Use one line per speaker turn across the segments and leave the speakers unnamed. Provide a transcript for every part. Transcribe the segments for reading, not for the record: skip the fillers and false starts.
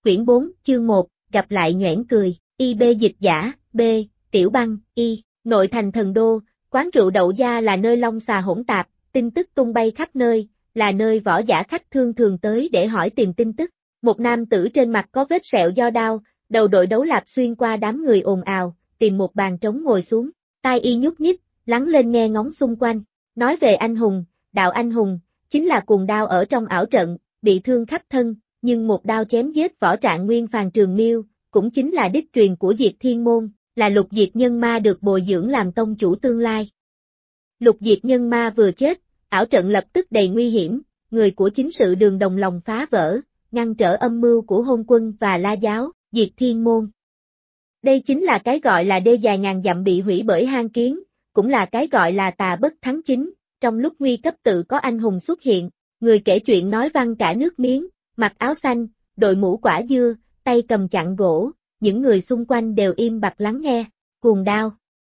Quyển 4, chương 1, gặp lại nhoẻn cười, IB dịch giả, B, Tiểu Băng, Y, nội thành Thần Đô, quán rượu Đậu Gia là nơi long xà hỗn tạp, tin tức tung bay khắp nơi, là nơi võ giả khách thương thường tới để hỏi tìm tin tức. Một nam tử trên mặt có vết sẹo do đao, đầu đội đấu lạp xuyên qua đám người ồn ào, tìm một bàn trống ngồi xuống, tai y nhúc nhích, lắng lên nghe ngóng xung quanh, nói về anh hùng, đạo anh hùng, chính là cuồng đao ở trong ảo trận, bị thương khắp thân, nhưng một đao chém giết võ trạng nguyên Phàn Trường Miêu, cũng chính là đích truyền của Diệt Thiên Môn, là Lục Diệt Nhân Ma được bồi dưỡng làm tông chủ tương lai. Lục Diệt Nhân Ma vừa chết, ảo trận lập tức đầy nguy hiểm, người của chính sự đường đồng lòng phá vỡ, ngăn trở âm mưu của Hôn Quân và La Giáo, Diệt Thiên Môn. Đây chính là cái gọi là đê dài ngàn dặm bị hủy bởi hang kiến, cũng là cái gọi là tà bất thắng chính, trong lúc nguy cấp tự có anh hùng xuất hiện, người kể chuyện nói văng cả nước Miến, mặc áo xanh, đội mũ quả dưa, tay cầm chặn gỗ, những người xung quanh đều im bặt lắng nghe, cuồng đao.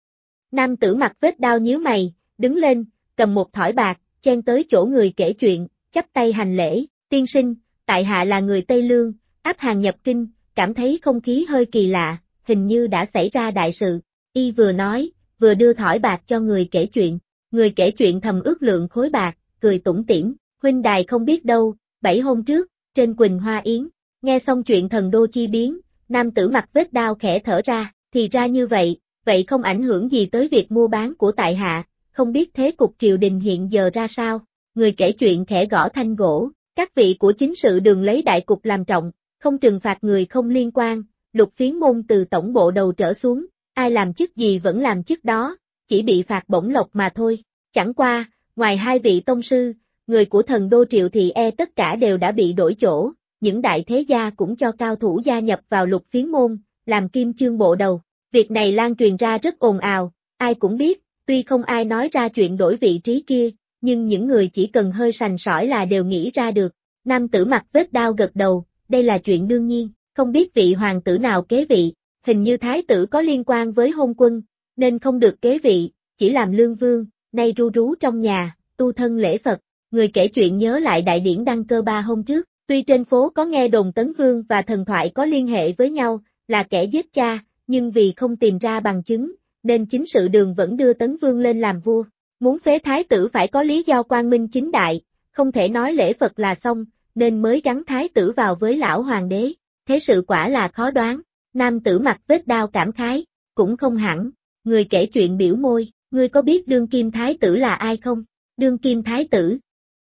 Nam tử mặc vết đao nhíu mày, đứng lên, cầm một thỏi bạc, chen tới chỗ người kể chuyện, chắp tay hành lễ, tiên sinh, tại hạ là người Tây Lương, áp hàng nhập kinh, cảm thấy không khí hơi kỳ lạ, hình như đã xảy ra đại sự, y vừa nói, vừa đưa thỏi bạc cho người kể chuyện, người kể chuyện thầm ước lượng khối bạc, cười tủm tỉm, huynh đài không biết đâu, 7 hôm trước, trên Quỳnh Hoa Yến, nghe xong chuyện Thần Đô chi biến, nam tử mặc vết đao khẽ thở ra, thì ra như vậy, vậy không ảnh hưởng gì tới việc mua bán của tại hạ, không biết thế cục triều đình hiện giờ ra sao, người kể chuyện khẽ gõ thanh gỗ, các vị của chính sự đường lấy đại cục làm trọng, không trừng phạt người không liên quan, Lục Phiến Môn từ tổng bộ đầu trở xuống, ai làm chức gì vẫn làm chức đó, chỉ bị phạt bổng lộc mà thôi, chẳng qua, ngoài 2 vị tông sư, người của Thần Đô Triệu thì tất cả đều đã bị đổi chỗ, những đại thế gia cũng cho cao thủ gia nhập vào Lục Phiến Môn, làm kim chương bộ đầu, việc này lan truyền ra rất ồn ào, ai cũng biết, tuy không ai nói ra chuyện đổi vị trí kia, nhưng những người chỉ cần hơi sành sỏi là đều nghĩ ra được, nam tử mặc vết đao gật đầu, đây là chuyện đương nhiên, không biết vị hoàng tử nào kế vị, hình như thái tử có liên quan với Hôn Quân, nên không được kế vị, chỉ làm lương vương, nay ru rú trong nhà, tu thân lễ Phật, người kể chuyện nhớ lại đại điển đăng cơ 3 hôm trước, tuy trên phố có nghe đồn Tấn Vương và thần thoại có liên hệ với nhau, là kẻ giết cha, nhưng vì không tìm ra bằng chứng, nên chính sự đường vẫn đưa Tấn Vương lên làm vua, muốn phế thái tử phải có lý do quang minh chính đại, không thể nói lễ Phật là xong, nên mới gắn thái tử vào với lão hoàng đế, thế sự quả là khó đoán, nam tử mặc vết đao cảm khái, cũng không hẳn, người kể chuyện biểu môi, ngươi có biết đương kim thái tử là ai không? Đương kim thái tử.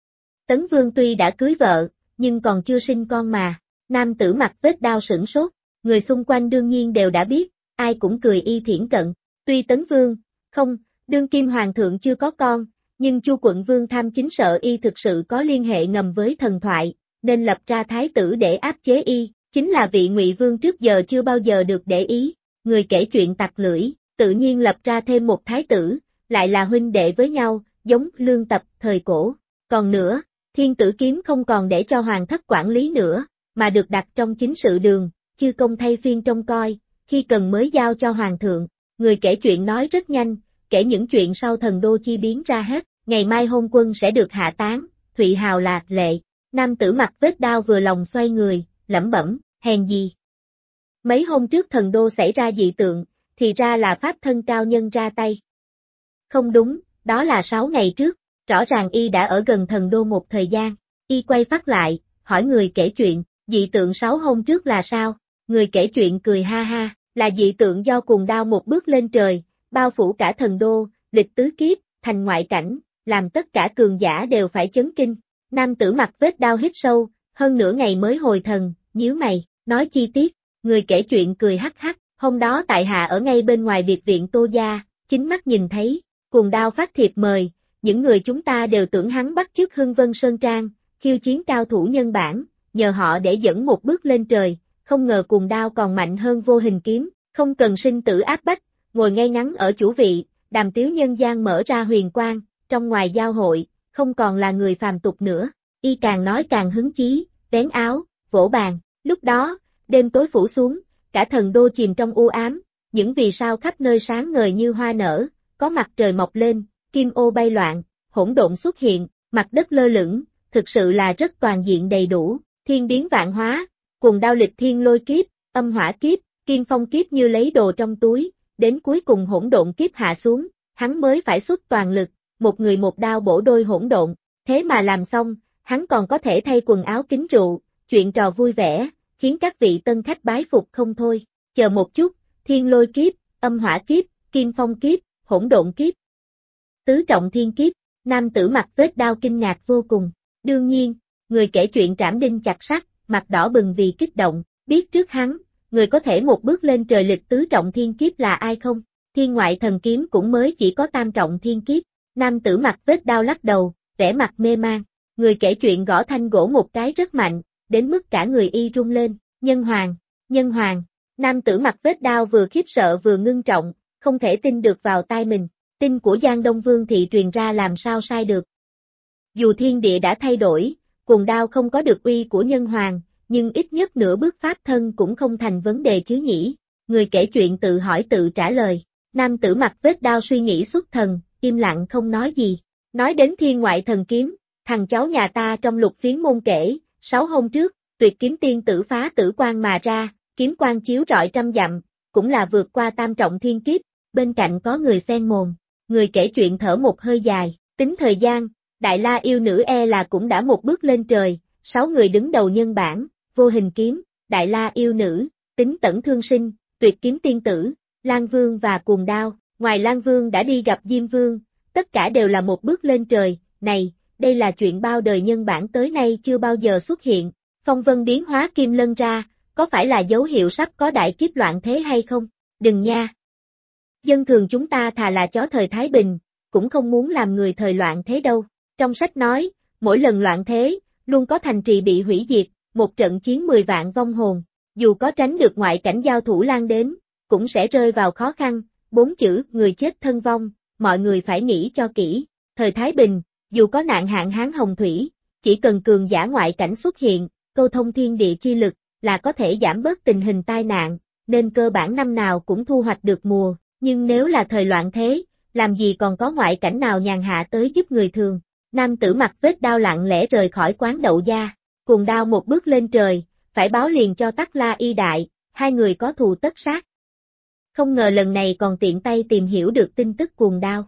Tấn Vương tuy đã cưới vợ, nhưng còn chưa sinh con mà, nam tử mặc vết đao sửng sốt, người xung quanh đương nhiên đều đã biết, ai cũng cười y thiển cận, tuy Tấn Vương, không, đương kim hoàng thượng chưa có con, nhưng Chu quận vương tham chính sợ y thực sự có liên hệ ngầm với thần thoại, nên lập ra thái tử để áp chế y, chính là vị Ngụy Vương trước giờ chưa bao giờ được để ý, người kể chuyện tặc lưỡi, tự nhiên lập ra thêm một thái tử, lại là huynh đệ với nhau, giống Lương Tập thời cổ, còn nữa, Thiên Tử Kiếm không còn để cho hoàng thất quản lý nữa, mà được đặt trong chính sự đường, chư công thay phiên trông coi, khi cần mới giao cho hoàng thượng, người kể chuyện nói rất nhanh, kể những chuyện sau Thần Đô chi biến ra hết, ngày mai Hôn Quân sẽ được hạ táng, Thụy Hào là lệ, nam tử mặc vết đao vừa lòng xoay người, lẩm bẩm, hèn gì. Mấy hôm trước Thần Đô xảy ra dị tượng, thì ra là pháp thân cao nhân ra tay. Không đúng, đó là 6 ngày trước, rõ ràng y đã ở gần Thần Đô một thời gian, y quay phát lại, hỏi người kể chuyện, dị tượng 6 hôm trước là sao? Người kể chuyện cười ha ha, là dị tượng do cuồng đao một bước lên trời, bao phủ cả Thần Đô, lịch tứ kiếp, thành ngoại cảnh, làm tất cả cường giả đều phải chấn kinh. Nam tử mặc vết đao hít sâu, hơn nửa ngày mới hồi thần, nhíu mày, nói chi tiết, người kể chuyện cười hắc hắc, hôm đó tại hạ ở ngay bên ngoài biệt viện Tô Gia, chính mắt nhìn thấy, cuồng đao phát thiệp mời, những người chúng ta đều tưởng hắn bắt chước Hưng Vân Sơn Trang, khiêu chiến cao thủ nhân bản, nhờ họ để dẫn một bước lên trời, không ngờ cuồng đao còn mạnh hơn vô hình kiếm, không cần sinh tử áp bách, ngồi ngay ngắn ở chủ vị, đàm tiếu nhân gian mở ra huyền quang, trong ngoài giao hội, không còn là người phàm tục nữa, y càng nói càng hứng chí, vén áo, vỗ bàn, lúc đó, đêm tối phủ xuống, cả Thần Đô chìm trong u ám, những vì sao khắp nơi sáng ngời như hoa nở, có mặt trời mọc lên, kim ô bay loạn, hỗn độn xuất hiện, mặt đất lơ lửng, thực sự là rất toàn diện đầy đủ, thiên biến vạn hóa, Cuồng đao lịch thiên lôi kiếp, âm hỏa kiếp, kim phong kiếp như lấy đồ trong túi, đến cuối cùng hỗn độn kiếp hạ xuống, hắn mới phải xuất toàn lực, một người một đao bổ đôi hỗn độn, thế mà làm xong, hắn còn có thể thay quần áo kính rượu, chuyện trò vui vẻ, khiến các vị tân khách bái phục không thôi. Chờ một chút, thiên lôi kiếp, âm hỏa kiếp, kim phong kiếp, hỗn độn kiếp, tứ trọng thiên kiếp, nam tử mặc vết đao kinh ngạc vô cùng. Đương nhiên, người kể chuyện trảm đinh chặt sắt, mặt đỏ bừng vì kích động, biết trước hắn, người có thể một bước lên trời lịch tứ trọng thiên kiếp là ai không? Thiên ngoại thần kiếm cũng mới chỉ có tam trọng thiên kiếp. Nam tử mặc vết đao lắc đầu, vẻ mặt mê man. Người kể chuyện gõ thanh gỗ một cái rất mạnh, đến mức cả người y rung lên. Nhân hoàng, nhân hoàng. Nam tử mặc vết đao vừa khiếp sợ vừa ngưng trọng, không thể tin được vào tai mình. Tin của Giang Đông Vương thị truyền ra làm sao sai được. Dù thiên địa đã thay đổi, cuồng đao không có được uy của nhân hoàng, nhưng ít nhất nửa bước pháp thân cũng không thành vấn đề chứ nhỉ. Người kể chuyện tự hỏi tự trả lời. Nam tử mặc vết đao suy nghĩ xuất thần, im lặng không nói gì. Nói đến thiên ngoại thần kiếm, thằng cháu nhà ta trong lục phiến môn kể, 6 hôm trước, tuyệt kiếm tiên tử phá tử quan mà ra, kiếm quang chiếu rọi trăm dặm, cũng là vượt qua tam trọng thiên kiếp. Bên cạnh có người xen mồm. Người kể chuyện thở một hơi dài, tính thời gian, Đại La yêu nữ là cũng đã một bước lên trời, 6 người đứng đầu nhân bản, vô hình kiếm, Đại La yêu nữ, tính tẩn thương sinh, tuyệt kiếm tiên tử, Lan Vương và cuồng đao. Ngoài Lan Vương đã đi gặp Diêm Vương, tất cả đều là một bước lên trời. Này, đây là chuyện bao đời nhân bản tới nay chưa bao giờ xuất hiện. Phong vân biến hóa kim lân ra, có phải là dấu hiệu sắp có đại kiếp loạn thế hay không? Đừng nha. Dân thường chúng ta thà là chó thời Thái Bình, cũng không muốn làm người thời loạn thế đâu. Trong sách nói, mỗi lần loạn thế, luôn có thành trì bị hủy diệt, một trận chiến 10 vạn vong hồn. Dù có tránh được ngoại cảnh giao thủ lan đến, cũng sẽ rơi vào khó khăn. 4 chữ, người chết thân vong, mọi người phải nghĩ cho kỹ. Thời Thái Bình, dù có nạn hạn hán hồng thủy, chỉ cần cường giả ngoại cảnh xuất hiện, câu thông thiên địa chi lực, là có thể giảm bớt tình hình tai nạn, nên cơ bản năm nào cũng thu hoạch được mùa. Nhưng nếu là thời loạn thế, làm gì còn có ngoại cảnh nào nhàn hạ tới giúp người thường. Nam tử mặc vết đao lặng lẽ rời khỏi quán đậu gia, cuồng đao một bước lên trời, phải báo liền cho Tắc La Y Đại, hai người có thù tất sát. Không ngờ lần này còn tiện tay tìm hiểu được tin tức cuồng đao.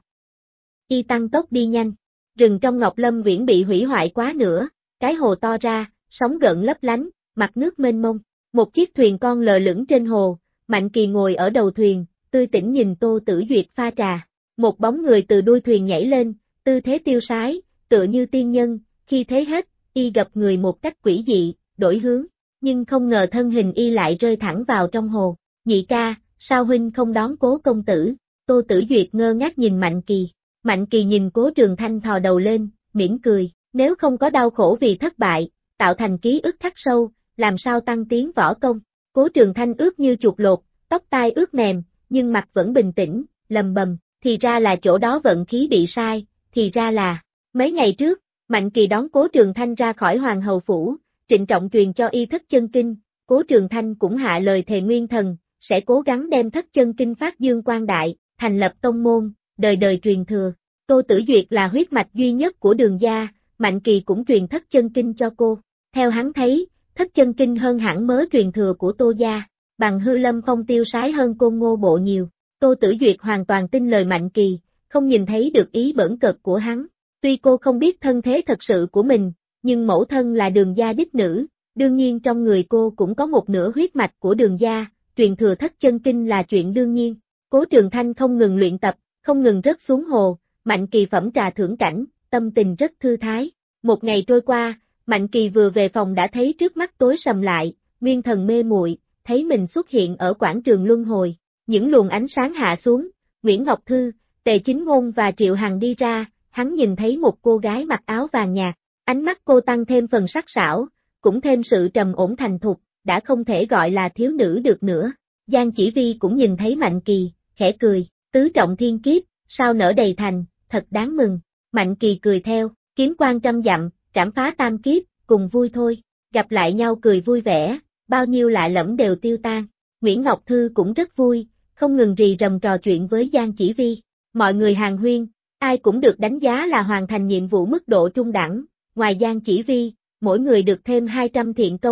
Y tăng tốc đi nhanh, rừng trong Ngọc Lâm Viễn bị hủy hoại quá nữa, cái hồ to ra, sóng gợn lấp lánh, mặt nước mênh mông. Một chiếc thuyền con lờ lững trên hồ, Mạnh Kỳ ngồi ở đầu thuyền, tươi tỉnh nhìn Tô Tử Duyệt pha trà. Một bóng người từ đuôi thuyền nhảy lên, tư thế tiêu sái, tựa như tiên nhân, khi thế hết, y gặp người một cách quỷ dị, đổi hướng, nhưng không ngờ thân hình y lại rơi thẳng vào trong hồ. Nhị ca, sao huynh không đón Cố công tử? Tô Tử Duyệt ngơ ngác nhìn Mạnh Kỳ. Mạnh Kỳ nhìn Cố Trường Thanh thò đầu lên, mỉm cười, nếu không có đau khổ vì thất bại, tạo thành ký ức khắc sâu, làm sao tăng tiến võ công? Cố Trường Thanh ướt như chuột lột, tóc tai ướt mềm, nhưng mặt vẫn bình tĩnh, lầm bầm, thì ra là chỗ đó vận khí bị sai, thì ra là, mấy ngày trước, Mạnh Kỳ đón Cố Trường Thanh ra khỏi Hoàng Hầu Phủ, trịnh trọng truyền cho y Thất Chân Kinh, Cố Trường Thanh cũng hạ lời thề nguyên thần, sẽ cố gắng đem Thất Chân Kinh phát dương quang đại, thành lập tông môn, đời đời truyền thừa. Tô Tử Duyệt là huyết mạch duy nhất của Đường gia, Mạnh Kỳ cũng truyền Thất Chân Kinh cho cô. Theo hắn thấy, Thất Chân Kinh hơn hẳn mớ truyền thừa của Tô gia, bằng Hư Lâm Phong tiêu sái hơn Côn Ngô Bộ nhiều. Tô Tử Duyệt hoàn toàn tin lời Mạnh Kỳ, không nhìn thấy được ý bỡn cợt của hắn. Tuy cô không biết thân thế thật sự của mình, nhưng mẫu thân là Đường gia đích nữ, đương nhiên trong người cô cũng có một nửa huyết mạch của Đường gia, truyền thừa Thất Chân Kinh là chuyện đương nhiên. Cố Trường Thanh không ngừng luyện tập, không ngừng rớt xuống hồ, Mạnh Kỳ phẩm trà thưởng cảnh, tâm tình rất thư thái. Một ngày trôi qua, Mạnh Kỳ vừa về phòng đã thấy trước mắt tối sầm lại, nguyên thần mê muội, thấy mình xuất hiện ở quảng trường luân hồi. Những luồng ánh sáng hạ xuống, Nguyễn Ngọc Thư, Tề Chính Ngôn và Triệu Hằng đi ra, hắn nhìn thấy một cô gái mặc áo vàng nhạt, ánh mắt cô tăng thêm phần sắc sảo, cũng thêm sự trầm ổn thành thục, đã không thể gọi là thiếu nữ được nữa. Giang Chỉ Vi cũng nhìn thấy Mạnh Kỳ, khẽ cười, tứ trọng thiên kiếp, sao nở đầy thành, thật đáng mừng. Mạnh Kỳ cười theo, kiếm quang trăm dặm, trảm phá tam kiếp, cùng vui thôi, gặp lại nhau cười vui vẻ, bao nhiêu lạ lẫm đều tiêu tan. Nguyễn Ngọc Thư cũng rất vui, không ngừng rì rầm trò chuyện với Giang Chỉ Vi. Mọi người hàn huyên, ai cũng được đánh giá là hoàn thành nhiệm vụ mức độ trung đẳng, ngoài Giang Chỉ Vi, mỗi người được thêm 200 thiện công,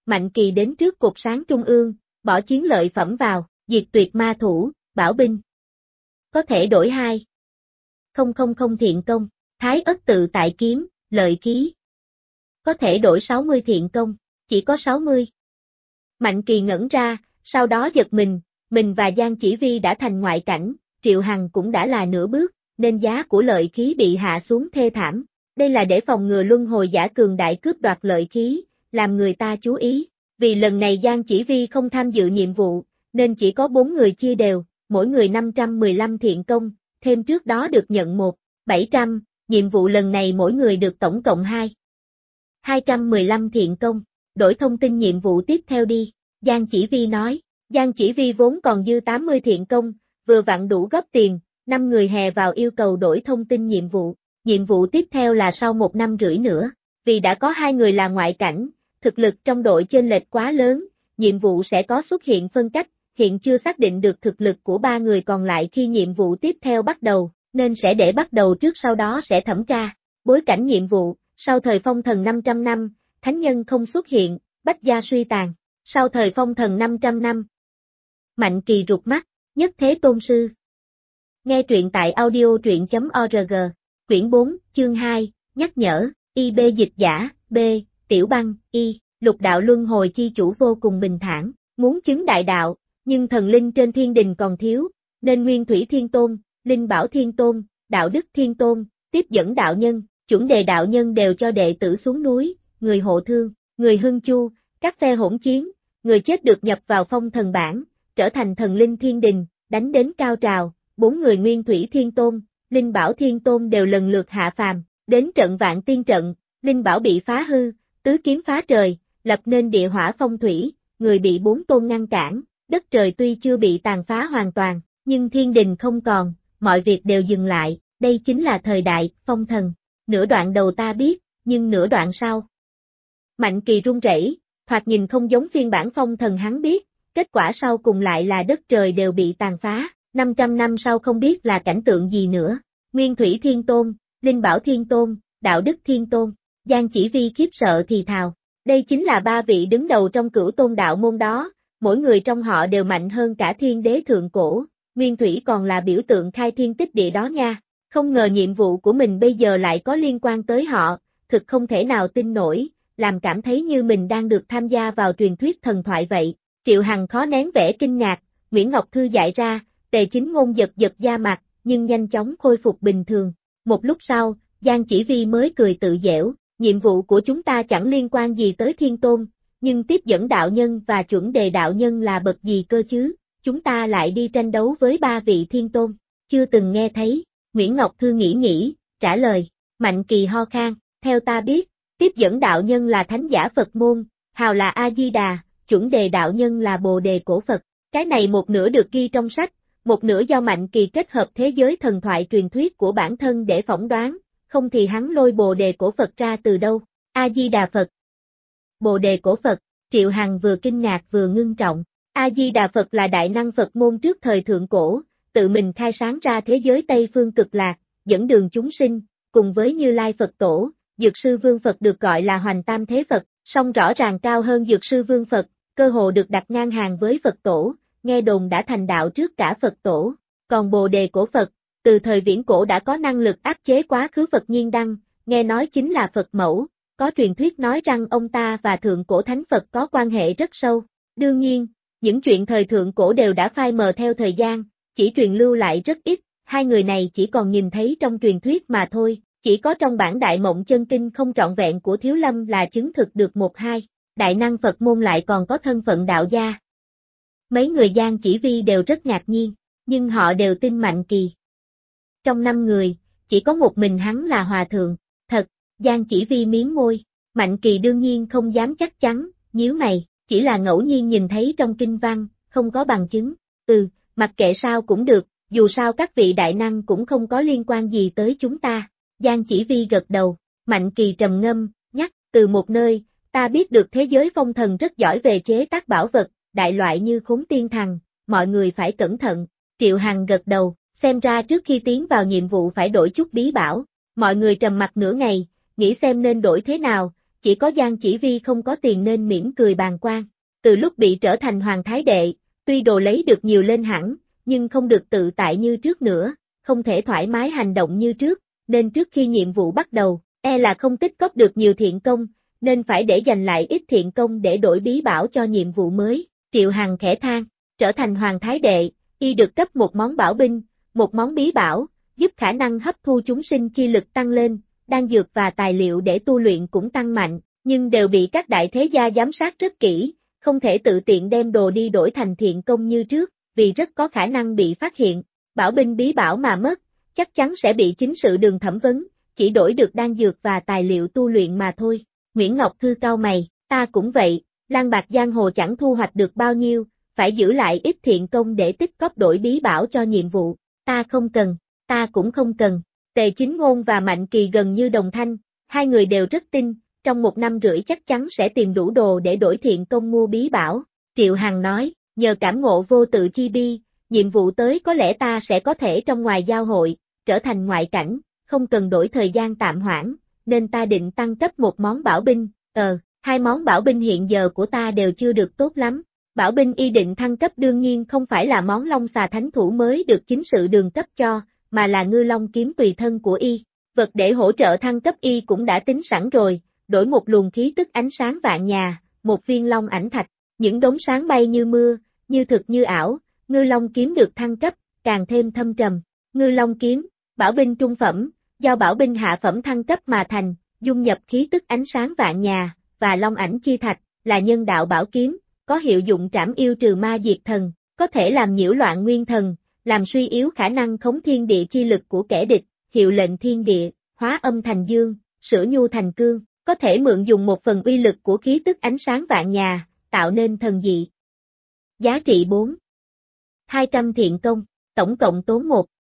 Mạnh Kỳ đến trước cột sáng trung ương, bỏ chiến lợi phẩm vào, diệt tuyệt ma thủ, bảo binh. Có thể đổi 2,000 thiện công, Thái Ất tự tại kiếm, lợi khí. Có thể đổi 60 thiện công, chỉ có 60. Mạnh Kỳ ngẩn ra, sau đó giật mình và Giang Chỉ Vi đã thành ngoại cảnh, Triệu Hằng cũng đã là nửa bước, nên giá của lợi khí bị hạ xuống thê thảm. Đây là để phòng ngừa luân hồi giả cường đại cướp đoạt lợi khí, làm người ta chú ý. Vì lần này Giang Chỉ Vi không tham dự nhiệm vụ, nên chỉ có 4 người chia đều, mỗi người 515 thiện công, thêm trước đó được nhận 700, nhiệm vụ lần này mỗi người được tổng cộng 215 thiện công. Đổi thông tin nhiệm vụ tiếp theo đi, Giang Chỉ Vi nói. Giang Chỉ Vi vốn còn dư 80 thiện công, vừa vặn đủ góp tiền, 5 người hè vào yêu cầu đổi thông tin nhiệm vụ. Nhiệm vụ tiếp theo là sau 1 năm rưỡi nữa, vì đã có 2 người là ngoại cảnh, thực lực trong đội chênh lệch quá lớn, nhiệm vụ sẽ có xuất hiện phân cách, hiện chưa xác định được thực lực của 3 người còn lại khi nhiệm vụ tiếp theo bắt đầu, nên sẽ để bắt đầu trước sau đó sẽ thẩm tra. Bối cảnh nhiệm vụ, sau thời phong thần 500 năm, thánh nhân không xuất hiện, bách gia suy tàn, sau thời phong thần 500 năm. Mạnh Kỳ rụt mắt, nhất thế tôn sư. Nghe truyện tại audio truyện.org, quyển 4, chương 2, nhắc nhở, IB dịch giả, B, Tiểu Băng, Y, lục đạo luân hồi chi chủ vô cùng bình thản, muốn chứng đại đạo, nhưng thần linh trên thiên đình còn thiếu, nên Nguyên Thủy Thiên Tôn, Linh Bảo Thiên Tôn, Đạo Đức Thiên Tôn, tiếp dẫn đạo nhân, chuẩn đề đạo nhân đều cho đệ tử xuống núi, người hộ thương, người hưng chu, các phe hỗn chiến, người chết được nhập vào phong thần bảng, trở thành thần linh thiên đình, đánh đến cao trào, 4 người Nguyên Thủy Thiên Tôn, Linh Bảo Thiên Tôn đều lần lượt hạ phàm, đến trận Vạn Tiên trận, Linh Bảo bị phá hư, tứ kiếm phá trời, lập nên địa hỏa phong thủy, người bị 4 tôn ngăn cản, đất trời tuy chưa bị tàn phá hoàn toàn, nhưng thiên đình không còn, mọi việc đều dừng lại, đây chính là thời đại, phong thần. Nửa đoạn đầu ta biết, nhưng nửa đoạn sau. Mạnh Kỳ run rẩy, thoạt nhìn không giống phiên bản phong thần hắn biết, kết quả sau cùng lại là đất trời đều bị tàn phá, 500 năm sau không biết là cảnh tượng gì nữa. Nguyên Thủy Thiên Tôn, Linh Bảo Thiên Tôn, Đạo Đức Thiên Tôn, Giang Chỉ Vi khiếp sợ thì thào. Đây chính là 3 vị đứng đầu trong cửu tôn đạo môn đó, mỗi người trong họ đều mạnh hơn cả thiên đế thượng cổ, Nguyên Thủy còn là biểu tượng khai thiên tích địa đó nha. Không ngờ nhiệm vụ của mình bây giờ lại có liên quan tới họ, thực không thể nào tin nổi, làm cảm thấy như mình đang được tham gia vào truyền thuyết thần thoại vậy. Triệu Hằng khó nén vẻ kinh ngạc, Nguyễn Ngọc Thư dạy ra, Tề Chính Ngôn giật giật da mặt, nhưng nhanh chóng khôi phục bình thường. Một lúc sau, Giang Chỉ Vi mới cười tự giễu, nhiệm vụ của chúng ta chẳng liên quan gì tới Thiên Tôn, nhưng tiếp dẫn đạo nhân và chuẩn đề đạo nhân là bậc gì cơ chứ, chúng ta lại đi tranh đấu với 3 vị Thiên Tôn, chưa từng nghe thấy. Nguyễn Ngọc Thư nghĩ, trả lời, Mạnh Kỳ ho khan, theo ta biết, tiếp dẫn đạo nhân là thánh giả Phật môn, hào là A-di-đà, chuẩn đề đạo nhân là bồ đề cổ Phật, cái này một nửa được ghi trong sách, một nửa do Mạnh Kỳ kết hợp thế giới thần thoại truyền thuyết của bản thân để phỏng đoán, không thì hắn lôi bồ đề cổ Phật ra từ đâu, A-di-đà Phật. Bồ đề cổ Phật, Triệu Hằng vừa kinh ngạc vừa ngưng trọng, A-di-đà Phật là đại năng Phật môn trước thời thượng cổ, tự mình khai sáng ra thế giới Tây Phương Cực Lạc, dẫn đường chúng sinh, cùng với Như Lai Phật Tổ, Dược Sư Vương Phật được gọi là Hoành Tam Thế Phật, song rõ ràng cao hơn Dược Sư Vương Phật, cơ hồ được đặt ngang hàng với Phật Tổ, nghe đồn đã thành đạo trước cả Phật Tổ. Còn Bồ Đề cổ Phật, từ thời viễn cổ đã có năng lực áp chế quá khứ Phật Nhiên Đăng, nghe nói chính là Phật mẫu, có truyền thuyết nói rằng ông ta và thượng cổ thánh Phật có quan hệ rất sâu. Đương nhiên, những chuyện thời thượng cổ đều đã phai mờ theo thời gian, chỉ truyền lưu lại rất ít, hai người này chỉ còn nhìn thấy trong truyền thuyết mà thôi, chỉ có trong bản Đại Mộng Chân Kinh không trọn vẹn của Thiếu Lâm là chứng thực được 1-2, đại năng Phật môn lại còn có thân phận đạo gia. Mấy người Giang Chỉ Vi đều rất ngạc nhiên, nhưng họ đều tin Mạnh Kỳ. Trong 5 người, chỉ có một mình hắn là hòa thượng, thật, Giang Chỉ Vi miếm môi, Mạnh Kỳ đương nhiên không dám chắc chắn, nhíu mày, chỉ là ngẫu nhiên nhìn thấy trong kinh văn, không có bằng chứng, mặc kệ sao cũng được, dù sao các vị đại năng cũng không có liên quan gì tới chúng ta. Giang Chỉ Vi gật đầu, Mạnh Kỳ trầm ngâm, nhắc, từ một nơi, ta biết được thế giới phong thần rất giỏi về chế tác bảo vật, đại loại như Khốn Tiên Thằng, mọi người phải cẩn thận. Triệu Hằng gật đầu, xem ra trước khi tiến vào nhiệm vụ phải đổi chút bí bảo, mọi người trầm mặc nửa ngày, nghĩ xem nên đổi thế nào, chỉ có Giang Chỉ Vi không có tiền nên mỉm cười bàng quan. Từ lúc bị trở thành hoàng thái đệ, tuy đồ lấy được nhiều lên hẳn, nhưng không được tự tại như trước nữa, không thể thoải mái hành động như trước, nên trước khi nhiệm vụ bắt đầu, là không tích góp được nhiều thiện công, nên phải để dành lại ít thiện công để đổi bí bảo cho nhiệm vụ mới. Triệu Hằng khẽ than, trở thành hoàng thái đệ, y được cấp một món bảo binh, một món bí bảo, giúp khả năng hấp thu chúng sinh chi lực tăng lên, đan dược và tài liệu để tu luyện cũng tăng mạnh, nhưng đều bị các đại thế gia giám sát rất kỹ, không thể tự tiện đem đồ đi đổi thành thiện công như trước, vì rất có khả năng bị phát hiện. Bảo binh bí bảo mà mất, chắc chắn sẽ bị chính sự đường thẩm vấn, chỉ đổi được đan dược và tài liệu tu luyện mà thôi. Nguyễn Ngọc Thư cau mày, ta cũng vậy, lang bạc giang hồ chẳng thu hoạch được bao nhiêu, phải giữ lại ít thiện công để tích góp đổi bí bảo cho nhiệm vụ. Ta không cần, ta cũng không cần. Tề Chính Ngôn và Mạnh Kỳ gần như đồng thanh, hai người đều rất tin, trong 1 năm rưỡi chắc chắn sẽ tìm đủ đồ để đổi thiện công mua bí bảo. Triệu Hằng nói, nhờ cảm ngộ vô tự chi bi, nhiệm vụ tới có lẽ ta sẽ có thể trong ngoài giao hội, trở thành ngoại cảnh, không cần đổi thời gian tạm hoãn, nên ta định tăng cấp một món bảo binh, 2 món bảo binh hiện giờ của ta đều chưa được tốt lắm. Bảo binh y định thăng cấp đương nhiên không phải là món Long Xà Thánh Thủ mới được chính sự đường cấp cho, mà là Ngư Long kiếm tùy thân của y. Vật để hỗ trợ thăng cấp y cũng đã tính sẵn rồi, đổi một luồng khí tức ánh sáng vạn nhà, một viên long ảnh thạch, những đốm sáng bay như mưa, như thực như ảo, Ngư Long kiếm được thăng cấp, càng thêm thâm trầm. Ngư Long kiếm, bảo binh trung phẩm, do bảo binh hạ phẩm thăng cấp mà thành, dung nhập khí tức ánh sáng vạn nhà, và long ảnh chi thạch, là nhân đạo bảo kiếm, có hiệu dụng trảm yêu trừ ma diệt thần, có thể làm nhiễu loạn nguyên thần, làm suy yếu khả năng khống thiên địa chi lực của kẻ địch, hiệu lệnh thiên địa, hóa âm thành dương, sửa nhu thành cương, có thể mượn dùng một phần uy lực của khí tức ánh sáng vạn nhà, tạo nên thần dị. Giá trị 4. 200 thiện công, tổng cộng tốn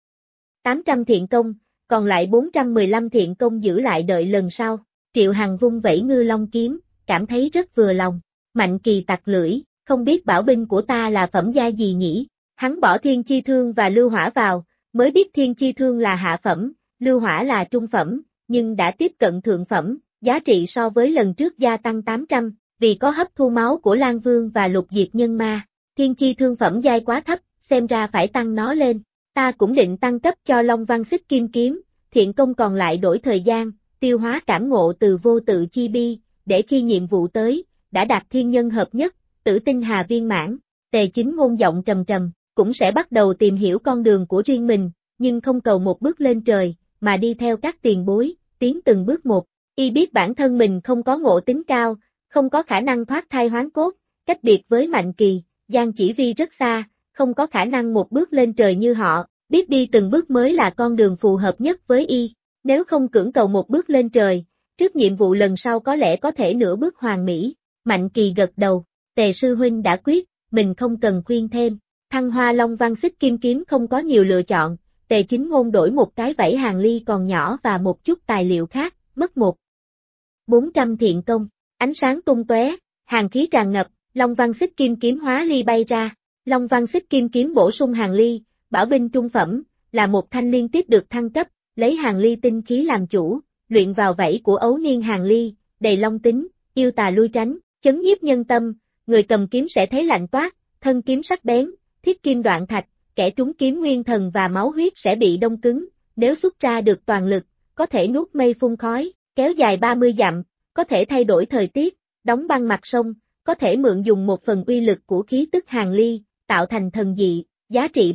800 thiện công, còn lại 415 thiện công giữ lại đợi lần sau. Triệu Hằng vung vẩy Ngư Long kiếm, cảm thấy rất vừa lòng. Mạnh Kỳ tặc lưỡi, không biết bảo binh của ta là phẩm giai gì nhỉ? Hắn bỏ Thiên Chi Thương và Lưu Hỏa vào, mới biết Thiên Chi Thương là hạ phẩm, Lưu Hỏa là trung phẩm, nhưng đã tiếp cận thượng phẩm, giá trị so với lần trước gia tăng 800, vì có hấp thu máu của Lan Vương và Lục Diệt Nhân Ma. Thiên Chi Thương phẩm giai quá thấp, xem ra phải tăng nó lên. Ta cũng định tăng cấp cho Long Văn Xích Kim Kiếm, thiện công còn lại đổi thời gian, tiêu hóa cảm ngộ từ vô tự chi bi, để khi nhiệm vụ tới, đã đạt thiên nhân hợp nhất, tử tinh hà viên mãn. Tề Chính Ngôn giọng trầm trầm, cũng sẽ bắt đầu tìm hiểu con đường của riêng mình, nhưng không cầu một bước lên trời, mà đi theo các tiền bối, tiến từng bước một. Y biết bản thân mình không có ngộ tính cao, không có khả năng thoát thai hoán cốt, cách biệt với Mạnh Kỳ, Giang Chỉ Vi rất xa, không có khả năng một bước lên trời như họ, biết đi từng bước mới là con đường phù hợp nhất với y. Nếu không cưỡng cầu một bước lên trời, trước nhiệm vụ lần sau có lẽ có thể nửa bước hoàn mỹ. Mạnh Kỳ gật đầu, Tề sư huynh đã quyết, mình không cần khuyên thêm. Thăng hoa Long Văn Xích Kim Kiếm không có nhiều lựa chọn, Tề Chính Ngôn đổi một cái vảy hàng ly còn nhỏ và một chút tài liệu khác, mất 400 thiện công, ánh sáng tung tóe, hàng khí tràn ngập, Long Văn Xích Kim Kiếm hóa ly bay ra. Long Văn Xích Kim Kiếm bổ sung hàng ly, bảo binh trung phẩm, là một thanh liên tiếp được thăng cấp, lấy hàng ly tinh khí làm chủ, luyện vào vảy của ấu niên hàng ly, đầy long tính, yêu tà lui tránh, chấn nhiếp nhân tâm, người cầm kiếm sẽ thấy lạnh toát, thân kiếm sắc bén, thiết kim đoạn thạch, kẻ trúng kiếm nguyên thần và máu huyết sẽ bị đông cứng, nếu xuất ra được toàn lực, có thể nuốt mây phun khói, kéo dài 30 dặm, có thể thay đổi thời tiết, đóng băng mặt sông, có thể mượn dùng một phần uy lực của khí tức hàng ly, tạo thành thần dị, giá trị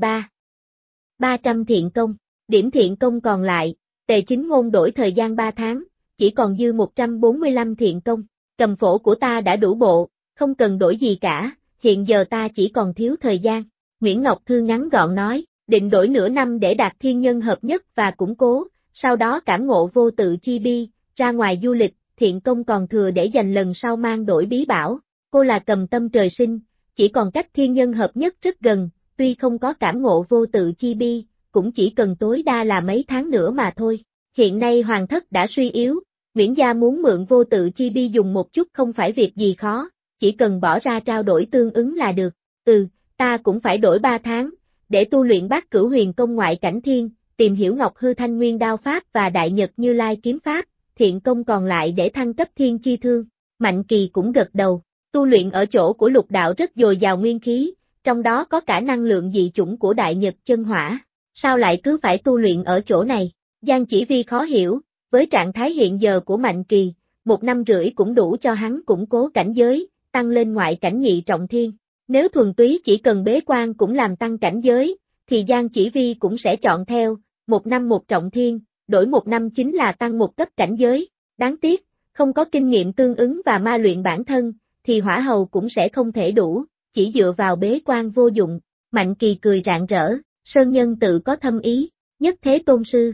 300 thiện công. Điểm thiện công còn lại, Tề Chính Ngôn đổi thời gian 3 tháng, chỉ còn dư 145 thiện công. Cầm phổ của ta đã đủ bộ, không cần đổi gì cả, hiện giờ ta chỉ còn thiếu thời gian. Nguyễn Ngọc Thư ngắn gọn nói, định đổi nửa năm để đạt thiên nhân hợp nhất và củng cố, sau đó cảm ngộ vô tự chi bi, ra ngoài du lịch, thiện công còn thừa để dành lần sau mang đổi bí bảo. Cô là cầm tâm trời sinh, chỉ còn cách thiên nhân hợp nhất rất gần, tuy không có cảm ngộ vô tự chi bi, cũng chỉ cần tối đa là mấy tháng nữa mà thôi. Hiện nay hoàng thất đã suy yếu, Nguyễn gia muốn mượn vô tự chi bi dùng một chút không phải việc gì khó, chỉ cần bỏ ra trao đổi tương ứng là được. Ta cũng phải đổi 3 tháng, để tu luyện Bát Cửu Huyền Công ngoại cảnh thiên, tìm hiểu Ngọc Hư Thanh Nguyên đao pháp và Đại Nhật Như Lai kiếm pháp, thiện công còn lại để thăng cấp thiên chi thương. Mạnh Kỳ cũng gật đầu, tu luyện ở chỗ của lục đạo rất dồi dào nguyên khí, trong đó có cả năng lượng dị chủng của đại nhật chân hỏa. Sao lại cứ phải tu luyện ở chỗ này? Giang Chỉ Vi khó hiểu, với trạng thái hiện giờ của Mạnh Kỳ, 1 năm rưỡi cũng đủ cho hắn củng cố cảnh giới, tăng lên ngoại cảnh nhị trọng thiên. Nếu thuần túy chỉ cần bế quan cũng làm tăng cảnh giới, thì Giang Chỉ Vi cũng sẽ chọn theo, 1 năm 1 trọng thiên, đổi 1 năm chính là tăng 1 cấp cảnh giới. Đáng tiếc, không có kinh nghiệm tương ứng và ma luyện bản thân, thì hỏa hầu cũng sẽ không thể đủ, chỉ dựa vào bế quan vô dụng. Mạnh Kỳ cười rạng rỡ, Sơn Nhân tự có thâm ý, nhất thế tôn sư.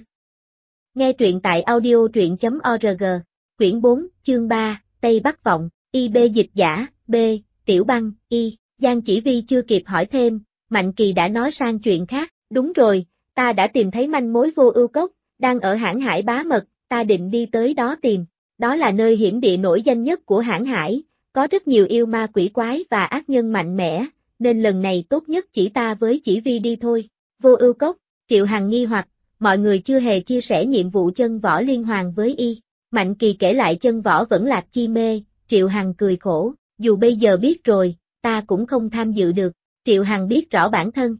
Nghe truyện tại audio.truyện.org, quyển 4, chương 3, Tây Bắc Vọng, IB dịch giả, B, Tiểu Băng, Y. Giang Chỉ Vi chưa kịp hỏi thêm, Mạnh Kỳ đã nói sang chuyện khác, đúng rồi, ta đã tìm thấy manh mối Vô Ưu Cốc, đang ở Hãn Hải Bá Mật, ta định đi tới đó tìm. Đó là nơi hiểm địa nổi danh nhất của Hãn Hải, có rất nhiều yêu ma quỷ quái và ác nhân mạnh mẽ, nên lần này tốt nhất chỉ ta với Chỉ Vi đi thôi. Vô Ưu Cốc, Triệu Hằng nghi hoặc, mọi người chưa hề chia sẻ nhiệm vụ chân võ liên hoàn với y. Mạnh Kỳ kể lại chân võ vẫn lạc chi mê, Triệu Hằng cười khổ, dù bây giờ biết rồi, ta cũng không tham dự được. Triệu Hằng biết rõ bản thân.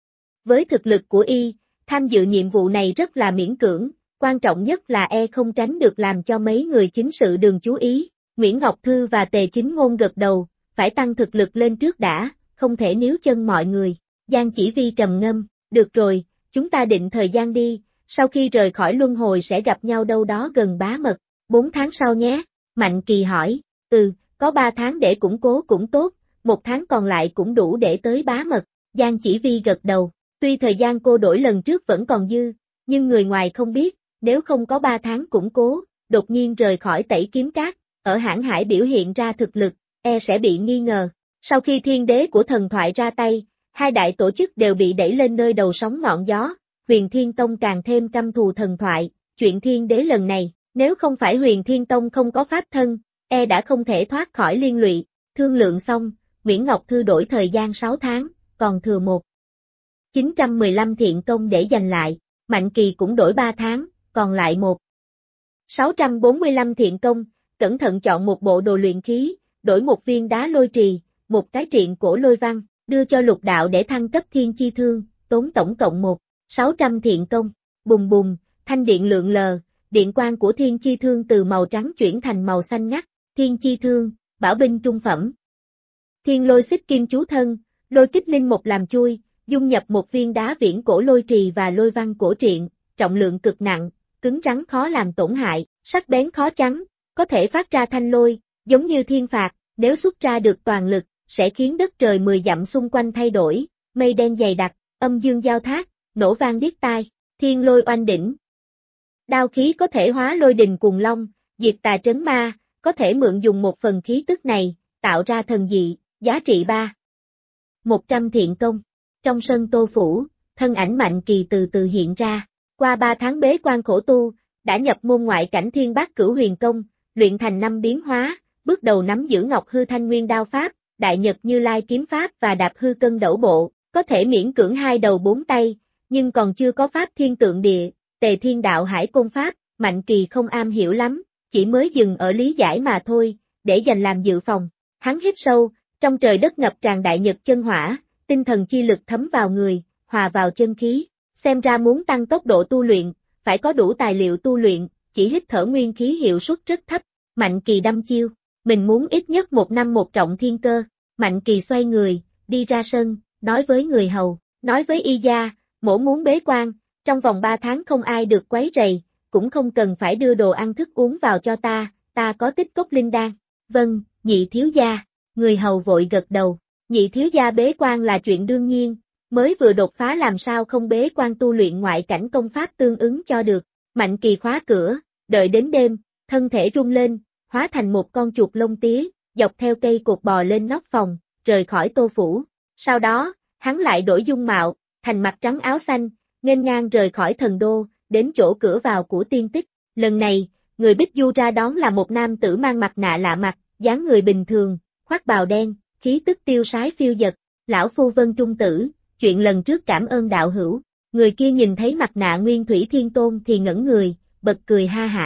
Với thực lực của y, tham dự nhiệm vụ này rất là miễn cưỡng, quan trọng nhất là không tránh được làm cho mấy người chính sự đường chú ý. Nguyễn Ngọc Thư và Tề Chính Ngôn gật đầu, phải tăng thực lực lên trước đã, không thể níu chân mọi người. Giang Chỉ Vi trầm ngâm, được rồi, chúng ta định thời gian đi, sau khi rời khỏi luân hồi sẽ gặp nhau đâu đó gần Bá Mật, 4 tháng sau nhé. Mạnh Kỳ hỏi, có 3 tháng để củng cố cũng tốt, 1 tháng còn lại cũng đủ để tới Bá Mật. Giang Chỉ Vi gật đầu, tuy thời gian cô đổi lần trước vẫn còn dư, nhưng người ngoài không biết, nếu không có 3 tháng củng cố, đột nhiên rời khỏi Tẩy Kiếm Cát, ở Hãn Hải biểu hiện ra thực lực, sẽ bị nghi ngờ. Sau khi thiên đế của thần thoại ra tay, 2 đại tổ chức đều bị đẩy lên nơi đầu sóng ngọn gió, Huyền Thiên Tông càng thêm căm thù thần thoại, chuyện thiên đế lần này, nếu không phải Huyền Thiên Tông không có pháp thân, đã không thể thoát khỏi liên lụy. Thương lượng xong, Nguyễn Ngọc Thư đổi thời gian 6 tháng, còn thừa 915 thiện công để giành lại, Mạnh Kỳ cũng đổi 3 tháng, còn lại 645 thiện công, cẩn thận chọn một bộ đồ luyện khí, đổi 1 viên đá lôi trì, 1 cái triện cổ lôi văn, đưa cho lục đạo để thăng cấp thiên chi thương, tốn tổng cộng 600 thiện công. Bùng bùng, thanh điện lượn lờ, điện quang của thiên chi thương từ màu trắng chuyển thành màu xanh ngắt. Thiên chi thương, bảo binh trung phẩm. Thiên lôi xích kim chú thân, lôi kích linh một làm chui, dung nhập 1 viên đá viễn cổ lôi trì và lôi văn cổ truyện, trọng lượng cực nặng, cứng rắn khó làm tổn hại, sắc bén khó chắn, có thể phát ra thanh lôi, giống như thiên phạt, nếu xuất ra được toàn lực, sẽ khiến đất trời 10 dặm xung quanh thay đổi, mây đen dày đặc, âm dương giao thác, nổ vang điếc tai. Thiên lôi oanh đỉnh. Đao khí có thể hóa lôi đình cuồng long, diệt tà trấn ma, có thể mượn dùng 1 phần khí tức này, tạo ra thần dị, giá trị 100 thiện công. Trong sân Tô Phủ, thân ảnh Mạnh Kỳ từ từ hiện ra, qua 3 tháng bế quan khổ tu, đã nhập môn ngoại cảnh Thiên Bát Cửu Huyền Công, luyện thành 5 biến hóa, bước đầu nắm giữ Ngọc Hư Thanh Nguyên Đao Pháp, Đại Nhật Như Lai Kiếm Pháp và Đạp Hư Cân Đẩu Bộ, có thể miễn cưỡng 2 đầu 4 tay, nhưng còn chưa có Pháp Thiên Tượng Địa, Tề Thiên Đạo Hải Côn Pháp, Mạnh Kỳ không am hiểu lắm, chỉ mới dừng ở lý giải mà thôi, để dành làm dự phòng. Hắn hít sâu, trong trời đất ngập tràn đại nhật chân hỏa, tinh thần chi lực thấm vào người, hòa vào chân khí, xem ra muốn tăng tốc độ tu luyện, phải có đủ tài liệu tu luyện, chỉ hít thở nguyên khí hiệu suất rất thấp. Mạnh Kỳ đăm chiêu, mình muốn ít nhất 1 năm 1 trọng thiên cơ. Mạnh Kỳ xoay người, đi ra sân, nói với người hầu, nói với y gia, mỗ muốn bế quan, trong vòng 3 tháng không ai được quấy rầy, cũng không cần phải đưa đồ ăn thức uống vào cho ta có tích cốc linh đan. Vâng, nhị thiếu gia, người hầu vội gật đầu, nhị thiếu gia bế quan là chuyện đương nhiên, mới vừa đột phá làm sao không bế quan tu luyện ngoại cảnh công pháp tương ứng cho được. Mạnh Kỳ khóa cửa, đợi đến đêm, thân thể rung lên, hóa thành một con chuột lông tía, dọc theo cây cột bò lên nóc phòng, rời khỏi Tô Phủ. Sau đó, hắn lại đổi dung mạo, thành mặt trắng áo xanh, nghênh ngang rời khỏi thần đô, đến chỗ cửa vào của tiên tích. Lần này, người Bích Du ra đón là một nam tử mang mặt nạ lạ mặt, dáng người bình thường, khoác bào đen, khí tức tiêu sái phiêu dật. Lão phu Vân Trung tử, chuyện lần trước cảm ơn đạo hữu. Người kia nhìn thấy mặt nạ Nguyên Thủy Thiên Tôn thì ngẩn người, bật cười ha hả.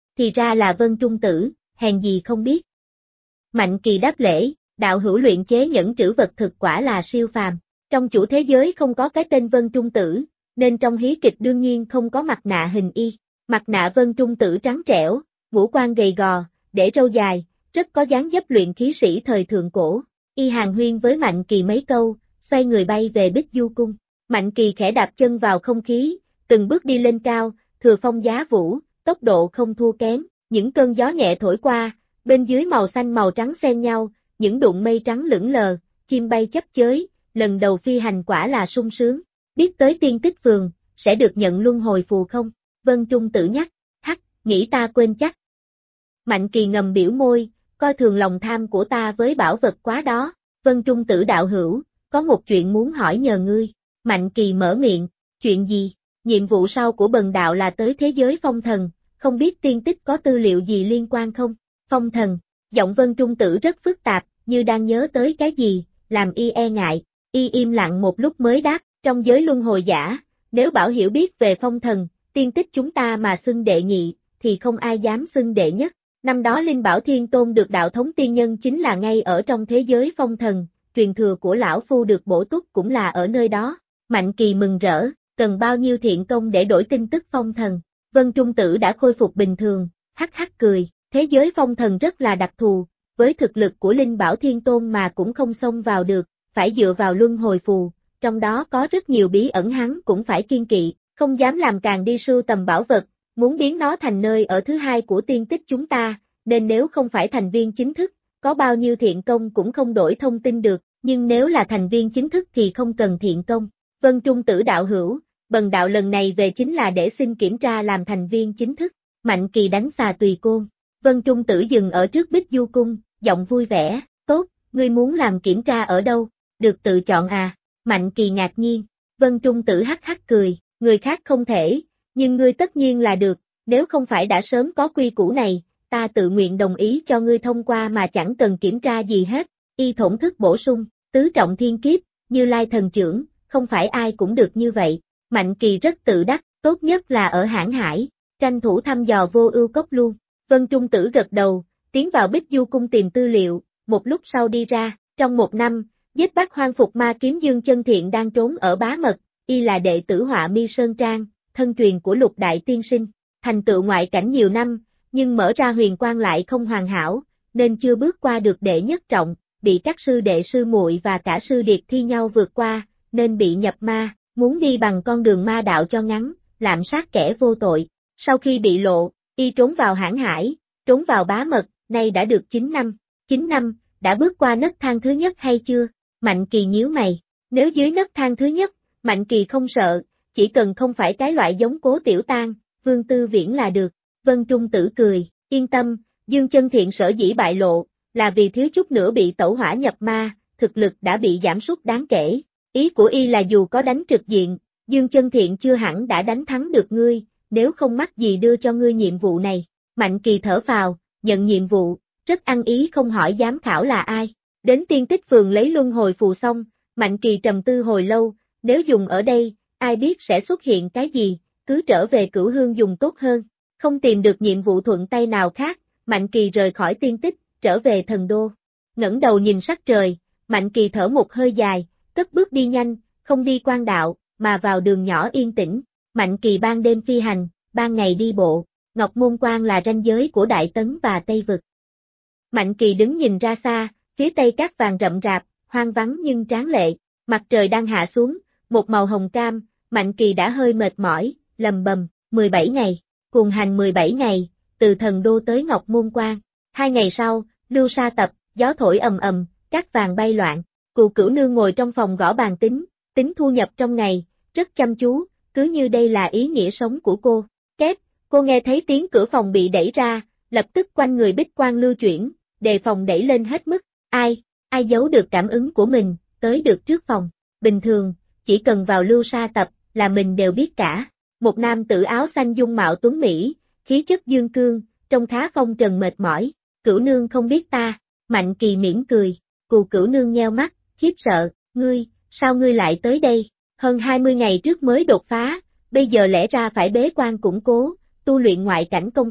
thì ra là Vân Trung Tử, hèn gì không biết. Mạnh Kỳ đáp lễ, đạo hữu luyện chế nhẫn trữ vật thực quả là siêu phàm. Trong chủ thế giới không có cái tên Vân Trung Tử, nên trong hí kịch đương nhiên không có mặt nạ hình y. Mặt nạ Vân Trung Tử trắng trẻo, ngũ quan gầy gò, để râu dài, rất có dáng dấp luyện khí sĩ thời thượng cổ. Y hàn huyên với Mạnh Kỳ mấy câu, xoay người bay về Bích Du Cung. Mạnh Kỳ khẽ đạp chân vào không khí, từng bước đi lên cao, thừa phong giá vũ, tốc độ không thua kém. Những cơn gió nhẹ thổi qua, bên dưới màu xanh màu trắng xen nhau, những đụng mây trắng lững lờ, chim bay chấp chới, lần đầu phi hành quả là sung sướng. Biết tới tiên tích phường, sẽ được nhận luân hồi phù không? Vân Trung Tử nhắc, nghĩ ta quên chắc. Mạnh Kỳ ngầm biểu môi, coi thường lòng tham của ta với bảo vật quá đó. Vân Trung Tử đạo hữu, có một chuyện muốn hỏi nhờ ngươi. Mạnh Kỳ mở miệng, chuyện gì? Nhiệm vụ sau của bần đạo là tới thế giới phong thần, không biết tiên tích có tư liệu gì liên quan không? Phong thần, giọng Vân Trung Tử rất phức tạp, như đang nhớ tới cái gì, làm y e ngại. Y im lặng một lúc mới đáp, trong giới luân hồi giả, nếu bảo hiểu biết về phong thần, tiên tích chúng ta mà xưng đệ nhị, thì không ai dám xưng đệ nhất. Năm đó Linh Bảo Thiên Tôn được đạo thống tiên nhân chính là ngay ở trong thế giới phong thần, truyền thừa của lão phu được bổ túc cũng là ở nơi đó. Mạnh Kỳ mừng rỡ, cần bao nhiêu thiện công để đổi tin tức phong thần? Vân Trung Tử đã khôi phục bình thường, hắc hắc cười, thế giới phong thần rất là đặc thù, với thực lực của Linh Bảo Thiên Tôn mà cũng không xông vào được, phải dựa vào luân hồi phù, trong đó có rất nhiều bí ẩn hắn cũng phải kiêng kỵ, không dám làm càng đi sưu tầm bảo vật, muốn biến nó thành nơi ở thứ hai của tiên tích chúng ta, nên nếu không phải thành viên chính thức, có bao nhiêu thiện công cũng không đổi thông tin được, nhưng nếu là thành viên chính thức thì không cần thiện công. Vân Trung Tử đạo hữu, bần đạo lần này về chính là để xin kiểm tra làm thành viên chính thức. Mạnh Kỳ đánh xà tùy côn. Vân Trung Tử dừng ở trước Bích Du Cung, giọng vui vẻ, tốt, ngươi muốn làm kiểm tra ở đâu? Được tự chọn à? Mạnh Kỳ ngạc nhiên. Vân Trung Tử hắc hắc cười, người khác không thể, nhưng ngươi tất nhiên là được, nếu không phải đã sớm có quy củ này, ta tự nguyện đồng ý cho ngươi thông qua mà chẳng cần kiểm tra gì hết. Y thổn thức bổ sung, tứ trọng thiên kiếp, Như Lai thần trưởng, không phải ai cũng được như vậy. Mạnh Kỳ rất tự đắc, tốt nhất là ở Hãn Hải, tranh thủ thăm dò Vô Ưu Cốc luôn. Vân Trung Tử gật đầu, tiến vào Bích Du Cung tìm tư liệu, một lúc sau đi ra, trong một năm, giết bắt hoang phục ma kiếm Dương Chân Thiện đang trốn ở Bá Mật, y là đệ tử Họa Mi Sơn Trang, thân truyền của Lục Đại Tiên Sinh, thành tựu ngoại cảnh nhiều năm, nhưng mở ra huyền quang lại không hoàn hảo, nên chưa bước qua được đệ nhất trọng, bị các sư đệ sư muội và cả sư điệt thi nhau vượt qua, nên bị nhập ma, muốn đi bằng con đường ma đạo cho ngắn, lạm sát kẻ vô tội. Sau khi bị lộ, y trốn vào Hãn Hải, trốn vào Bá Mật, nay đã được 9 năm. 9 năm, đã bước qua nấc thang thứ nhất hay chưa? Mạnh Kỳ nhíu mày. Nếu dưới nấc thang thứ nhất, Mạnh Kỳ không sợ, chỉ cần không phải cái loại giống Cố Tiểu Tang, Vương Tư Viễn là được. Vân Trung Tử cười, yên tâm, Dương Chân Thiện sở dĩ bại lộ, là vì thiếu chút nữa bị tẩu hỏa nhập ma, thực lực đã bị giảm sút đáng kể. Ý của y là dù có đánh trực diện, Dương Chân Thiện chưa hẳn đã đánh thắng được ngươi, nếu không mắc gì đưa cho ngươi nhiệm vụ này. Mạnh Kỳ thở phào, nhận nhiệm vụ, rất ăn ý không hỏi giám khảo là ai. Đến tiên tích phường lấy luân hồi phù xong, Mạnh Kỳ trầm tư hồi lâu, nếu dùng ở đây, ai biết sẽ xuất hiện cái gì, cứ trở về Cửu Hương dùng tốt hơn. Không tìm được nhiệm vụ thuận tay nào khác, Mạnh Kỳ rời khỏi tiên tích, trở về thần đô. Ngẩng đầu nhìn sắc trời, Mạnh Kỳ thở một hơi dài, cất bước đi nhanh, không đi quan đạo, mà vào đường nhỏ yên tĩnh. Mạnh Kỳ ban đêm phi hành, ban ngày đi bộ. Ngọc Môn Quan là ranh giới của Đại Tấn và Tây Vực. Mạnh Kỳ đứng nhìn ra xa, phía tây cát vàng rậm rạp, hoang vắng nhưng tráng lệ. Mặt trời đang hạ xuống, một màu hồng cam, Mạnh Kỳ đã hơi mệt mỏi, lầm bầm, 17 ngày, cuồng hành 17 ngày, từ thần đô tới Ngọc Môn Quan. 2 ngày sau, lưu sa tập, gió thổi ầm ầm, cát vàng bay loạn. Cù Cửu Nương ngồi trong phòng gõ bàn tính thu nhập trong ngày, rất chăm chú, cứ như đây là ý nghĩa sống của cô. Két, cô nghe thấy tiếng cửa phòng bị đẩy ra, lập tức quanh người bích quang lưu chuyển, đề phòng đẩy lên hết mức. Ai giấu được cảm ứng của mình, tới được trước phòng. Bình thường, chỉ cần vào lưu sa tập, là mình đều biết cả. Một nam tử áo xanh dung mạo tuấn mỹ, khí chất dương cương, trông khá phong trần mệt mỏi. Cửu Nương không biết ta. Mạnh Kỳ mỉm cười. Cù Cửu Nương nheo mắt, khiếp sợ, sao ngươi lại tới đây? Hơn 20 ngày trước mới đột phá, bây giờ lẽ ra phải bế quan củng cố, tu luyện ngoại cảnh công pháp,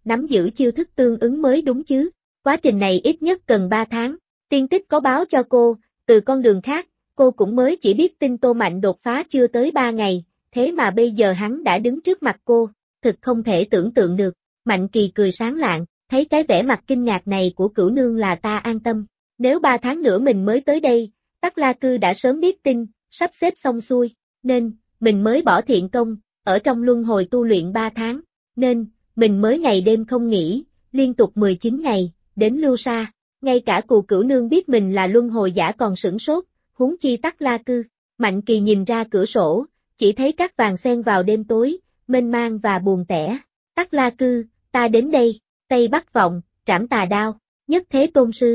nắm giữ chiêu thức tương ứng mới đúng chứ. Quá trình này ít nhất cần 3 tháng. Tiên tích có báo cho cô, từ con đường khác, cô cũng mới chỉ biết tin Tô Mạnh đột phá chưa tới 3 ngày, thế mà bây giờ hắn đã đứng trước mặt cô, thực không thể tưởng tượng được. Mạnh Kỳ cười sáng lạng, thấy cái vẻ mặt kinh ngạc này của Cửu Nương là ta an tâm. Nếu 3 tháng nữa mình mới tới đây, Tắc La Cư đã sớm biết tin, sắp xếp xong xuôi, nên, mình mới bỏ thiện công, ở trong luân hồi tu luyện 3 tháng, nên, mình mới ngày đêm không nghỉ, liên tục 19 ngày, đến Lưu Sa. Ngay cả Cù Cửu Nương biết mình là luân hồi giả còn sửng sốt, huống chi Tắc La Cư. Mạnh Kỳ nhìn ra cửa sổ, chỉ thấy cát vàng xen vào đêm tối, mênh mang và buồn tẻ. Tắc La Cư, ta đến đây, Tây Bắc Vọng, trảm tà đao, nhất thế tôn sư.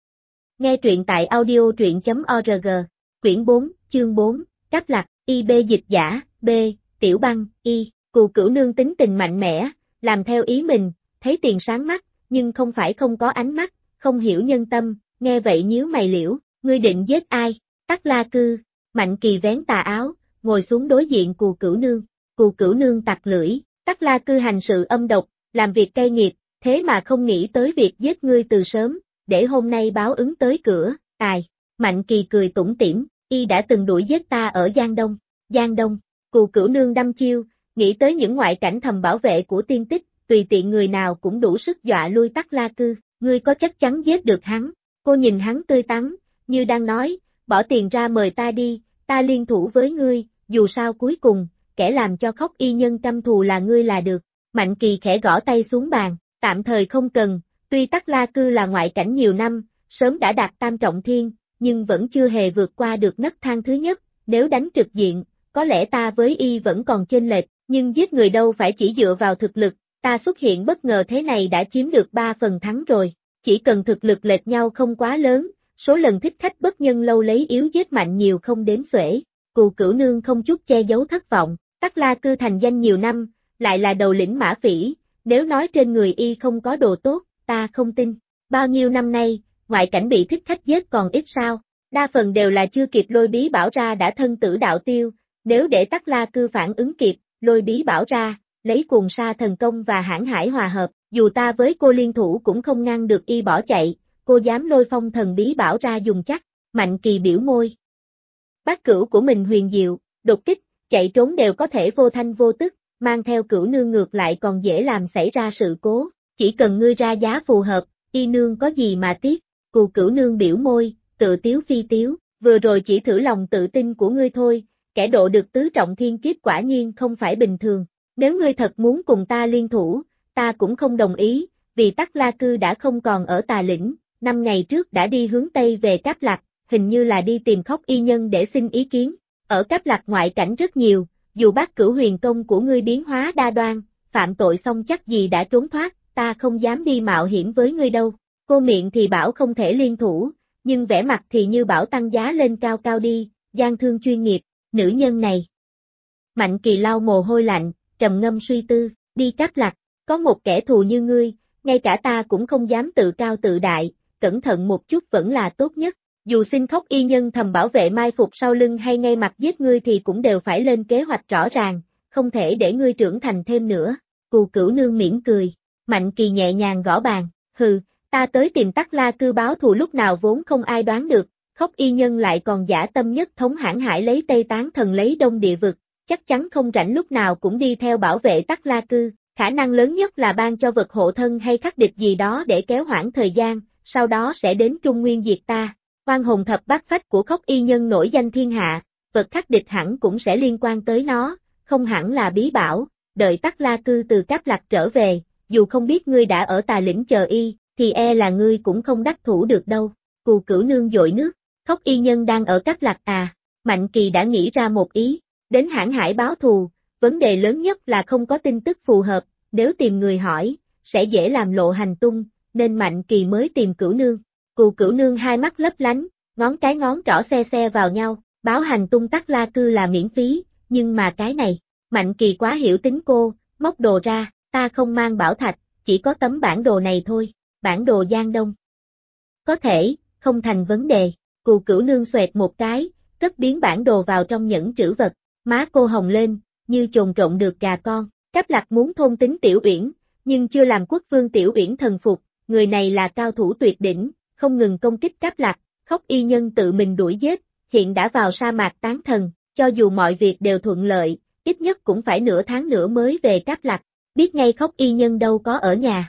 Nghe truyện tại audio.org, quyển 4, chương 4, Cáp Lạc, IB dịch giả, B, Tiểu Băng, Y, Cù Cửu Nương tính tình mạnh mẽ, làm theo ý mình, thấy tiền sáng mắt, nhưng không phải không có ánh mắt, không hiểu nhân tâm, nghe vậy nhíu mày liễu, ngươi định giết ai? Tắc La Cư. Mạnh Kỳ vén tà áo, ngồi xuống đối diện Cù Cửu Nương. Cù Cửu Nương tặc lưỡi, Tắc La Cư hành sự âm độc, làm việc cay nghiệt, thế mà không nghĩ tới việc giết ngươi từ sớm, để hôm nay báo ứng tới cửa, tài. Mạnh Kỳ cười tủm tỉm, y đã từng đuổi giết ta ở Giang Đông. Giang Đông, Cù Cửu Nương đăm chiêu, nghĩ tới những ngoại cảnh thầm bảo vệ của tiên tích, tùy tiện người nào cũng đủ sức dọa lui Tắc La Cư, ngươi có chắc chắn giết được hắn? Cô nhìn hắn tươi tắn, như đang nói, bỏ tiền ra mời ta đi, ta liên thủ với ngươi, dù sao cuối cùng, kẻ làm cho Khóc Y Nhân căm thù là ngươi là được. Mạnh Kỳ khẽ gõ tay xuống bàn, tạm thời không cần, tuy Tắc La Cư là ngoại cảnh nhiều năm, sớm đã đạt tam trọng thiên, nhưng vẫn chưa hề vượt qua được nấc thang thứ nhất, nếu đánh trực diện, có lẽ ta với y vẫn còn chênh lệch, nhưng giết người đâu phải chỉ dựa vào thực lực, ta xuất hiện bất ngờ thế này đã chiếm được 3 phần thắng rồi, chỉ cần thực lực lệch nhau không quá lớn, số lần thích khách bất nhân lâu lấy yếu giết mạnh nhiều không đếm xuể. Cù Cửu Nương không chút che giấu thất vọng, Tắc La Cư thành danh nhiều năm, lại là đầu lĩnh mã phỉ, nếu nói trên người y không có đồ tốt, ta không tin. Bao nhiêu năm nay, ngoại cảnh bị thích khách giết còn ít sao, đa phần đều là chưa kịp lôi bí bảo ra đã thân tử đạo tiêu, nếu để Tắc La Cư phản ứng kịp, lôi bí bảo ra, lấy cuồng sa thần công và hãn hải hòa hợp, dù ta với cô liên thủ cũng không ngăn được y bỏ chạy, cô dám lôi phong thần bí bảo ra dùng chắc. Mạnh Kỳ biểu môi. Bát cửu của mình huyền diệu, đột kích, chạy trốn đều có thể vô thanh vô tức, mang theo Cửu Nương ngược lại còn dễ làm xảy ra sự cố, chỉ cần ngươi ra giá phù hợp, y nương có gì mà tiếc. Cù Cửu Nương biểu môi, tự tiếu phi tiếu, vừa rồi chỉ thử lòng tự tin của ngươi thôi, kẻ độ được tứ trọng thiên kiếp quả nhiên không phải bình thường, nếu ngươi thật muốn cùng ta liên thủ, ta cũng không đồng ý, vì Tắc La Cư đã không còn ở Tà Lĩnh, 5 ngày trước đã đi hướng Tây về Cáp Lạc, hình như là đi tìm Khóc Y Nhân để xin ý kiến, ở Cáp Lạc ngoại cảnh rất nhiều, dù Bát Cửu huyền công của ngươi biến hóa đa đoan, phạm tội xong chắc gì đã trốn thoát, ta không dám đi mạo hiểm với ngươi đâu. Cô miệng thì bảo không thể liên thủ, nhưng vẻ mặt thì như bảo tăng giá lên cao cao đi, gian thương chuyên nghiệp, nữ nhân này. Mạnh Kỳ lau mồ hôi lạnh, trầm ngâm suy tư, đi Cáp Lạc, có một kẻ thù như ngươi, ngay cả ta cũng không dám tự cao tự đại, cẩn thận một chút vẫn là tốt nhất. Dù xin Khóc Y Nhân thầm bảo vệ mai phục sau lưng hay ngay mặt giết ngươi thì cũng đều phải lên kế hoạch rõ ràng, không thể để ngươi trưởng thành thêm nữa. Cù Cửu Nương mỉm cười, Mạnh Kỳ nhẹ nhàng gõ bàn, hừ, ta tới tìm Tắc La Cư báo thù lúc nào vốn không ai đoán được, Khóc Y Nhân lại còn dã tâm nhất thống hãn hải lấy Tây Tán thần lấy Đông địa vực, chắc chắn không rảnh lúc nào cũng đi theo bảo vệ Tắc La Cư, khả năng lớn nhất là ban cho vật hộ thân hay khắc địch gì đó để kéo hoãn thời gian, sau đó sẽ đến Trung Nguyên diệt ta. Oan hồn thập bát phách của Khóc Y Nhân nổi danh thiên hạ, vật khắc địch hẳn cũng sẽ liên quan tới nó, không hẳn là bí bảo, đợi Tắc La Cư từ Cáp Lạc trở về, dù không biết ngươi đã ở Tà Lĩnh chờ y, thì e là ngươi cũng không đắc thủ được đâu. Cù Cửu Nương dội nước, Khóc Y Nhân đang ở Cáp Lạc à, Mạnh Kỳ đã nghĩ ra một ý, đến hãn hải báo thù, vấn đề lớn nhất là không có tin tức phù hợp, nếu tìm người hỏi, sẽ dễ làm lộ hành tung, nên Mạnh Kỳ mới tìm Cửu Nương. Cù Cửu Nương hai mắt lấp lánh, ngón cái ngón trỏ xe vào nhau, báo hành tung Tắc La Cư là miễn phí, nhưng mà cái này, Mạnh Kỳ quá hiểu tính cô, móc đồ ra, ta không mang bảo thạch, chỉ có tấm bản đồ này thôi, bản đồ Giang Đông. Có thể, không thành vấn đề, Cù Cửu Nương xoẹt một cái, cất biến bản đồ vào trong nhẫn trữ vật, má cô hồng lên, như chồn trộn được gà con, Cáp Lạc muốn thôn tính Tiểu Uyển, nhưng chưa làm quốc vương Tiểu Uyển thần phục, người này là cao thủ tuyệt đỉnh, không ngừng công kích Cáp Lạc, Khốc Y Nhân tự mình đuổi giết, hiện đã vào sa mạc tán thần, cho dù mọi việc đều thuận lợi, ít nhất cũng phải nửa tháng nữa mới về Cáp Lạc, biết ngay Khốc Y Nhân đâu có ở nhà.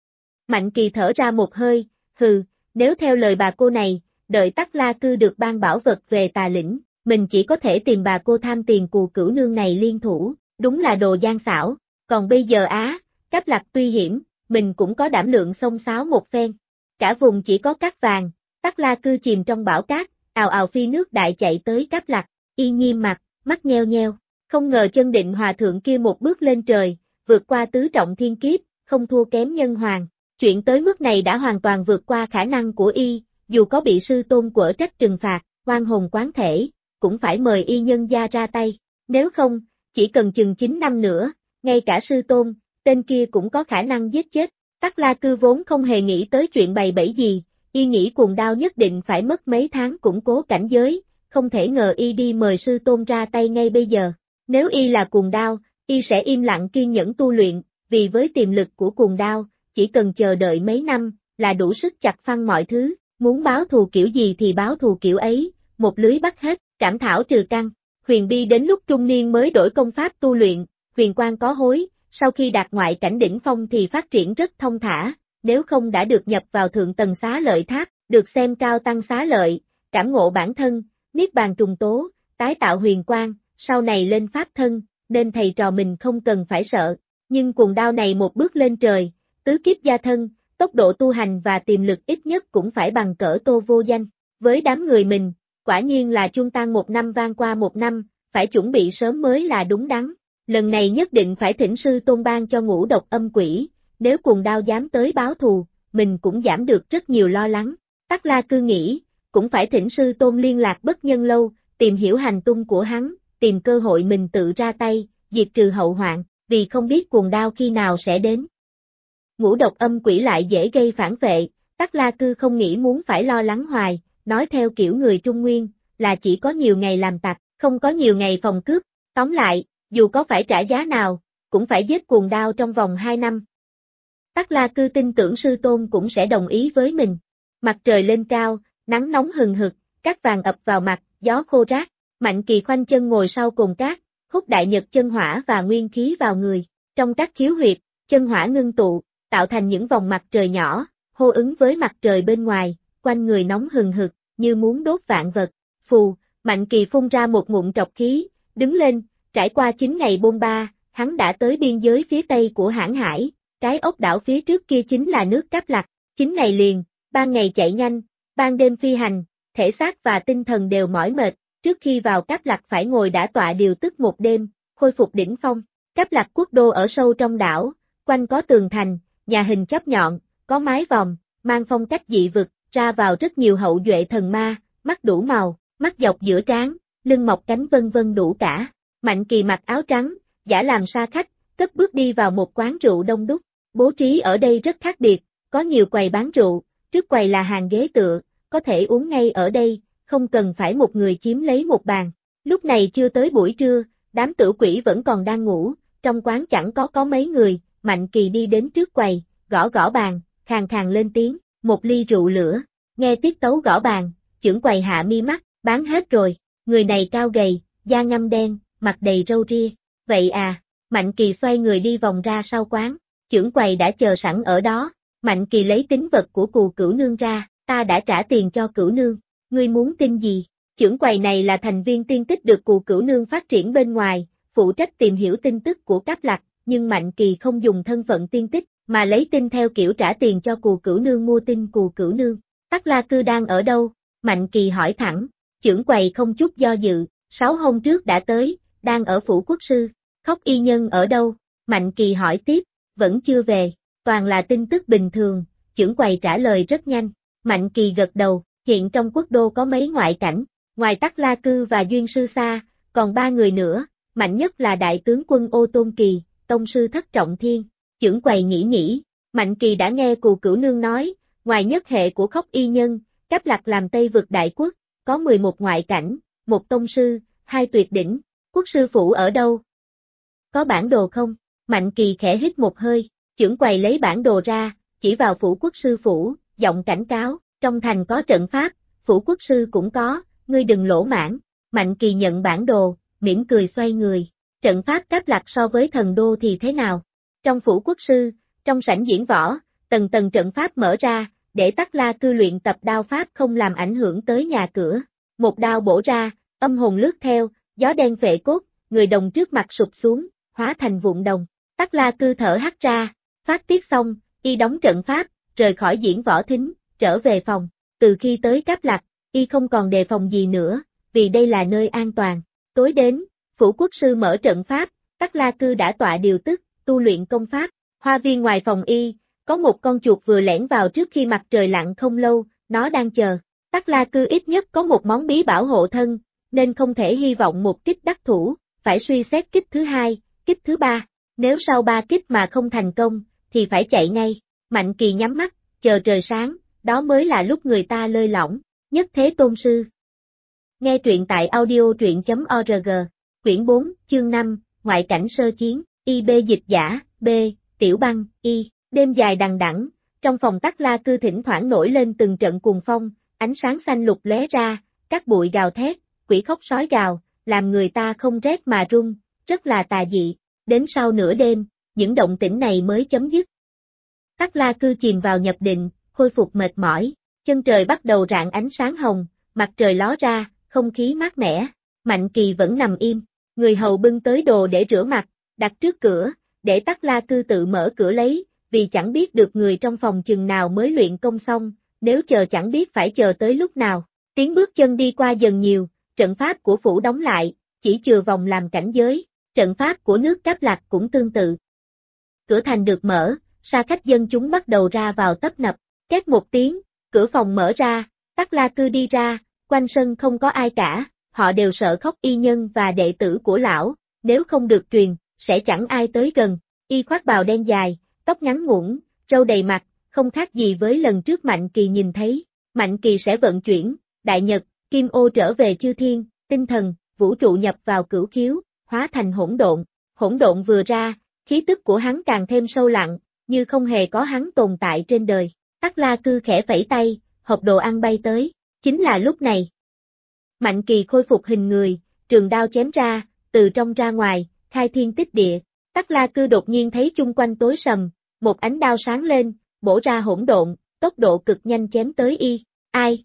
Mạnh Kỳ thở ra một hơi, hừ, nếu theo lời bà cô này, đợi Tắc La Cư được ban bảo vật về Tà Lĩnh, mình chỉ có thể tìm bà cô tham tiền Cù Cửu Nương này liên thủ, đúng là đồ gian xảo, còn bây giờ Cáp Lạc tuy hiểm, mình cũng có đảm lượng xông xáo một phen. Cả vùng chỉ có cát vàng, Tắc La Cư chìm trong bão cát, ào ào phi nước đại chạy tới Cáp Lạc, y nghiêm mặt, mắt nheo nheo, không ngờ chân định hòa thượng kia một bước lên trời, vượt qua tứ trọng thiên kiếp, không thua kém nhân hoàng. Chuyện tới mức này đã hoàn toàn vượt qua khả năng của y, dù có bị sư tôn quở trách trừng phạt, oan hồn quán thể, cũng phải mời y nhân gia ra tay, nếu không, chỉ cần chừng 9 năm nữa, ngay cả sư tôn, tên kia cũng có khả năng giết chết. Tắc La Cư vốn không hề nghĩ tới chuyện bày bẫy gì, y nghĩ Cuồng Đao nhất định phải mất mấy tháng củng cố cảnh giới, không thể ngờ y đi mời sư tôn ra tay ngay bây giờ. Nếu y là Cuồng Đao, y sẽ im lặng kiên nhẫn tu luyện, vì với tiềm lực của Cuồng Đao, chỉ cần chờ đợi mấy năm, là đủ sức chặt phăng mọi thứ, muốn báo thù kiểu gì thì báo thù kiểu ấy, một lưới bắt hết, trảm thảo trừ căn. Huyền Bi đến lúc trung niên mới đổi công pháp tu luyện, huyền quang có hối, sau khi đạt ngoại cảnh đỉnh phong thì phát triển rất thông thả, nếu không đã được nhập vào thượng tầng xá lợi tháp, được xem cao tăng xá lợi, cảm ngộ bản thân, niết bàn trùng tố, tái tạo huyền quang, sau này lên pháp thân, nên thầy trò mình không cần phải sợ, nhưng Cuồng Đao này một bước lên trời, tứ kiếp gia thân, tốc độ tu hành và tiềm lực ít nhất cũng phải bằng cỡ Tô Vô Danh, với đám người mình, quả nhiên là chung tan một năm vang qua một năm, phải chuẩn bị sớm mới là đúng đắn. Lần này nhất định phải thỉnh sư tôn ban cho Ngũ Độc Âm Quỷ, nếu Cuồng Đao dám tới báo thù, mình cũng giảm được rất nhiều lo lắng. Tắc La Cư nghĩ, cũng phải thỉnh sư tôn liên lạc Bất Nhân Lâu, tìm hiểu hành tung của hắn, tìm cơ hội mình tự ra tay, diệt trừ hậu hoạn, vì không biết Cuồng Đao khi nào sẽ đến. Ngũ Độc Âm Quỷ lại dễ gây phản vệ, Tắc La Cư không nghĩ muốn phải lo lắng hoài, nói theo kiểu người Trung Nguyên, là chỉ có nhiều ngày làm tặc, không có nhiều ngày phòng cướp, tóm lại, dù có phải trả giá nào, cũng phải giết Cuồng Đao trong vòng 2 năm. Tắc La Cư tin tưởng sư tôn cũng sẽ đồng ý với mình. Mặt trời lên cao, nắng nóng hừng hực, cát vàng ập vào mặt, gió khô rát, Mạnh Kỳ khoanh chân ngồi sau cồn cát, hút đại nhật chân hỏa và nguyên khí vào người, trong các khiếu huyệt, chân hỏa ngưng tụ, tạo thành những vòng mặt trời nhỏ, hô ứng với mặt trời bên ngoài, quanh người nóng hừng hực, như muốn đốt vạn vật. Phù, Mạnh Kỳ phun ra một ngụm trọc khí, đứng lên, trải qua 9 ngày bôn ba, hắn đã tới biên giới phía tây của Hãn Hải, cái ốc đảo phía trước kia chính là nước Cáp Lạc. 9 ngày liền, ban ngày chạy nhanh, ban đêm phi hành, thể xác và tinh thần đều mỏi mệt, trước khi vào Cáp Lạc phải ngồi đả tọa điều tức một đêm, khôi phục đỉnh phong. Cáp Lạc quốc đô ở sâu trong đảo, quanh có tường thành, nhà hình chóp nhọn, có mái vòm, mang phong cách dị vực, ra vào rất nhiều hậu duệ thần ma, mắt đủ màu, mắt dọc giữa trán, lưng mọc cánh vân vân đủ cả. Mạnh Kỳ mặc áo trắng, giả làm sa khách, cất bước đi vào một quán rượu đông đúc. Bố trí ở đây rất khác biệt, có nhiều quầy bán rượu, trước quầy là hàng ghế tựa, có thể uống ngay ở đây, không cần phải một người chiếm lấy một bàn. Lúc này chưa tới buổi trưa, đám tử quỷ vẫn còn đang ngủ, trong quán chẳng có mấy người. Mạnh Kỳ đi đến trước quầy, gõ gõ bàn, khàn khàn lên tiếng, một ly rượu lửa, nghe tiết tấu gõ bàn, chưởng quầy hạ mi mắt, bán hết rồi, người này cao gầy, da ngăm đen, mặt đầy râu ria, vậy à, Mạnh Kỳ xoay người đi vòng ra sau quán, chưởng quầy đã chờ sẵn ở đó, Mạnh Kỳ lấy tín vật của Cù Cửu Nương ra, ta đã trả tiền cho Cửu Nương, ngươi muốn tin gì? Chưởng quầy này là thành viên tiên tích được Cù Cửu Nương phát triển bên ngoài, phụ trách tìm hiểu tin tức của Cáp Lạc, nhưng Mạnh Kỳ không dùng thân phận tiên tích, mà lấy tin theo kiểu trả tiền cho Cù Cửu Nương mua tin Cù Cửu Nương. Tắc La Cư đang ở đâu? Mạnh Kỳ hỏi thẳng, chưởng quầy không chút do dự, 6 hôm trước đã tới, đang ở phủ quốc sư. Khốc Y Nhân ở đâu? Mạnh Kỳ hỏi tiếp, vẫn chưa về, toàn là tin tức bình thường, chưởng quầy trả lời rất nhanh. Mạnh Kỳ gật đầu, hiện trong quốc đô có mấy ngoại cảnh, ngoài Tắc La Cư và Duyên Sư Sa, còn 3 người nữa, mạnh nhất là đại tướng quân Ô Tôn Kỳ, tông sư Thất Trọng Thiên. Chưởng quầy nghĩ, Mạnh Kỳ đã nghe Cù Cửu Nương nói, ngoài nhất hệ của Khốc Y Nhân, Cáp Lạc làm Tây vực đại quốc, có 11 ngoại cảnh, 1 tông sư, 2 tuyệt đỉnh, quốc sư phủ ở đâu? Có bản đồ không? Mạnh Kỳ khẽ hít một hơi, Chưởng quầy lấy bản đồ ra, chỉ vào phủ quốc sư phủ, giọng cảnh cáo, trong thành có trận pháp, phủ quốc sư cũng có, ngươi đừng lỗ mãng. Mạnh Kỳ nhận bản đồ, mỉm cười xoay người. Trận pháp Cáp Lạc so với thần đô thì thế nào? Trong phủ quốc sư, trong sảnh diễn võ, tầng tầng trận pháp mở ra, để Tắc La Cư luyện tập đao pháp không làm ảnh hưởng tới nhà cửa. Một đao bổ ra, âm hồn lướt theo, gió đen phệ cốt, người đồng trước mặt sụp xuống, hóa thành vụn đồng. Tắc La Cư thở hắt ra, phát tiết xong, y đóng trận pháp, rời khỏi diễn võ thính, trở về phòng. Từ khi tới Cáp Lạc, y không còn đề phòng gì nữa, vì đây là nơi an toàn. Tối đến, phủ quốc sư mở trận pháp, Tắc La Cư đã tọa điều tức, tu luyện công pháp. Hoa viên ngoài phòng y, có một con chuột vừa lẻn vào trước khi mặt trời lặn không lâu, nó đang chờ. Tắc La Cư ít nhất có một món bí bảo hộ thân, nên không thể hy vọng một kích đắc thủ, phải suy xét kích thứ hai, kích thứ ba. Nếu sau 3 kích mà không thành công, thì phải chạy ngay. Mạnh Kỳ nhắm mắt, chờ trời sáng, đó mới là lúc người ta lơi lỏng. Nhất Thế Tôn Sư. Nghe truyện tại audio.org. Quyển 4, chương 5, Ngoại cảnh sơ chiến, IB dịch giả, B, Tiểu Băng, Y. Đêm dài đằng đẵng, trong phòng Tắc La Cư thỉnh thoảng nổi lên từng trận cuồng phong, ánh sáng xanh lục lóe ra, các bụi gào thét, quỷ khóc sói gào, làm người ta không rét mà run, rất là tà dị. Đến sau nửa đêm, những động tĩnh này mới chấm dứt. Tắc La Cư chìm vào nhập định, khôi phục mệt mỏi, chân trời bắt đầu rạng ánh sáng hồng, mặt trời ló ra, không khí mát mẻ. Mạnh Kỳ vẫn nằm im, người hầu bưng tới đồ để rửa mặt, đặt trước cửa, để Tắc La Cư tự mở cửa lấy, vì chẳng biết được người trong phòng chừng nào mới luyện công xong, nếu chờ chẳng biết phải chờ tới lúc nào. Tiếng bước chân đi qua dần nhiều, trận pháp của phủ đóng lại, chỉ chừa vòng làm cảnh giới, trận pháp của nước Cáp Lạc cũng tương tự. Cửa thành được mở, sa khách dân chúng bắt đầu ra vào tấp nập, két một tiếng, cửa phòng mở ra, Tắc La Cư đi ra, quanh sân không có ai cả, họ đều sợ Khóc Y Nhân và đệ tử của lão, nếu không được truyền, sẽ chẳng ai tới gần. Y khoác bào đen dài, tóc ngắn ngủn, râu đầy mặt, không khác gì với lần trước Mạnh Kỳ nhìn thấy. Mạnh Kỳ sẽ vận chuyển, đại nhật, kim ô trở về chư thiên, tinh thần, vũ trụ nhập vào cửu khiếu, hóa thành hỗn độn. Hỗn độn vừa ra, khí tức của hắn càng thêm sâu lặng, như không hề có hắn tồn tại trên đời. Tắc La Cư khẽ phẩy tay, hộp đồ ăn bay tới. Chính là lúc này. Mạnh Kỳ khôi phục hình người, trường đao chém ra, từ trong ra ngoài, khai thiên tích địa. Tắc La Cư đột nhiên thấy chung quanh tối sầm, một ánh đao sáng lên, bổ ra hỗn độn, tốc độ cực nhanh chém tới y. Ai?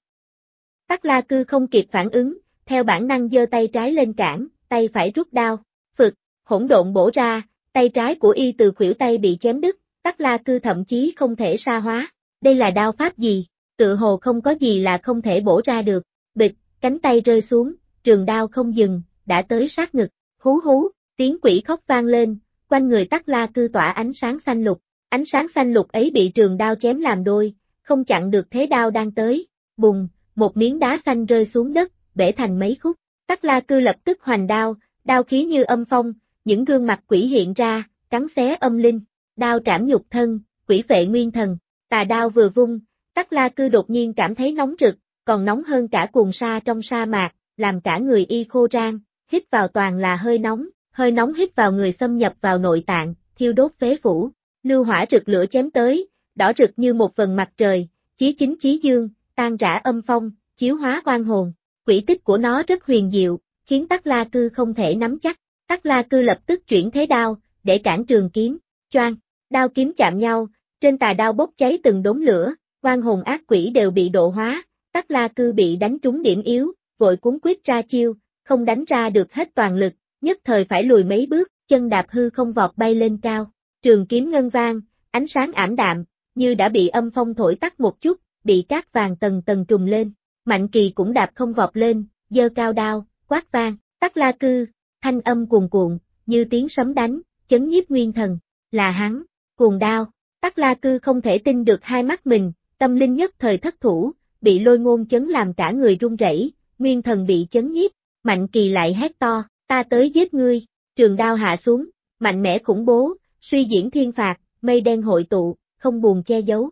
Tắc La Cư không kịp phản ứng, theo bản năng giơ tay trái lên cản, tay phải rút đao. Phực, hỗn độn bổ ra, tay trái của y từ khuỷu tay bị chém đứt, Tắc La Cư thậm chí không thể sa hóa. Đây là đao pháp gì? Tự hồ không có gì là không thể bổ ra được. Bịch, cánh tay rơi xuống, trường đao không dừng, đã tới sát ngực. Hú hú, tiếng quỷ khóc vang lên, quanh người Tắc La Cư tỏa ánh sáng xanh lục. Ánh sáng xanh lục ấy bị trường đao chém làm đôi, không chặn được thế đao đang tới. Bùng, một miếng đá xanh rơi xuống đất, bể thành mấy khúc. Tắc La Cư lập tức hoành đao, đao khí như âm phong, những gương mặt quỷ hiện ra, cắn xé âm linh. Đao trảm nhục thân, quỷ phệ nguyên thần. Tà đao vừa vung, Tắc La Cư đột nhiên cảm thấy nóng rực, còn nóng hơn cả cuồng sa trong sa mạc, làm cả người y khô rang, hít vào toàn là hơi nóng hít vào người xâm nhập vào nội tạng, thiêu đốt phế phủ. Lưu hỏa rực lửa chém tới, đỏ rực như một vầng mặt trời, chí chính chí dương, tan rã âm phong, chiếu hóa oan hồn. Quỷ tích của nó rất huyền diệu, khiến Tắc La Cư không thể nắm chắc. Tắc La Cư lập tức chuyển thế đao, để cản trường kiếm. Choang, đao kiếm chạm nhau, trên tà đao bốc cháy từng đốm lửa, oan hồn ác quỷ đều bị độ hóa. Tắc La Cư bị đánh trúng điểm yếu, vội cuốn quýt ra chiêu, không đánh ra được hết toàn lực, nhất thời phải lùi mấy bước, chân đạp hư không vọt bay lên cao. Trường kiếm ngân vang, ánh sáng ảm đạm, như đã bị âm phong thổi tắt một chút, bị cát vàng tầng tầng trùng lên. Mạnh Kỳ cũng đạp không vọt lên, giơ cao đao, quát vang. Tắc La Cư, thanh âm cuồn cuộn, như tiếng sấm đánh, chấn nhiếp nguyên thần. Là hắn, cuồng đao. Tắc La Cư không thể tin được hai mắt mình, tâm linh nhất thời thất thủ, bị lôi ngôn chấn làm cả người run rẩy, nguyên thần bị chấn nhiếp. Mạnh Kỳ lại hét to, ta tới giết ngươi. Trường đao hạ xuống, mạnh mẽ khủng bố, suy diễn thiên phạt, mây đen hội tụ, không buồn che giấu.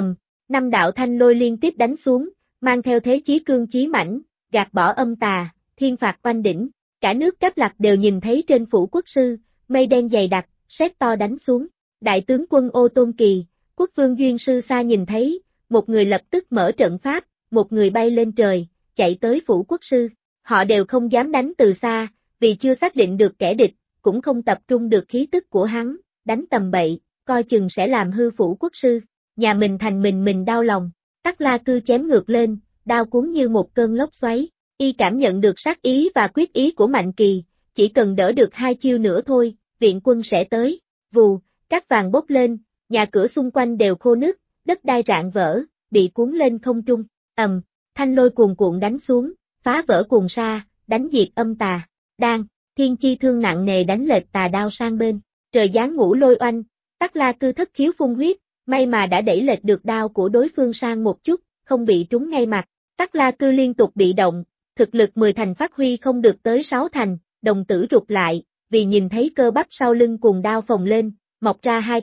Năm đạo thanh lôi liên tiếp đánh xuống, mang theo thế chí cương chí mãnh, gạt bỏ âm tà, thiên phạt oanh đỉnh. Cả nước Cáp Lạc đều nhìn thấy trên phủ quốc sư, mây đen dày đặc, sét to đánh xuống. Đại tướng quân Ô Tôn Kỳ, quốc vương Duyên Sư xa nhìn thấy, một người lập tức mở trận pháp, một người bay lên trời, chạy tới phủ quốc sư. Họ đều không dám đánh từ xa, vì chưa xác định được kẻ địch, cũng không tập trung được khí tức của hắn, đánh tầm bậy, coi chừng sẽ làm hư phủ quốc sư. Nhà mình thành mình đau lòng. Tắc La Cư chém ngược lên, đao cuốn như một cơn lốc xoáy. Y cảm nhận được sát ý và quyết ý của Mạnh Kỳ, chỉ cần đỡ được 2 chiêu nữa thôi, viện quân sẽ tới. Vù, cát vàng bốc lên, nhà cửa xung quanh đều khô nứt, đất đai rạn vỡ, bị cuốn lên không trung. Thanh lôi cuồn cuộn đánh xuống, phá vỡ cuồng sa, đánh diệt âm tà. Đang, thiên chi thương nặng nề đánh lệch tà đao sang bên. Trời giáng ngũ lôi oanh, Tắc La Cư thất khiếu phun huyết, may mà đã đẩy lệch được đao của đối phương sang một chút, không bị trúng ngay mặt. Tắc La Cư liên tục bị động, thực lực 10 thành phát huy không được tới 6 thành, đồng tử rụt lại, vì nhìn thấy cơ bắp sau lưng cuồng đao phồng lên, mọc ra hai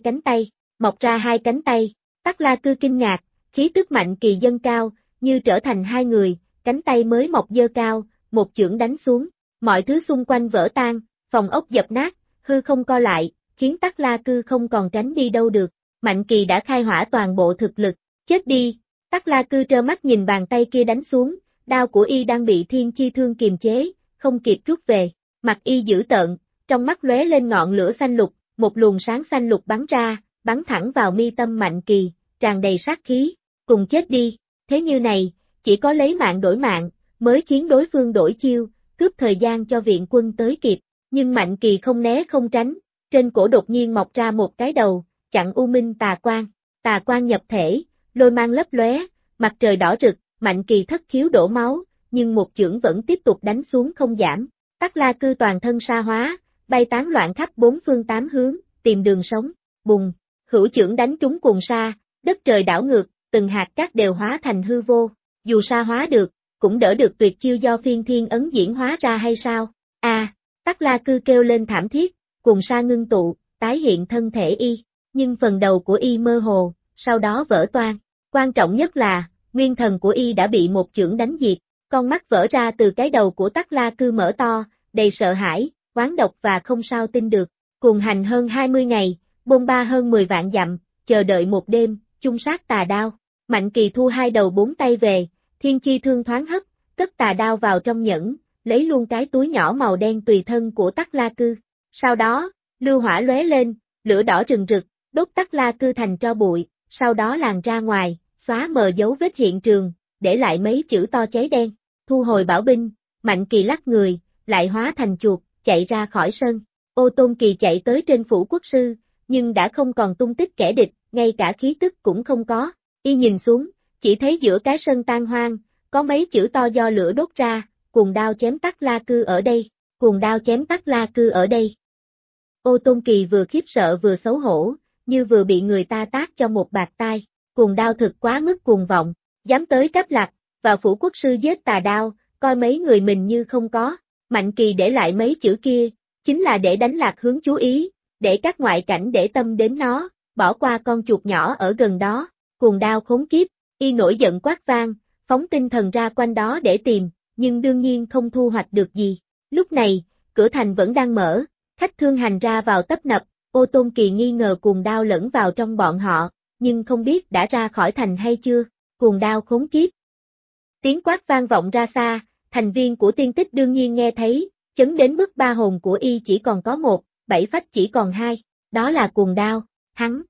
cánh tay. Tắc La Cư kinh ngạc, khí tức Mạnh Kỳ dâng cao, như trở thành hai người, cánh tay mới mọc dơ cao, một chưởng đánh xuống, mọi thứ xung quanh vỡ tan, phòng ốc dập nát, hư không co lại, khiến Tắc La Cư không còn tránh đi đâu được. Mạnh Kỳ đã khai hỏa toàn bộ thực lực, chết đi. Tắc La Cư trơ mắt nhìn bàn tay kia đánh xuống, đao của y đang bị thiên chi thương kiềm chế, không kịp rút về. Mặt y dữ tợn, trong mắt lóe lên ngọn lửa xanh lục, một luồng sáng xanh lục bắn ra, bắn thẳng vào mi tâm Mạnh Kỳ, tràn đầy sát khí, cùng chết đi. Thế như này, chỉ có lấy mạng đổi mạng, mới khiến đối phương đổi chiêu, cướp thời gian cho viện quân tới kịp. Nhưng Mạnh Kỳ không né không tránh, trên cổ đột nhiên mọc ra một cái đầu, chặn u minh tà quang nhập thể, lôi mang lấp lóe, mặt trời đỏ rực, Mạnh Kỳ thất khiếu đổ máu, nhưng một chưởng vẫn tiếp tục đánh xuống không giảm. Tắc La Cư toàn thân sa hóa, bay tán loạn khắp 4 phương 8 hướng, tìm đường sống. Bùng, hữu chưởng đánh trúng cuồng sa, đất trời đảo ngược, từng hạt cát đều hóa thành hư vô. Dù sa hóa được, cũng đỡ được tuyệt chiêu do phiên thiên ấn diễn hóa ra hay sao? Tắc La Cư kêu lên thảm thiết, cuồng sa ngưng tụ, tái hiện thân thể y, nhưng phần đầu của y mơ hồ, sau đó vỡ toang. Quan trọng nhất là, nguyên thần của y đã bị một chưởng đánh diệt, con mắt vỡ ra từ cái đầu của Tắc La Cư mở to, đầy sợ hãi, oán độc và không sao tin được. Cuồng hành hơn 20 ngày, bôn ba hơn 10 vạn dặm, chờ đợi một đêm, chung sát tà đao. Mạnh Kỳ thu 2 đầu 4 tay về, thiên chi thương thoáng hất, cất tà đao vào trong nhẫn, lấy luôn cái túi nhỏ màu đen tùy thân của Tắc La Cư. Sau đó, lưu hỏa lóe lên, lửa đỏ rừng rực, đốt Tắc La Cư thành tro bụi, sau đó làn ra ngoài, xóa mờ dấu vết hiện trường, để lại mấy chữ to cháy đen. Thu hồi bảo binh, Mạnh Kỳ lắc người, lại hóa thành chuột, chạy ra khỏi sân. Ô Tôn Kỳ chạy tới trên phủ quốc sư, nhưng đã không còn tung tích kẻ địch, ngay cả khí tức cũng không có. Y nhìn xuống, chỉ thấy giữa cái sân tan hoang, có mấy chữ to do lửa đốt ra, cuồng đao chém Tắc La Cư ở đây, cuồng đao chém Tắc La Cư ở đây. Ô Tôn Kỳ vừa khiếp sợ vừa xấu hổ, như vừa bị người ta tát cho một bạt tai. Cuồng đao thực quá mức cuồng vọng, dám tới Cáp Lạc, vào phủ quốc sư giết tà đao, coi mấy người mình như không có. Mạnh Kỳ để lại mấy chữ kia, chính là để đánh lạc hướng chú ý, để các ngoại cảnh để tâm đến nó, bỏ qua con chuột nhỏ ở gần đó. Cuồng đao khốn kiếp, y nổi giận quát vang, phóng tinh thần ra quanh đó để tìm, nhưng đương nhiên không thu hoạch được gì. Lúc này, cửa thành vẫn đang mở, khách thương hành ra vào tấp nập. Ô Tôn Kỳ nghi ngờ cuồng đao lẫn vào trong bọn họ, nhưng không biết đã ra khỏi thành hay chưa. Cuồng đao khốn kiếp. Tiếng quát vang vọng ra xa, thành viên của tiên tích đương nhiên nghe thấy, chấn đến mức ba hồn của y chỉ còn có 1, 7 phách chỉ còn 2, đó là cuồng đao, hắn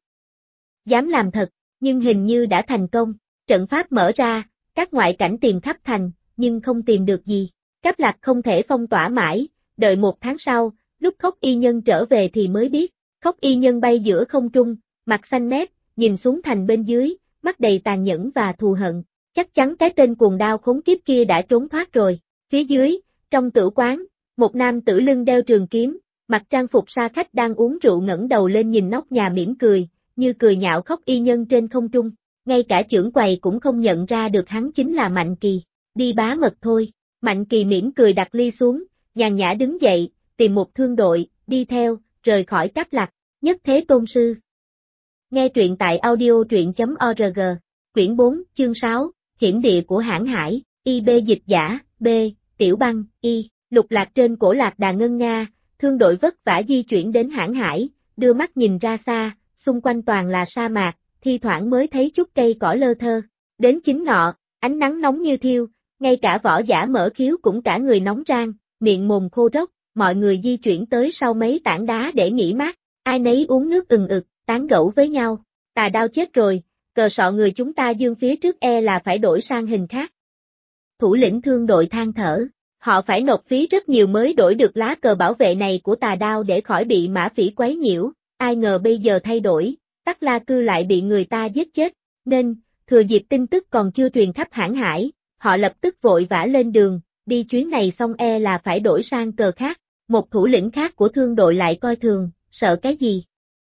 dám làm thật, nhưng hình như đã thành công. Trận pháp mở ra, các ngoại cảnh tìm khắp thành, nhưng không tìm được gì. Cáp Lạc không thể phong tỏa mãi, đợi 1 tháng sau, lúc Khốc Y Nhân trở về thì mới biết. Khốc Y Nhân bay giữa không trung, mặt xanh mét, nhìn xuống thành bên dưới, mắt đầy tàn nhẫn và thù hận. Chắc chắn cái tên cuồng đao khốn kiếp kia đã trốn thoát rồi. Phía dưới, trong tử quán, một nam tử lưng đeo trường kiếm, mặc trang phục sa khách đang uống rượu ngẩng đầu lên nhìn nóc nhà mỉm cười, như cười nhạo Khốc Y Nhân trên không trung. Ngay cả trưởng quầy cũng không nhận ra được hắn chính là Mạnh Kỳ. Đi bá mật thôi. Mạnh Kỳ mỉm cười đặt ly xuống, nhàn nhã đứng dậy, tìm một thương đội, đi theo, rời khỏi Cáp Lạc. Nhất Thế Tôn Sư. Nghe truyện tại audio.org. Quyển 4, chương 6, Hiểm địa của Hãn Hải, IB dịch giả, B, Tiểu Băng, Y. Lục lạc trên cổ lạc đà ngân nga, thương đội vất vả di chuyển đến Hãn Hải, đưa mắt nhìn ra xa, xung quanh toàn là sa mạc, thi thoảng mới thấy chút cây cỏ lơ thơ. Đến chính ngọ, ánh nắng nóng như thiêu, ngay cả võ giả mở khiếu cũng cả người nóng rang, miệng mồm khô rốc, mọi người di chuyển tới sau mấy tảng đá để nghỉ mát, ai nấy uống nước ừng ực, tán gẫu với nhau. Tà Đao chết rồi, cờ sọ người chúng ta dương phía trước e là phải đổi sang hình khác. Thủ lĩnh thương đội than thở, họ phải nộp phí rất nhiều mới đổi được lá cờ bảo vệ này của Tà Đao để khỏi bị mã phỉ quấy nhiễu, ai ngờ bây giờ thay đổi, Tắc La Cư lại bị người ta giết chết, nên, thừa dịp tin tức còn chưa truyền khắp Hãn Hải, họ lập tức vội vã lên đường, đi chuyến này xong e là phải đổi sang cờ khác, một thủ lĩnh khác của thương đội lại coi thường, sợ cái gì?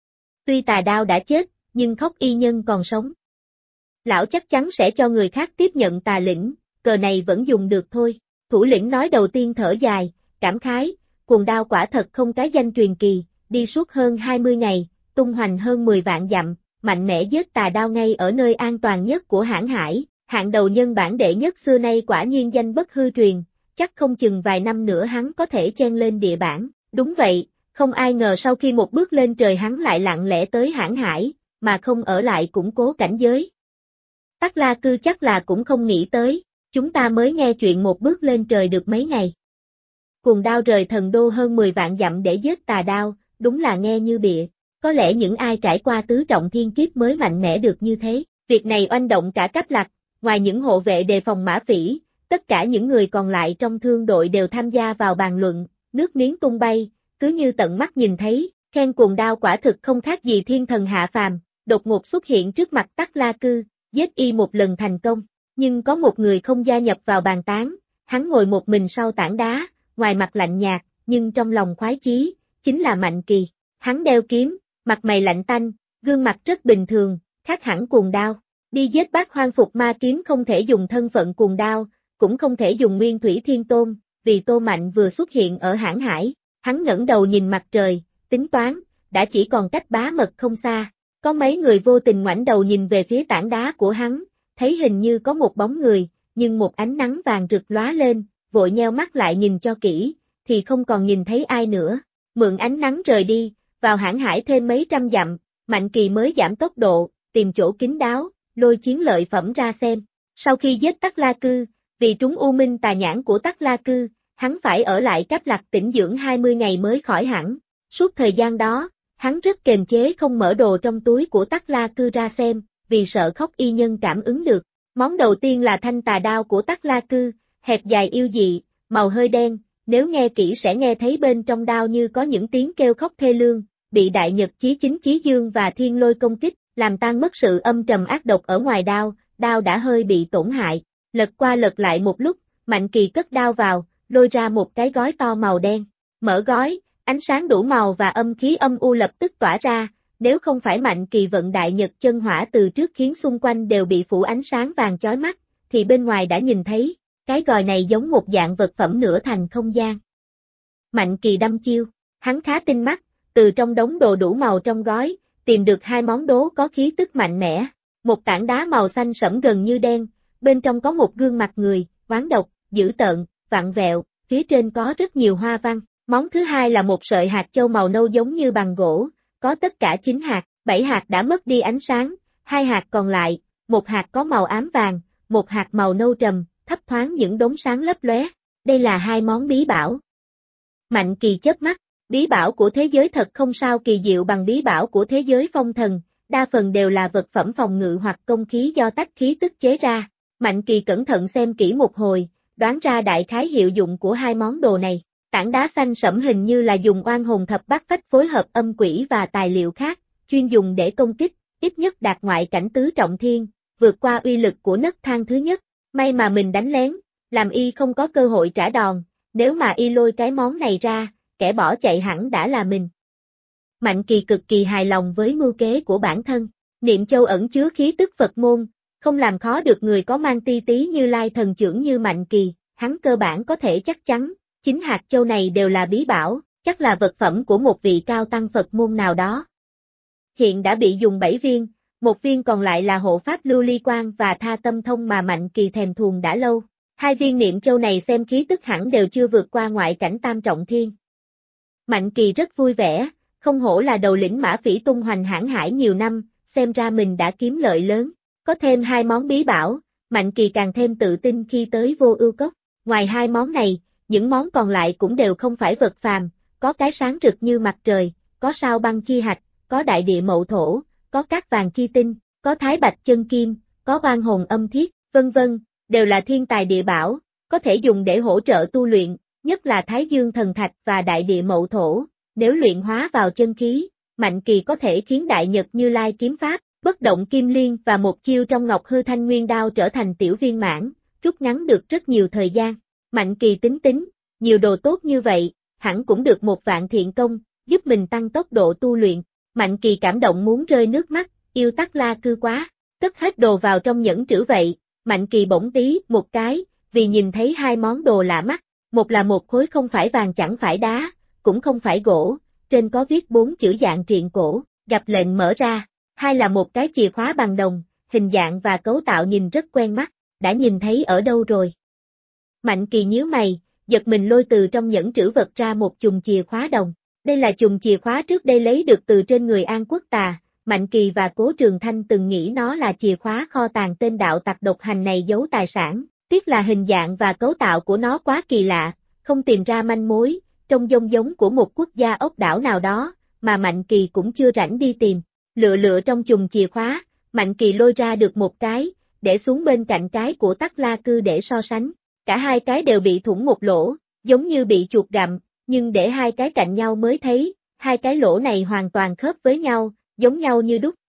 Tuy Tà Đao đã chết, nhưng Khóc Y Nhân còn sống. Lão chắc chắn sẽ cho người khác tiếp nhận tà lĩnh, cờ này vẫn dùng được thôi. Thủ lĩnh nói đầu tiên thở dài, cảm khái, Cuồng Đao quả thật không cái danh truyền kỳ, đi suốt hơn 20 ngày, tung hoành hơn 10 vạn dặm, mạnh mẽ giết Tà Đao ngay ở nơi an toàn nhất của Hãn Hải, hạng đầu nhân bản đệ nhất xưa nay quả nhiên danh bất hư truyền, chắc không chừng vài năm nữa hắn có thể chen lên địa bảng. Đúng vậy, không ai ngờ sau khi một bước lên trời hắn lại lặng lẽ tới Hãn Hải, mà không ở lại củng cố cảnh giới. Tắc La Cư chắc là cũng không nghĩ tới, chúng ta mới nghe chuyện một bước lên trời được mấy ngày. Cuồng Đao rời thần đô hơn 10 vạn dặm để giết Tà Đao, đúng là nghe như bịa, có lẽ những ai trải qua tứ trọng thiên kiếp mới mạnh mẽ được như thế. Việc này oanh động cả Cáp Lạc, ngoài những hộ vệ đề phòng mã phỉ, tất cả những người còn lại trong thương đội đều tham gia vào bàn luận, nước miếng tung bay, cứ như tận mắt nhìn thấy, khen Cuồng Đao quả thực không khác gì thiên thần hạ phàm, đột ngột xuất hiện trước mặt Tắc La Cư, giết y một lần thành công, nhưng có một người không gia nhập vào bàn tán, hắn ngồi một mình sau tảng đá, ngoài mặt lạnh nhạt, nhưng trong lòng khoái chí, chính là Mạnh Kỳ, hắn đeo kiếm, mặt mày lạnh tanh, gương mặt rất bình thường, khác hẳn Cuồng Đao, đi giết Bát Hoang Phục Ma Kiếm không thể dùng thân phận Cuồng Đao, cũng không thể dùng Nguyên Thủy Thiên Tôn, vì Tô Mạnh vừa xuất hiện ở Hãn Hải, hắn ngẩng đầu nhìn mặt trời, tính toán, đã chỉ còn cách Bá Mật không xa. Có mấy người vô tình ngoảnh đầu nhìn về phía tảng đá của hắn, thấy hình như có một bóng người, nhưng một ánh nắng vàng rực lóa lên, vội nheo mắt lại nhìn cho kỹ, thì không còn nhìn thấy ai nữa. Mượn ánh nắng rời đi, vào Hãn Hải thêm mấy trăm dặm, Mạnh Kỳ mới giảm tốc độ, tìm chỗ kín đáo, lôi chiến lợi phẩm ra xem. Sau khi giết Tắc La Cư, vì trúng u minh tà nhãn của Tắc La Cư, hắn phải ở lại Cáp Lạc tĩnh dưỡng 20 ngày mới khỏi hẳn. Suốt thời gian đó, hắn rất kềm chế không mở đồ trong túi của Tắc La Cư ra xem, vì sợ Khóc Y Nhân cảm ứng được. Món đầu tiên là thanh tà đao của Tắc La Cư, hẹp dài yêu dị, màu hơi đen, nếu nghe kỹ sẽ nghe thấy bên trong đao như có những tiếng kêu khóc thê lương, bị Đại Nhật Chí Chính Chí Dương và Thiên Lôi công kích, làm tan mất sự âm trầm ác độc ở ngoài đao, đao đã hơi bị tổn hại. Lật qua lật lại một lúc, Mạnh Kỳ cất đao vào, lôi ra một cái gói to màu đen, mở gói. Ánh sáng đủ màu và âm khí âm u lập tức tỏa ra, nếu không phải Mạnh Kỳ vận Đại Nhật chân hỏa từ trước khiến xung quanh đều bị phủ ánh sáng vàng chói mắt, thì bên ngoài đã nhìn thấy, cái gòi này giống một dạng vật phẩm nửa thành không gian. Mạnh Kỳ đăm chiêu, hắn khá tinh mắt, từ trong đống đồ đủ màu trong gói, tìm được hai món đố có khí tức mạnh mẽ, một tảng đá màu xanh sẫm gần như đen, bên trong có một gương mặt người, oán độc, dữ tợn, vặn vẹo, phía trên có rất nhiều hoa văn. Món thứ hai là một sợi hạt châu màu nâu giống như bằng gỗ, có tất cả 9 hạt, 7 hạt đã mất đi ánh sáng, 2 hạt còn lại, một hạt có màu ám vàng, một hạt màu nâu trầm, thấp thoáng những đốm sáng lấp lóe. Đây là hai món bí bảo. Mạnh Kỳ chớp mắt, bí bảo của thế giới thật không sao kỳ diệu bằng bí bảo của thế giới phong thần, đa phần đều là vật phẩm phòng ngự hoặc công khí do tách khí tức chế ra. Mạnh Kỳ cẩn thận xem kỹ một hồi, đoán ra đại khái hiệu dụng của hai món đồ này. Tảng đá xanh sẫm hình như là dùng oan hồn thập bát phách phối hợp âm quỷ và tài liệu khác, chuyên dùng để công kích, ít nhất đạt ngoại cảnh tứ trọng thiên, vượt qua uy lực của nấc thang thứ nhất. May mà mình đánh lén, làm y không có cơ hội trả đòn, nếu mà y lôi cái món này ra, kẻ bỏ chạy hẳn đã là mình. Mạnh Kỳ cực kỳ hài lòng với mưu kế của bản thân, niệm châu ẩn chứa khí tức Phật môn, không làm khó được người có mang ti tí như Lai thần trưởng như Mạnh Kỳ, hắn cơ bản có thể chắc chắn. 9 hạt châu này đều là bí bảo, chắc là vật phẩm của một vị cao tăng Phật môn nào đó. Hiện đã bị dùng 7 viên, một viên còn lại là hộ pháp lưu ly quang và tha tâm thông mà Mạnh Kỳ thèm thuồng đã lâu. 2 viên niệm châu này xem khí tức hẳn đều chưa vượt qua ngoại cảnh tam trọng thiên. Mạnh Kỳ rất vui vẻ, không hổ là đầu lĩnh mã phỉ tung hoành hãn hải nhiều năm, xem ra mình đã kiếm lợi lớn. Có thêm 2 món bí bảo, Mạnh Kỳ càng thêm tự tin khi tới Vô Ưu Cốc. Ngoài 2 món này, những món còn lại cũng đều không phải vật phàm, có cái sáng rực như mặt trời, có sao băng chi hạch, có đại địa mậu thổ, có cát vàng chi tinh, có thái bạch chân kim, có oan hồn âm thiết, vân vân, đều là thiên tài địa bảo, có thể dùng để hỗ trợ tu luyện, nhất là Thái Dương thần thạch và đại địa mậu thổ, nếu luyện hóa vào chân khí, Mạnh Kỳ có thể khiến Đại Nhật Như Lai kiếm pháp, bất động kim liên và một chiêu trong Ngọc Hư Thanh Nguyên đao trở thành tiểu viên mãn, rút ngắn được rất nhiều thời gian. Mạnh Kỳ tính, nhiều đồ tốt như vậy, hẳn cũng được 1.000.000 thiện công, giúp mình tăng tốc độ tu luyện. Mạnh Kỳ cảm động muốn rơi nước mắt, yêu Tắc La Cư quá, cất hết đồ vào trong nhẫn trữ vậy, Mạnh Kỳ bỗng tí một cái, vì nhìn thấy 2 món đồ lạ mắt, một là một khối không phải vàng chẳng phải đá, cũng không phải gỗ, trên có viết 4 chữ dạng triện cổ, gặp lệnh mở ra, 2 là một cái chìa khóa bằng đồng, hình dạng và cấu tạo nhìn rất quen mắt, đã nhìn thấy ở đâu rồi. Mạnh Kỳ nhíu mày, giật mình lôi từ trong nhẫn trữ vật ra một chùm chìa khóa đồng. Đây là chùm chìa khóa trước đây lấy được từ trên người An Quốc Tà, Mạnh Kỳ và Cố Trường Thanh từng nghĩ nó là chìa khóa kho tàng tên đạo tặc độc hành này giấu tài sản, tiếc là hình dạng và cấu tạo của nó quá kỳ lạ, không tìm ra manh mối, trông giống của một quốc gia ốc đảo nào đó, mà Mạnh Kỳ cũng chưa rảnh đi tìm. Lựa trong chùm chìa khóa, Mạnh Kỳ lôi ra được một cái, để xuống bên cạnh cái của Tắc La Cư để so sánh. Cả 2 cái đều bị thủng một lỗ, giống như bị chuột gặm, nhưng để 2 cái cạnh nhau mới thấy, 2 cái lỗ này hoàn toàn khớp với nhau, giống nhau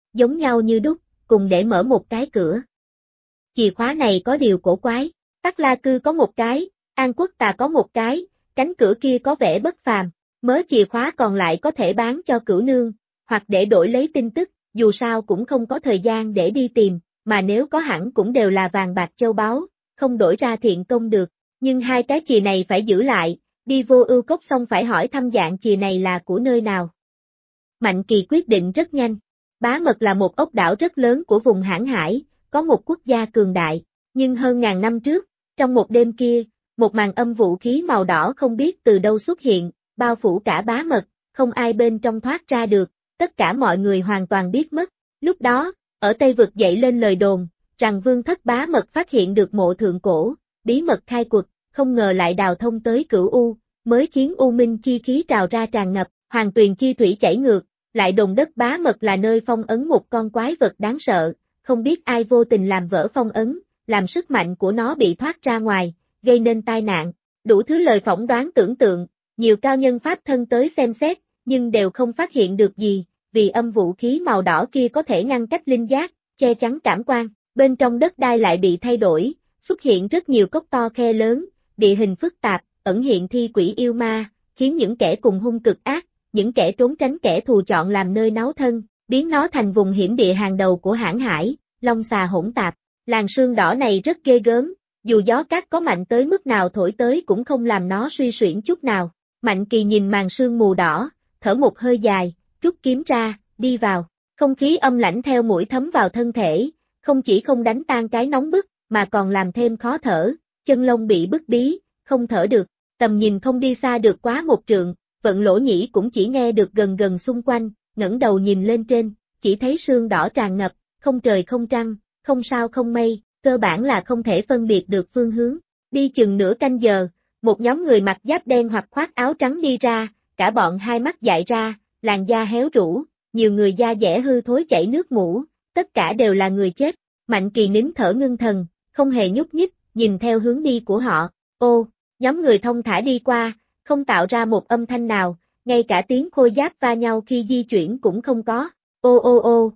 như đúc, cùng để mở một cái cửa. Chìa khóa này có điều cổ quái, Tắc La Cư có một cái, An Quốc Tà có một cái, cánh cửa kia có vẻ bất phàm, mớ chìa khóa còn lại có thể bán cho Cửu Nương, hoặc để đổi lấy tin tức, dù sao cũng không có thời gian để đi tìm, mà nếu có hẳn cũng đều là vàng bạc châu báu, không đổi ra thiện công được, nhưng 2 cái chìa này phải giữ lại, đi Vô Ưu Cốc xong phải hỏi thăm dạng chìa này là của nơi nào. Mạnh Kỳ quyết định rất nhanh, Bá Mật là một ốc đảo rất lớn của vùng Hãn Hải, có một quốc gia cường đại, nhưng hơn 1000 năm trước, trong một đêm kia, một màn âm vũ khí màu đỏ không biết từ đâu xuất hiện, bao phủ cả Bá Mật, không ai bên trong thoát ra được, tất cả mọi người hoàn toàn biết mất. Lúc đó, ở Tây Vực dậy lên lời đồn, rằng Vương Thất Bá Mật phát hiện được mộ thượng cổ, bí mật khai quật, không ngờ lại đào thông tới Cửu U, mới khiến U Minh chi khí trào ra tràn ngập, hoàng tuyền chi thủy chảy ngược, lại đồn đất Bá Mật là nơi phong ấn một con quái vật đáng sợ, không biết ai vô tình làm vỡ phong ấn, làm sức mạnh của nó bị thoát ra ngoài, gây nên tai nạn, đủ thứ lời phỏng đoán tưởng tượng, nhiều cao nhân pháp thân tới xem xét, nhưng đều không phát hiện được gì, vì âm vũ khí màu đỏ kia có thể ngăn cách linh giác, che chắn cảm quan, bên trong đất đai lại bị thay đổi, xuất hiện rất nhiều cốc to khe lớn, địa hình phức tạp, ẩn hiện thi quỷ yêu ma, khiến những kẻ cùng hung cực ác, những kẻ trốn tránh kẻ thù chọn làm nơi náu thân, biến nó thành vùng hiểm địa hàng đầu của Hãn Hải, long xà hỗn tạp. Làn sương đỏ này rất ghê gớm, dù gió cát có mạnh tới mức nào thổi tới cũng không làm nó suy xuyển chút nào. Mạnh Kỳ nhìn màn sương mù đỏ, thở một hơi dài, rút kiếm ra, đi vào. Không khí âm lãnh theo mũi thấm vào thân thể, không chỉ không đánh tan cái nóng bức, mà còn làm thêm khó thở, chân lông bị bức bí, không thở được. Tầm nhìn không đi xa được quá 1 trượng, Vận Lỗ Nhĩ cũng chỉ nghe được gần xung quanh, ngẩng đầu nhìn lên trên, chỉ thấy sương đỏ tràn ngập, không trời không trăng, không sao không mây, cơ bản là không thể phân biệt được phương hướng. Đi chừng nửa canh giờ, một nhóm người mặc giáp đen hoặc khoác áo trắng đi ra, cả bọn hai mắt dại ra, làn da héo rũ, nhiều người da dẻ hư thối chảy nước mũ, tất cả đều là người chết. Mạnh Kỳ nín thở ngưng thần, không hề nhúc nhích, nhìn theo hướng đi của họ. Ô, nhóm người thông thả đi qua, không tạo ra một âm thanh nào, ngay cả tiếng khôi giáp va nhau khi di chuyển cũng không có. Ô.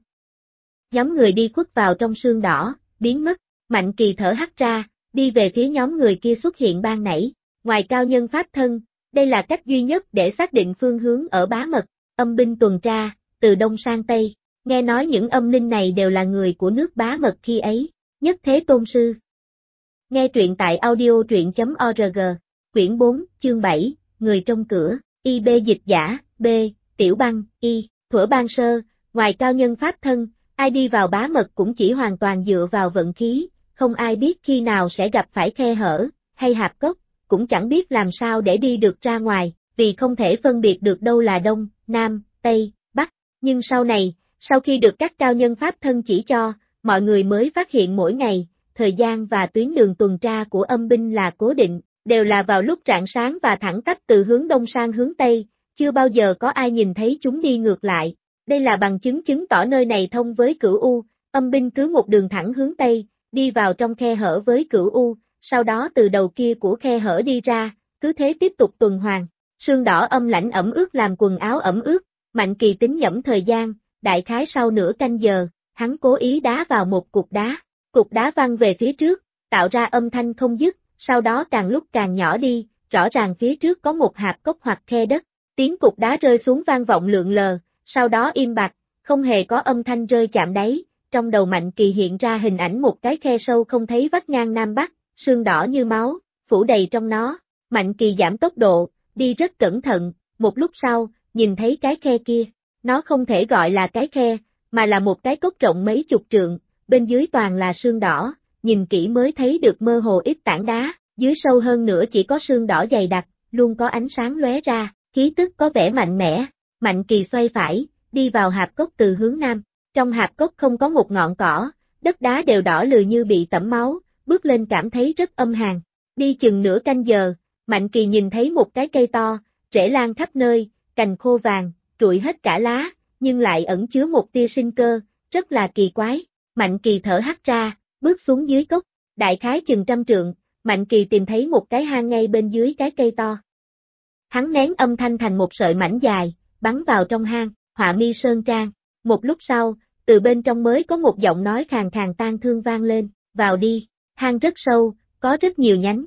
Nhóm người đi khuất vào trong sương đỏ, biến mất. Mạnh Kỳ thở hắt ra, đi về phía nhóm người kia xuất hiện ban nãy. Ngoài cao nhân pháp thân, đây là cách duy nhất để xác định phương hướng ở Bá Mật. Âm binh tuần tra, từ đông sang tây. Nghe nói những âm linh này đều là người của nước Bá Mật khi ấy. Nhất Thế Tôn Sư. Nghe truyện tại audio.truyện.org. Quyển 4, chương 7, Người trong cửa. IB dịch giả, B, Tiểu Băng, Y. Thuở ban sơ, ngoài cao nhân pháp thân, ai đi vào Bá Mật cũng chỉ hoàn toàn dựa vào vận khí, không ai biết khi nào sẽ gặp phải khe hở, hay hạp cốc, cũng chẳng biết làm sao để đi được ra ngoài, vì không thể phân biệt được đâu là đông, nam, Tây, Bắc. Nhưng sau khi được các cao nhân pháp thân chỉ cho, mọi người mới phát hiện mỗi ngày, thời gian và tuyến đường tuần tra của âm binh là cố định, đều là vào lúc rạng sáng và thẳng tắp từ hướng đông sang hướng tây, chưa bao giờ có ai nhìn thấy chúng đi ngược lại. Đây là bằng chứng chứng tỏ nơi này thông với Cửu U, âm binh cứ một đường thẳng hướng tây, đi vào trong khe hở với Cửu U, sau đó từ đầu kia của khe hở đi ra, cứ thế tiếp tục tuần hoàn. Sương đỏ âm lãnh ẩm ướt làm quần áo ẩm ướt, Mạnh Kỳ tính nhẩm thời gian, đại khái sau nửa canh giờ, hắn cố ý đá vào một cục đá văng về phía trước, tạo ra âm thanh không dứt, sau đó càng lúc càng nhỏ đi, rõ ràng phía trước có một hạp cốc hoặc khe đất, tiếng cục đá rơi xuống vang vọng lượn lờ, sau đó im bặt, không hề có âm thanh rơi chạm đáy, trong đầu Mạnh Kỳ hiện ra hình ảnh một cái khe sâu không thấy vách ngang Nam Bắc, sương đỏ như máu, phủ đầy trong nó, Mạnh Kỳ giảm tốc độ, đi rất cẩn thận, một lúc sau, nhìn thấy cái khe kia, nó không thể gọi là cái khe, mà là một cái cốc rộng mấy chục trượng, bên dưới toàn là sương đỏ, nhìn kỹ mới thấy được mơ hồ ít tảng đá, dưới sâu hơn nữa chỉ có sương đỏ dày đặc, luôn có ánh sáng lóe ra, khí tức có vẻ mạnh mẽ. Mạnh Kỳ xoay phải, đi vào hạp cốc từ hướng nam, trong hạp cốc không có một ngọn cỏ, đất đá đều đỏ lừ như bị tẩm máu, bước lên cảm thấy rất âm hàn. Đi chừng nửa canh giờ, Mạnh Kỳ nhìn thấy một cái cây to, rễ lan khắp nơi, cành khô vàng, trụi hết cả lá, nhưng lại ẩn chứa một tia sinh cơ, rất là kỳ quái. Mạnh Kỳ thở hắt ra, bước xuống dưới cốc, đại khái chừng 100 trượng, Mạnh Kỳ tìm thấy một cái hang ngay bên dưới cái cây to. Hắn nén âm thanh thành một sợi mảnh dài, bắn vào trong hang, Họa Mi Sơn Trang. Một lúc sau, từ bên trong mới có một giọng nói khàn khàn tang thương vang lên, vào đi, hang rất sâu, có rất nhiều nhánh.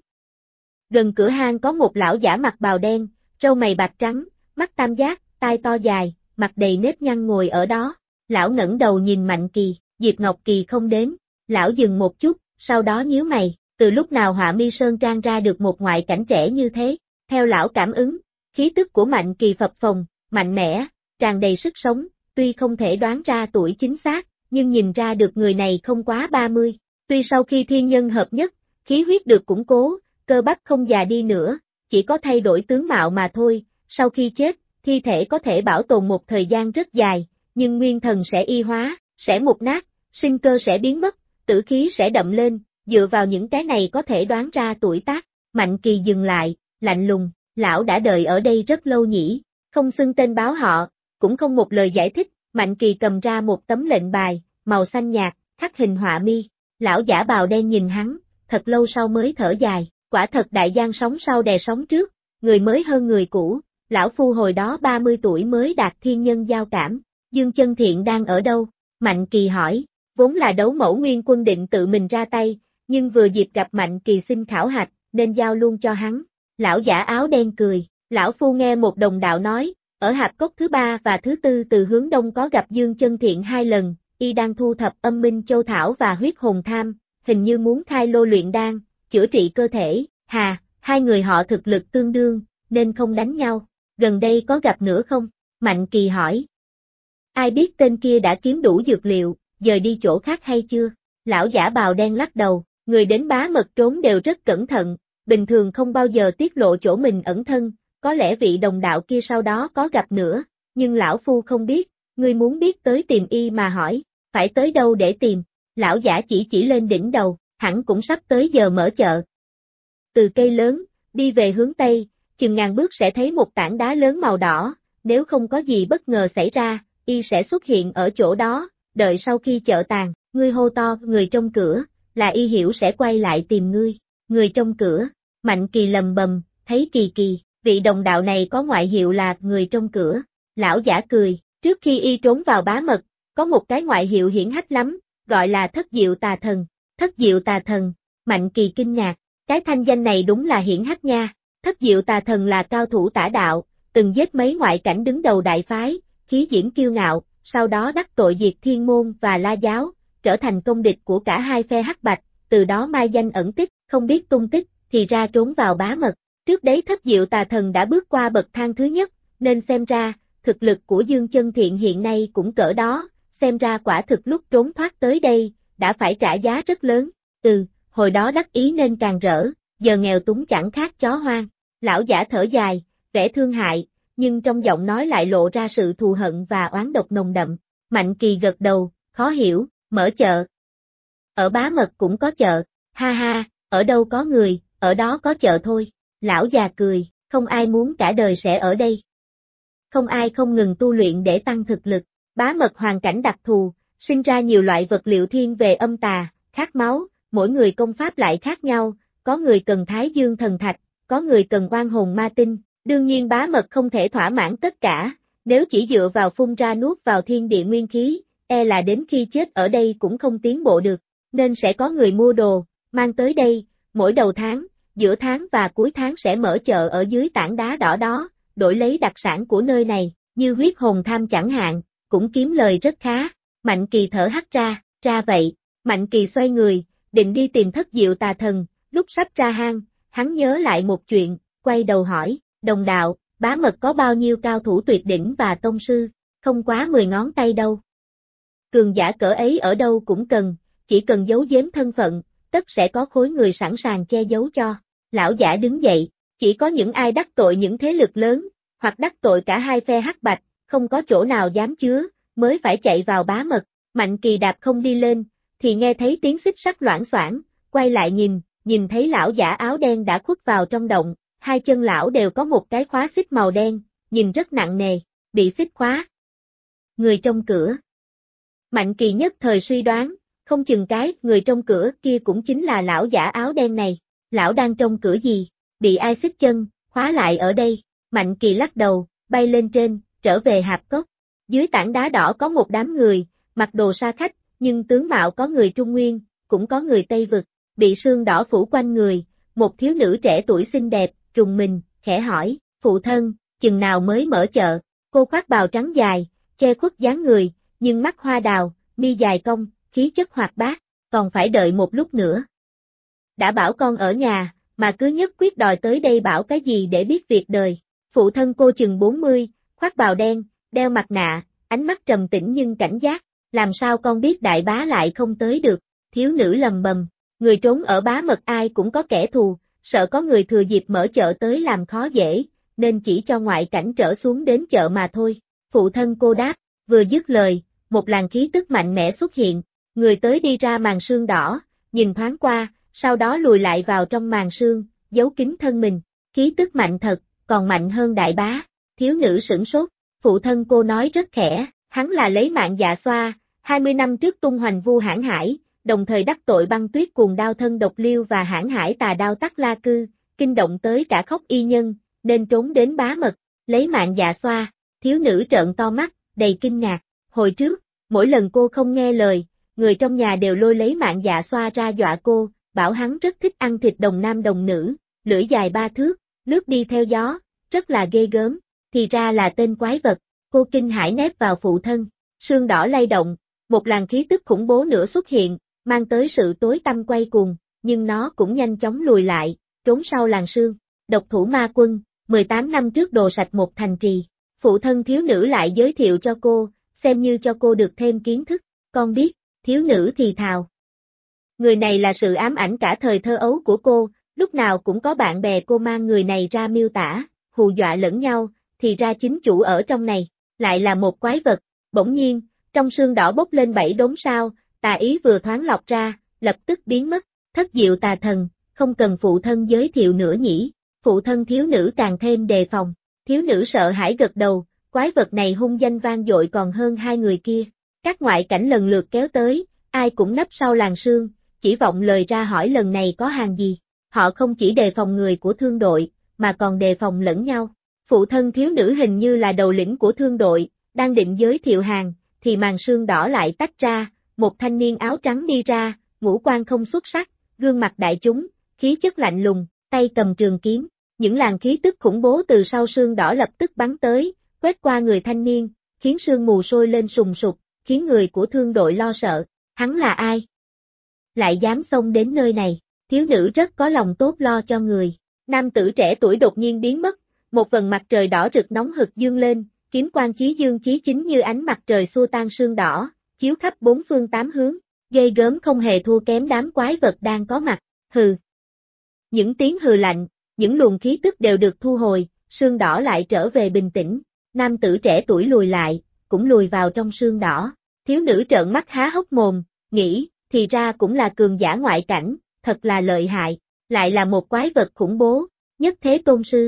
Gần cửa hang có một lão giả mặc bào đen, râu mày bạc trắng, mắt tam giác, tai to dài, mặt đầy nếp nhăn ngồi ở đó. Lão ngẩng đầu nhìn Mạnh Kỳ, Diệp Ngọc Kỳ không đến. Lão dừng một chút, sau đó nhíu mày, từ lúc nào Họa Mi Sơn Trang ra được một ngoại cảnh trẻ như thế. Theo lão cảm ứng, khí tức của Mạnh Kỳ phập phồng, mạnh mẽ, tràn đầy sức sống, tuy không thể đoán ra tuổi chính xác, nhưng nhìn ra được người này không quá 30. Tuy sau khi thiên nhân hợp nhất, khí huyết được củng cố, cơ bắp không già đi nữa, chỉ có thay đổi tướng mạo mà thôi, sau khi chết, thi thể có thể bảo tồn một thời gian rất dài, nhưng nguyên thần sẽ y hóa, sẽ mục nát, sinh cơ sẽ biến mất, tử khí sẽ đậm lên, dựa vào những cái này có thể đoán ra tuổi tác. Mạnh Kỳ dừng lại, lạnh lùng, lão đã đợi ở đây rất lâu nhỉ, không xưng tên báo họ, cũng không một lời giải thích. Mạnh Kỳ cầm ra một tấm lệnh bài, màu xanh nhạt, khắc hình họa mi. Lão giả bào đen nhìn hắn, thật lâu sau mới thở dài, quả thật đại gian sóng sau đè sóng trước, người mới hơn người cũ. Lão phu hồi đó 30 tuổi mới đạt thiên nhân giao cảm. Dương Chân Thiện đang ở đâu? Mạnh Kỳ hỏi, vốn là Đấu Mẫu Nguyên Quân định tự mình ra tay, nhưng vừa dịp gặp Mạnh Kỳ xin khảo hạch, nên giao luôn cho hắn. Lão giả áo đen cười, lão phu nghe một đồng đạo nói, ở hạp cốc thứ 3 và thứ 4 từ hướng đông có gặp Dương Chân Thiện 2 lần, y đang thu thập âm minh châu thảo và huyết hồn tham, hình như muốn khai lô luyện đan, chữa trị cơ thể. Hà, hai người họ thực lực tương đương, nên không đánh nhau. Gần đây có gặp nữa không? Mạnh Kỳ hỏi. Ai biết tên kia đã kiếm đủ dược liệu, dời đi chỗ khác hay chưa? Lão giả bào đen lắc đầu, người đến bá mật trốn đều rất cẩn thận, bình thường không bao giờ tiết lộ chỗ mình ẩn thân, có lẽ vị đồng đạo kia sau đó có gặp nữa, nhưng lão phu không biết, ngươi muốn biết tới tìm y mà hỏi, phải tới đâu để tìm? Lão giả chỉ lên đỉnh đầu, hẳn cũng sắp tới giờ mở chợ. Từ cây lớn, đi về hướng tây, chừng ngàn bước sẽ thấy một tảng đá lớn màu đỏ, nếu không có gì bất ngờ xảy ra, y sẽ xuất hiện ở chỗ đó, đợi sau khi chợ tàn, ngươi hô to người trong cửa, là y hiểu sẽ quay lại tìm ngươi. Người trong cửa, Mạnh Kỳ lầm bầm, thấy kỳ kỳ, vị đồng đạo này có ngoại hiệu là người trong cửa. Lão giả cười, trước khi y trốn vào bá mật, có một cái ngoại hiệu hiển hách lắm, gọi là Thất Diệu Tà Thần. Thất Diệu Tà Thần, Mạnh Kỳ kinh ngạc, cái thanh danh này đúng là hiển hách nha. Thất Diệu Tà Thần là cao thủ tả đạo, từng giết mấy ngoại cảnh đứng đầu đại phái, khí diễm kiêu ngạo, sau đó đắc tội diệt Thiên Môn và La Giáo, trở thành công địch của cả hai phe hắc bạch, từ đó mai danh ẩn tích, không biết tung tích, thì ra trốn vào bá mật. Trước đấy Thất Diệu Tà Thần đã bước qua bậc thang thứ nhất, nên xem ra, thực lực của Dương Chân Thiện hiện nay cũng cỡ đó, xem ra quả thực lúc trốn thoát tới đây, đã phải trả giá rất lớn. Hồi đó đắc ý nên càng rỡ, giờ nghèo túng chẳng khác chó hoang. Lão giả thở dài, vẻ thương hại, nhưng trong giọng nói lại lộ ra sự thù hận và oán độc nồng đậm. Mạnh Kỳ gật đầu, khó hiểu, mở chợ. Ở Bá Mật cũng có chợ, ha ha, ở đâu có người, ở đó có chợ thôi. Lão già cười, không ai muốn cả đời sẽ ở đây. Không ai không ngừng tu luyện để tăng thực lực. Bá Mật hoàn cảnh đặc thù, sinh ra nhiều loại vật liệu thiên về âm tà, khát máu, mỗi người công pháp lại khác nhau, có người cần Thái Dương thần thạch, có người cần oan hồn ma tinh. Đương nhiên Bá Mật không thể thỏa mãn tất cả, nếu chỉ dựa vào phun ra nuốt vào thiên địa nguyên khí, là đến khi chết ở đây cũng không tiến bộ được, nên sẽ có người mua đồ, mang tới đây, mỗi đầu tháng, giữa tháng và cuối tháng sẽ mở chợ ở dưới tảng đá đỏ đó, đổi lấy đặc sản của nơi này, như huyết hồn tham chẳng hạn, cũng kiếm lời rất khá. Mạnh Kỳ thở hắt ra vậy. Mạnh Kỳ xoay người, định đi tìm Thất Diệu Tà Thần, lúc sắp ra hang, hắn nhớ lại một chuyện, quay đầu hỏi, đồng đạo, Bá Mật có bao nhiêu cao thủ tuyệt đỉnh và tông sư, không quá 10 ngón tay đâu. Cường giả cỡ ấy ở đâu cũng cần, chỉ cần giấu giếm thân phận, tất sẽ có khối người sẵn sàng che giấu cho. Lão giả đứng dậy, chỉ có những ai đắc tội những thế lực lớn, hoặc đắc tội cả hai phe hắc bạch, không có chỗ nào dám chứa, mới phải chạy vào Bá Mật. Mạnh Kỳ đạp không đi lên, thì nghe thấy tiếng xích sắt loảng xoảng, quay lại nhìn thấy lão giả áo đen đã khuất vào trong động, hai chân lão đều có một cái khóa xích màu đen, nhìn rất nặng nề, bị xích khóa. Người trong cửa. Mạnh Kỳ nhất thời suy đoán, không chừng cái người trong cửa kia cũng chính là lão giả áo đen này. Lão đang trong cửa gì? Bị ai xích chân, khóa lại ở đây? Mạnh Kỳ lắc đầu, bay lên trên, trở về hạp cốc. Dưới tảng đá đỏ có một đám người, mặc đồ sa khách, nhưng tướng mạo có người Trung Nguyên, cũng có người Tây Vực, bị sương đỏ phủ quanh người. Một thiếu nữ trẻ tuổi xinh đẹp, trùng mình, khẽ hỏi, phụ thân, chừng nào mới mở chợ? Cô khoác bào trắng dài, che khuất dáng người, nhưng mắt hoa đào, mi dài cong, khí chất hoạt bát, còn phải đợi một lúc nữa. Đã bảo con ở nhà, mà cứ nhất quyết đòi tới đây bảo cái gì để biết việc đời. Phụ thân cô chừng 40, khoác bào đen, đeo mặt nạ, ánh mắt trầm tĩnh nhưng cảnh giác, làm sao con biết đại bá lại không tới được? Thiếu nữ lầm bầm, người trốn ở Bá Mật ai cũng có kẻ thù, sợ có người thừa dịp mở chợ tới làm khó dễ, nên chỉ cho ngoại cảnh trở xuống đến chợ mà thôi. Phụ thân cô đáp, vừa dứt lời, một làn khí tức mạnh mẽ xuất hiện, người tới đi ra màn sương đỏ, nhìn thoáng qua, sau đó lùi lại vào trong màn sương, giấu kín thân mình, khí tức mạnh thật, còn mạnh hơn đại bá. Thiếu nữ sửng sốt, phụ thân cô nói rất khẽ, hắn là lấy mạng Dạ Xoa, 20 năm trước tung hoành vu hãn hải, đồng thời đắc tội băng tuyết cuồng đao thân độc liêu và hãn hải tà đao Tắc La Cư, kinh động tới cả Khóc Y Nhân, nên trốn đến Bá Mật, lấy mạng Dạ Xoa. Thiếu nữ trợn to mắt, đầy kinh ngạc, hồi trước, mỗi lần cô không nghe lời, người trong nhà đều lôi lấy mạng Dạ Xoa ra dọa cô, bảo hắn rất thích ăn thịt đồng nam đồng nữ, lưỡi dài 3 thước, lướt đi theo gió, rất là ghê gớm, thì ra là tên quái vật. Cô kinh hãi nép vào phụ thân, sương đỏ lay động, một làn khí tức khủng bố nữa xuất hiện, mang tới sự tối tăm quay cuồng, nhưng nó cũng nhanh chóng lùi lại, trốn sau làn sương. Độc thủ ma quân, 18 năm trước đồ sạch một thành trì, phụ thân thiếu nữ lại giới thiệu cho cô, xem như cho cô được thêm kiến thức. Con biết, thiếu nữ thì thào. Người này là sự ám ảnh cả thời thơ ấu của cô, lúc nào cũng có bạn bè cô mang người này ra miêu tả, hù dọa lẫn nhau, thì ra chính chủ ở trong này, lại là một quái vật. Bỗng nhiên, trong sương đỏ bốc lên 7 đốm sao, tà ý vừa thoáng lọc ra, lập tức biến mất. Thất Diệu Tà Thần, không cần phụ thân giới thiệu nữa nhỉ? Phụ thân thiếu nữ càng thêm đề phòng. Thiếu nữ sợ hãi gật đầu, quái vật này hung danh vang dội còn hơn hai người kia. Các ngoại cảnh lần lượt kéo tới, ai cũng nấp sau làn sương, chỉ vọng lời ra hỏi lần này có hàng gì. Họ không chỉ đề phòng người của thương đội, mà còn đề phòng lẫn nhau. Phụ thân thiếu nữ hình như là đầu lĩnh của thương đội, đang định giới thiệu hàng, thì màn sương đỏ lại tách ra, một thanh niên áo trắng đi ra, ngũ quan không xuất sắc, gương mặt đại chúng, khí chất lạnh lùng, tay cầm trường kiếm. Những làn khí tức khủng bố từ sau sương đỏ lập tức bắn tới, quét qua người thanh niên, khiến sương mù sôi lên sùng sục, khiến người của thương đội lo sợ. Hắn là ai? Lại dám xông đến nơi này? Thiếu nữ rất có lòng tốt lo cho người. Nam tử trẻ tuổi đột nhiên biến mất, một vầng mặt trời đỏ rực nóng hực dương lên, kiếm quang chí dương chí chính như ánh mặt trời xua tan sương đỏ, chiếu khắp bốn phương tám hướng, ghê gớm không hề thua kém đám quái vật đang có mặt. Hừ. Những tiếng hừ lạnh, những luồng khí tức đều được thu hồi, sương đỏ lại trở về bình tĩnh, nam tử trẻ tuổi lùi lại, cũng lùi vào trong sương đỏ, thiếu nữ trợn mắt há hốc mồm, nghĩ, thì ra cũng là cường giả ngoại cảnh, thật là lợi hại, lại là một quái vật khủng bố, nhất thế tôn sư.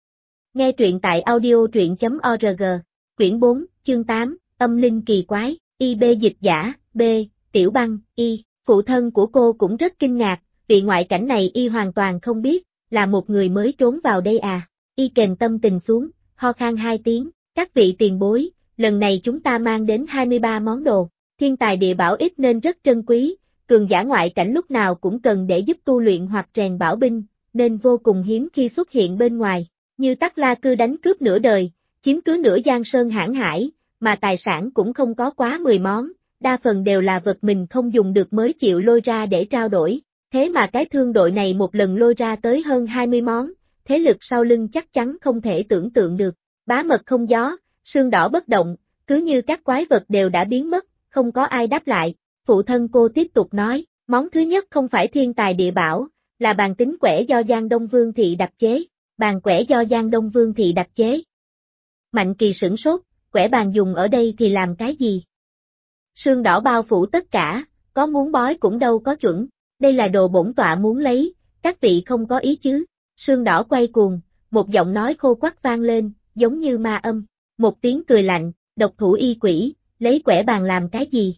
Nghe truyện tại audio.org, quyển 4, chương 8, âm linh kỳ quái, IB dịch giả, B, Tiểu Băng, Y, phụ thân của cô cũng rất kinh ngạc, vị ngoại cảnh này Y hoàn toàn không biết, là một người mới trốn vào đây à, Y kềm tâm tình xuống, ho khan 2 tiếng, các vị tiền bối, lần này chúng ta mang đến 23 món đồ, thiên tài địa bảo ít nên rất trân quý, cường giả ngoại cảnh lúc nào cũng cần để giúp tu luyện hoặc rèn bảo binh, nên vô cùng hiếm khi xuất hiện bên ngoài, như Tắc La Cư đánh cướp nửa đời, chiếm cứ nửa Giang Sơn hãn hải, mà tài sản cũng không có quá 10 món, đa phần đều là vật mình không dùng được mới chịu lôi ra để trao đổi, thế mà cái thương đội này một lần lôi ra tới hơn 20 món, thế lực sau lưng chắc chắn không thể tưởng tượng được, bá mật không gió, sương đỏ bất động, cứ như các quái vật đều đã biến mất, không có ai đáp lại, phụ thân cô tiếp tục nói, món thứ nhất không phải thiên tài địa bảo, là bàn tính quẻ do Giang Đông Vương Thị đặc chế, bàn quẻ do Giang Đông Vương Thị đặc chế. Mạnh Kỳ sửng sốt, quẻ bàn dùng ở đây thì làm cái gì? Sương đỏ bao phủ tất cả, có muốn bói cũng đâu có chuẩn, đây là đồ bổn tọa muốn lấy, các vị không có ý chứ, sương đỏ quay cuồng, một giọng nói khô quắt vang lên, giống như ma âm, một tiếng cười lạnh, độc thủ y quỷ, lấy quẻ bàn làm cái gì?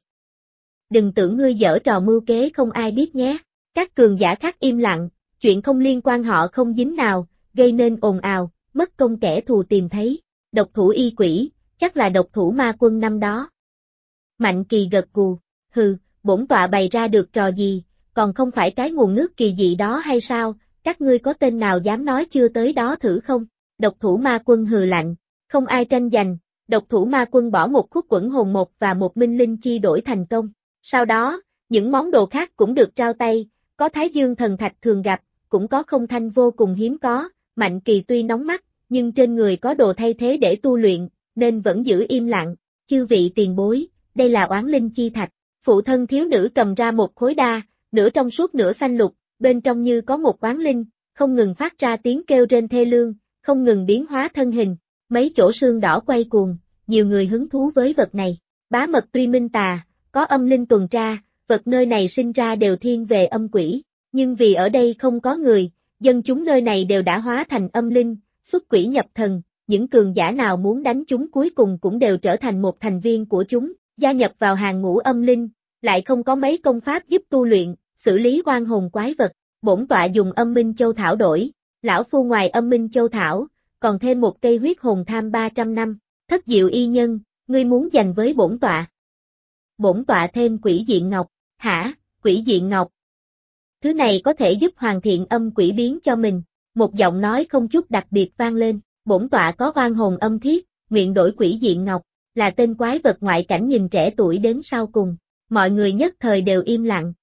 Đừng tưởng ngươi giở trò mưu kế không ai biết nhé, các cường giả khác im lặng, chuyện không liên quan họ không dính nào, gây nên ồn ào, mất công kẻ thù tìm thấy, độc thủ y quỷ, chắc là độc thủ ma quân năm đó. Mạnh Kỳ gật gù, hừ, bổn tọa bày ra được trò gì, còn không phải cái nguồn nước kỳ dị đó hay sao, các ngươi có tên nào dám nói chưa tới đó thử không? Độc thủ ma quân hừ lạnh, không ai tranh giành, độc thủ ma quân bỏ một khúc quẩn hồn một và một minh linh chi đổi thành công. Sau đó, những món đồ khác cũng được trao tay, có Thái Dương thần thạch thường gặp, cũng có không thanh vô cùng hiếm có, Mạnh Kỳ tuy nóng mắt, nhưng trên người có đồ thay thế để tu luyện, nên vẫn giữ im lặng, chư vị tiền bối, đây là oán linh chi thạch, phụ thân thiếu nữ cầm ra một khối đa, nửa trong suốt nửa xanh lục, bên trong như có một oán linh, không ngừng phát ra tiếng kêu rên thê lương, không ngừng biến hóa thân hình, mấy chỗ xương đỏ quay cuồng, nhiều người hứng thú với vật này, bá mật tuy minh tà, có âm linh tuần tra, vật nơi này sinh ra đều thiên về âm quỷ, nhưng vì ở đây không có người, dân chúng nơi này đều đã hóa thành âm linh, xuất quỷ nhập thần, những cường giả nào muốn đánh chúng cuối cùng cũng đều trở thành một thành viên của chúng, gia nhập vào hàng ngũ âm linh, lại không có mấy công pháp giúp tu luyện, xử lý oan hồn quái vật, bổn tọa dùng âm minh châu thảo đổi, lão phu ngoài âm minh châu thảo, còn thêm một cây huyết hồn tham 300 năm, Thất Diệu y nhân, ngươi muốn giành với bổn tọa. Bổn tọa thêm quỷ diện ngọc, hả, quỷ diện ngọc. Thứ này có thể giúp hoàn thiện âm quỷ biến cho mình, một giọng nói không chút đặc biệt vang lên, bổn tọa có oan hồn âm thiết, nguyện đổi quỷ diện ngọc, là tên quái vật ngoại cảnh nhìn trẻ tuổi đến sau cùng, mọi người nhất thời đều im lặng.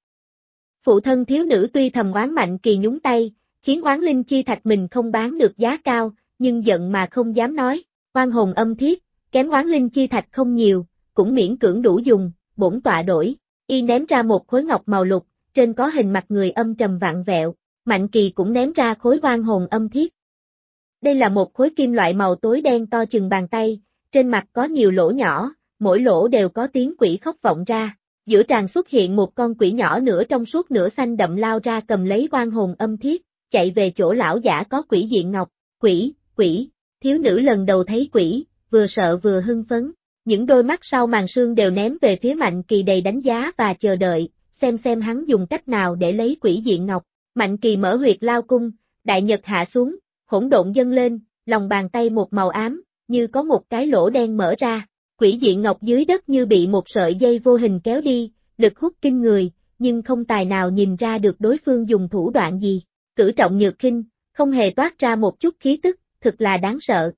Phụ thân thiếu nữ tuy thầm oán Mạnh Kỳ nhúng tay, khiến oán linh chi thạch mình không bán được giá cao, nhưng giận mà không dám nói, oan hồn âm thiết, kém oán linh chi thạch không nhiều, cũng miễn cưỡng đủ dùng, bổn tọa đổi, y ném ra một khối ngọc màu lục, trên có hình mặt người âm trầm vặn vẹo, Mạnh Kỳ cũng ném ra khối oan hồn âm thiết. Đây là một khối kim loại màu tối đen to chừng bàn tay, trên mặt có nhiều lỗ nhỏ, mỗi lỗ đều có tiếng quỷ khóc vọng ra, giữa tràn xuất hiện một con quỷ nhỏ nửa trong suốt nửa xanh đậm lao ra cầm lấy oan hồn âm thiết, chạy về chỗ lão giả có quỷ diện ngọc, quỷ, thiếu nữ lần đầu thấy quỷ, vừa sợ vừa hưng phấn, những đôi mắt sau màn sương đều ném về phía Mạnh Kỳ đầy đánh giá và chờ đợi, xem hắn dùng cách nào để lấy quỷ diện ngọc, Mạnh Kỳ mở huyệt lao cung, đại nhật hạ xuống, hỗn độn dâng lên, lòng bàn tay một màu ám, như có một cái lỗ đen mở ra, quỷ diện ngọc dưới đất như bị một sợi dây vô hình kéo đi, lực hút kinh người, nhưng không tài nào nhìn ra được đối phương dùng thủ đoạn gì, cử trọng nhược khinh, không hề toát ra một chút khí tức, thực là đáng sợ.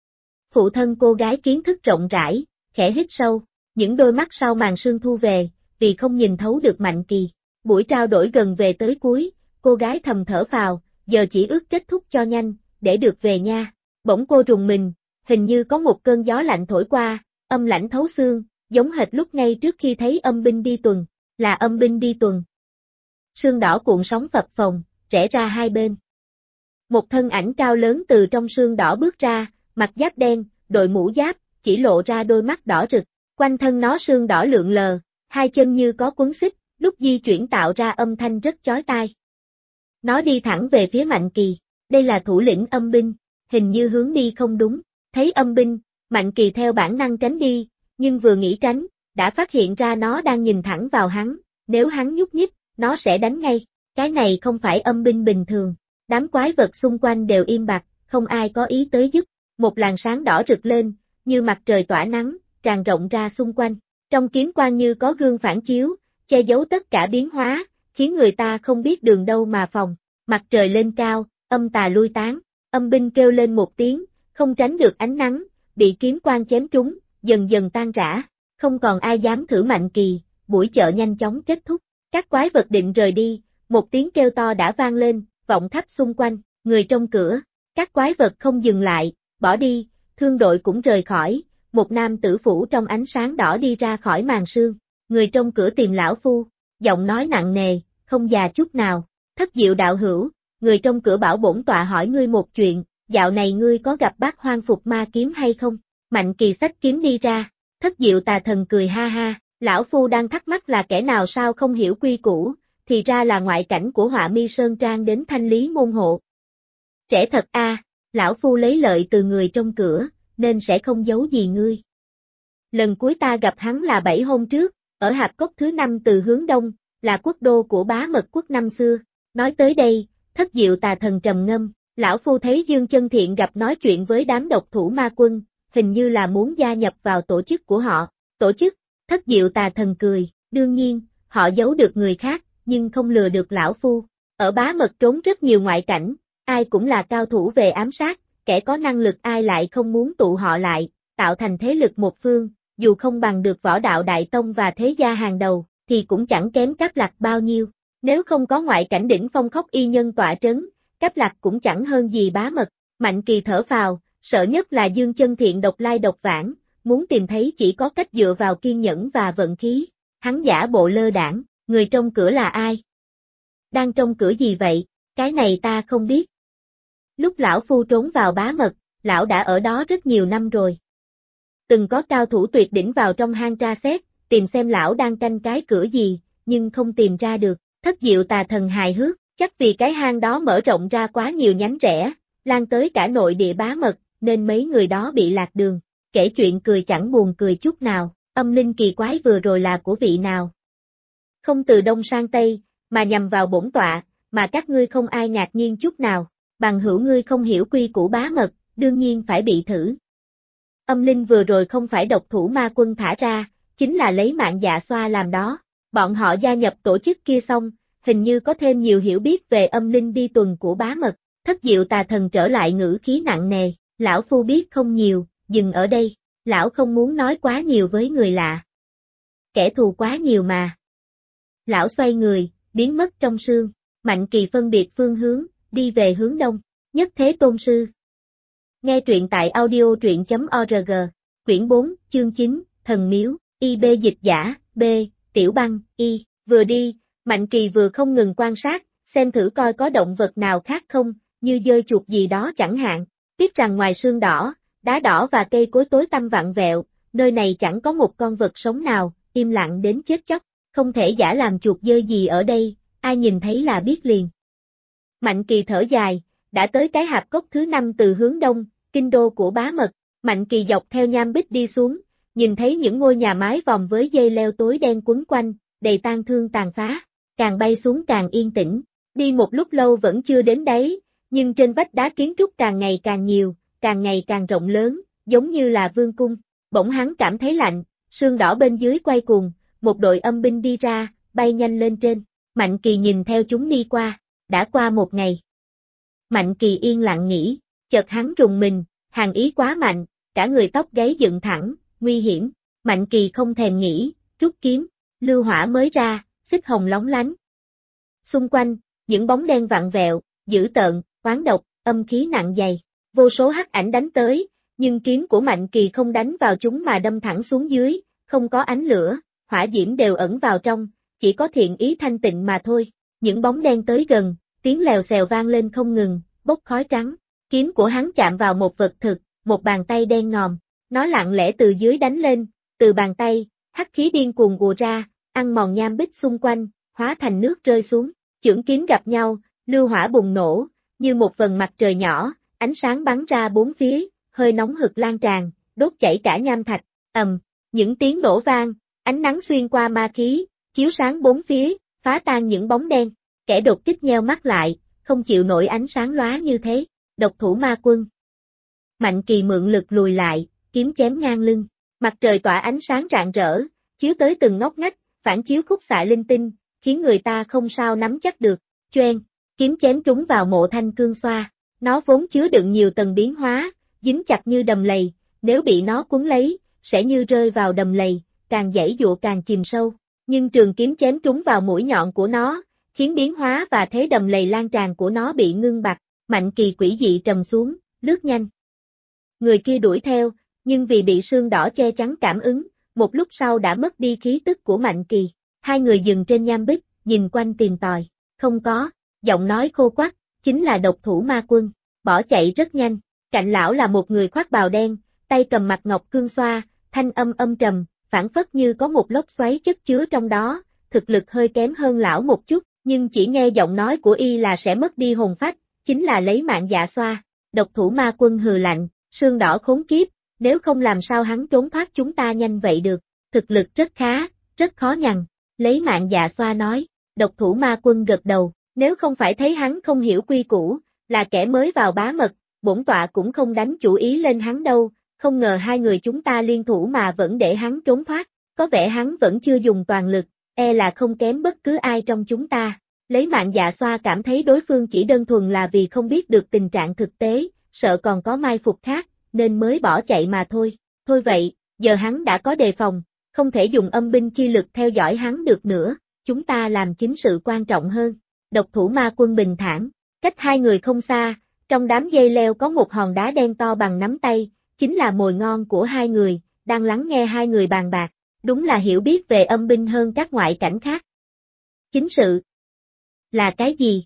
Phụ thân cô gái kiến thức rộng rãi, khẽ hít sâu, những đôi mắt sau màn sương thu về, vì không nhìn thấu được Mạnh Kỳ. Buổi trao đổi gần về tới cuối, cô gái thầm thở phào, giờ chỉ ước kết thúc cho nhanh, để được về nha. Bỗng cô rùng mình, hình như có một cơn gió lạnh thổi qua, âm lãnh thấu xương, giống hệt lúc ngay trước khi thấy âm binh đi tuần, là âm binh đi tuần. Sương đỏ cuộn sóng phập phồng, rẽ ra hai bên. Một thân ảnh cao lớn từ trong sương đỏ bước ra, mặc giáp đen, đội mũ giáp, chỉ lộ ra đôi mắt đỏ rực, quanh thân nó sương đỏ lượn lờ, hai chân như có quấn xích, lúc di chuyển tạo ra âm thanh rất chói tai. Nó đi thẳng về phía Mạnh Kỳ, đây là thủ lĩnh âm binh, hình như hướng đi không đúng, thấy âm binh, Mạnh Kỳ theo bản năng tránh đi, nhưng vừa nghĩ tránh, đã phát hiện ra nó đang nhìn thẳng vào hắn, nếu hắn nhúc nhích, nó sẽ đánh ngay, cái này không phải âm binh bình thường, đám quái vật xung quanh đều im bặt, không ai có ý tới giúp, một làn sáng đỏ rực lên, như mặt trời tỏa nắng, tràn rộng ra xung quanh, trong kiếm quang như có gương phản chiếu, che giấu tất cả biến hóa, khiến người ta không biết đường đâu mà phòng, mặt trời lên cao, âm tà lui tán, âm binh kêu lên một tiếng, không tránh được ánh nắng, bị kiếm quang chém trúng, dần dần tan rã, không còn ai dám thử Mạnh Kỳ, buổi chợ nhanh chóng kết thúc, các quái vật định rời đi, một tiếng kêu to đã vang lên, vọng khắp xung quanh, người trong cửa, các quái vật không dừng lại, bỏ đi, thương đội cũng rời khỏi, một nam tử phủ trong ánh sáng đỏ đi ra khỏi màn sương, người trong cửa tìm lão phu, giọng nói nặng nề, không già chút nào, Thất Diệu đạo hữu, người trong cửa bảo bổn tọa hỏi ngươi một chuyện, dạo này ngươi có gặp Bát Hoang Phục Ma kiếm hay không? Mạnh Kỳ xách kiếm đi ra, Thất Diệu tà thần cười ha ha, lão phu đang thắc mắc là kẻ nào sao không hiểu quy củ, thì ra là ngoại cảnh của Họa Mi Sơn Trang đến thanh lý môn hộ. Trẻ thật a, lão phu lấy lợi từ người trong cửa, nên sẽ không giấu gì ngươi. Lần cuối ta gặp hắn là 7 hôm trước, ở hạp cốc thứ 5 từ hướng đông, là quốc đô của Bá Mật quốc năm xưa. Nói tới đây, Thất Diệu tà thần trầm ngâm, lão phu thấy Dương Chân Thiện gặp nói chuyện với đám độc thủ ma quân, hình như là muốn gia nhập vào tổ chức của họ. Tổ chức? Thất Diệu tà thần cười, đương nhiên, họ giấu được người khác, nhưng không lừa được lão phu. Ở Bá Mật trốn rất nhiều ngoại cảnh, ai cũng là cao thủ về ám sát, kẻ có năng lực ai lại không muốn tụ họ lại, tạo thành thế lực một phương, dù không bằng được Võ Đạo Đại Tông và thế gia hàng đầu, thì cũng chẳng kém Cáp Lạc bao nhiêu. Nếu không có ngoại cảnh đỉnh phong Khốc Y Nhân tọa trấn, Cáp Lạc cũng chẳng hơn gì Bá Mật. Mạnh Kỳ thở phào, sợ nhất là Dương Chân Thiện độc lai độc vãng, muốn tìm thấy chỉ có cách dựa vào kiên nhẫn và vận khí. Hắn giả bộ lơ đãng, người trong cửa là ai? Đang trong cửa gì vậy? Cái này ta không biết. Lúc lão phu trốn vào Bá Mật, lão đã ở đó rất nhiều năm rồi. Từng có cao thủ tuyệt đỉnh vào trong hang tra xét, tìm xem lão đang canh cái cửa gì, nhưng không tìm ra được. Thất Diệu tà thần hài hước, chắc vì cái hang đó mở rộng ra quá nhiều nhánh rẽ, lan tới cả nội địa Bá Mật, nên mấy người đó bị lạc đường. Kể chuyện cười chẳng buồn cười chút nào, âm linh kỳ quái vừa rồi là của vị nào? Không từ đông sang tây, mà nhằm vào bổn tọa, mà các ngươi không ai ngạc nhiên chút nào. Bằng hữu ngươi không hiểu quy củ Bá Mật, đương nhiên phải bị thử. Âm linh vừa rồi không phải độc thủ ma quân thả ra, chính là lấy mạng Dạ Xoa làm đó. Bọn họ gia nhập tổ chức kia xong, hình như có thêm nhiều hiểu biết về âm linh đi tuần của Bá Mật. Thất Diệu tà thần trở lại ngữ khí nặng nề, lão phu biết không nhiều, dừng ở đây, lão không muốn nói quá nhiều với người lạ. Kẻ thù quá nhiều mà. Lão xoay người, biến mất trong sương, Mạnh Kỳ phân biệt phương hướng, đi về hướng đông, Nhất Thế Tôn Sư. Nghe truyện tại audio.org, quyển 4, chương 9, Thần Miếu, IB dịch giả, B, Tiểu Băng, Y, vừa đi, Mạnh Kỳ vừa không ngừng quan sát, xem thử coi có động vật nào khác không, như dơi chuột gì đó chẳng hạn, tiếc rằng ngoài sương đỏ, đá đỏ và cây cối tối tăm vặn vẹo, nơi này chẳng có một con vật sống nào, im lặng đến chết chóc, không thể giả làm chuột dơi gì ở đây, ai nhìn thấy là biết liền. Mạnh Kỳ thở dài, đã tới cái hạp cốc thứ 5 từ hướng đông, kinh đô của Bá Mật, Mạnh Kỳ dọc theo nham bích đi xuống, nhìn thấy những ngôi nhà mái vòm với dây leo tối đen quấn quanh, đầy tang thương tàn phá, càng bay xuống càng yên tĩnh, đi một lúc lâu vẫn chưa đến đáy, nhưng trên vách đá kiến trúc càng ngày càng nhiều, càng ngày càng rộng lớn, giống như là vương cung, bỗng hắn cảm thấy lạnh, sương đỏ bên dưới quay cuồng, một đội âm binh đi ra, bay nhanh lên trên, Mạnh Kỳ nhìn theo chúng đi qua, đã qua một ngày. Mạnh Kỳ yên lặng nghĩ, chợt hắn rùng mình, hàn ý quá mạnh, cả người tóc gáy dựng thẳng, nguy hiểm, Mạnh Kỳ không thèm nghĩ, rút kiếm, lưu hỏa mới ra, xích hồng lóng lánh. Xung quanh, những bóng đen vặn vẹo, dữ tợn, oán độc, âm khí nặng dày, vô số hắc ảnh đánh tới, nhưng kiếm của Mạnh Kỳ không đánh vào chúng mà đâm thẳng xuống dưới, không có ánh lửa, hỏa diễm đều ẩn vào trong, chỉ có thiện ý thanh tịnh mà thôi. Những bóng đen tới gần, tiếng lèo xèo vang lên không ngừng, bốc khói trắng. Kiếm của hắn chạm vào một vật thực, một bàn tay đen ngòm. Nó lặng lẽ từ dưới đánh lên, từ bàn tay, hắc khí điên cuồng ùa ra, ăn mòn nham bích xung quanh, hóa thành nước rơi xuống. Chưởng kiếm gặp nhau, lưu hỏa bùng nổ, như một vầng mặt trời nhỏ, ánh sáng bắn ra bốn phía, hơi nóng hực lan tràn, đốt chảy cả nham thạch. Những tiếng nổ vang, ánh nắng xuyên qua ma khí, chiếu sáng bốn phía, phá tan những bóng đen. Kẻ đột kích nheo mắt lại, không chịu nổi ánh sáng lóa như thế. Độc thủ ma quân. Mạnh Kỳ mượn lực lùi lại, kiếm chém ngang lưng. Mặt trời tỏa ánh sáng rạng rỡ, chiếu tới từng ngóc ngách, phản chiếu khúc xạ linh tinh, khiến người ta không sao nắm chắc được. Choeng, kiếm chém trúng vào mộ thanh cương xoa. Nó vốn chứa đựng nhiều tầng biến hóa, dính chặt như đầm lầy, nếu bị nó cuốn lấy, sẽ như rơi vào đầm lầy, càng giãy giụa càng chìm sâu. Nhưng trường kiếm chém trúng vào mũi nhọn của nó, khiến biến hóa và thế đầm lầy lan tràn của nó bị ngưng bặt. Mạnh Kỳ quỷ dị trầm xuống, lướt nhanh. Người kia đuổi theo, nhưng vì bị sương đỏ che chắn cảm ứng, một lúc sau đã mất đi khí tức của Mạnh Kỳ. Hai người dừng trên nham bích, nhìn quanh tìm tòi. Không có, giọng nói khô quắt, chính là độc thủ ma quân. Bỏ chạy rất nhanh. Cạnh lão là một người khoác bào đen, tay cầm mặt ngọc cương xoa, thanh âm âm trầm, phảng phất như có một lốc xoáy chất chứa trong đó. Thực lực hơi kém hơn lão một chút, nhưng chỉ nghe giọng nói của y là sẽ mất đi hồn phách, chính là lấy mạng Dạ Xoa. Độc thủ ma quân hừ lạnh, sương đỏ khốn kiếp, nếu không làm sao hắn trốn thoát chúng ta nhanh vậy được. Thực lực rất khá, rất khó nhằn. Lấy mạng Dạ Xoa nói. Độc thủ ma quân gật đầu, nếu không phải thấy hắn không hiểu quy củ, là kẻ mới vào bá mật, bổn tọa cũng không đánh chủ ý lên hắn đâu. Không ngờ hai người chúng ta liên thủ mà vẫn để hắn trốn thoát, có vẻ hắn vẫn chưa dùng toàn lực, là không kém bất cứ ai trong chúng ta. Lấy mạng Dạ Xoa cảm thấy đối phương chỉ đơn thuần là vì không biết được tình trạng thực tế, sợ còn có mai phục khác, nên mới bỏ chạy mà thôi. Thôi vậy, giờ hắn đã có đề phòng, không thể dùng âm binh chi lực theo dõi hắn được nữa, chúng ta làm chính sự quan trọng hơn. Độc thủ ma quân bình thản, cách hai người không xa, trong đám dây leo có một hòn đá đen to bằng nắm tay, chính là mồi ngon của hai người, đang lắng nghe hai người bàn bạc, đúng là hiểu biết về âm binh hơn các ngoại cảnh khác. Chính sự là cái gì?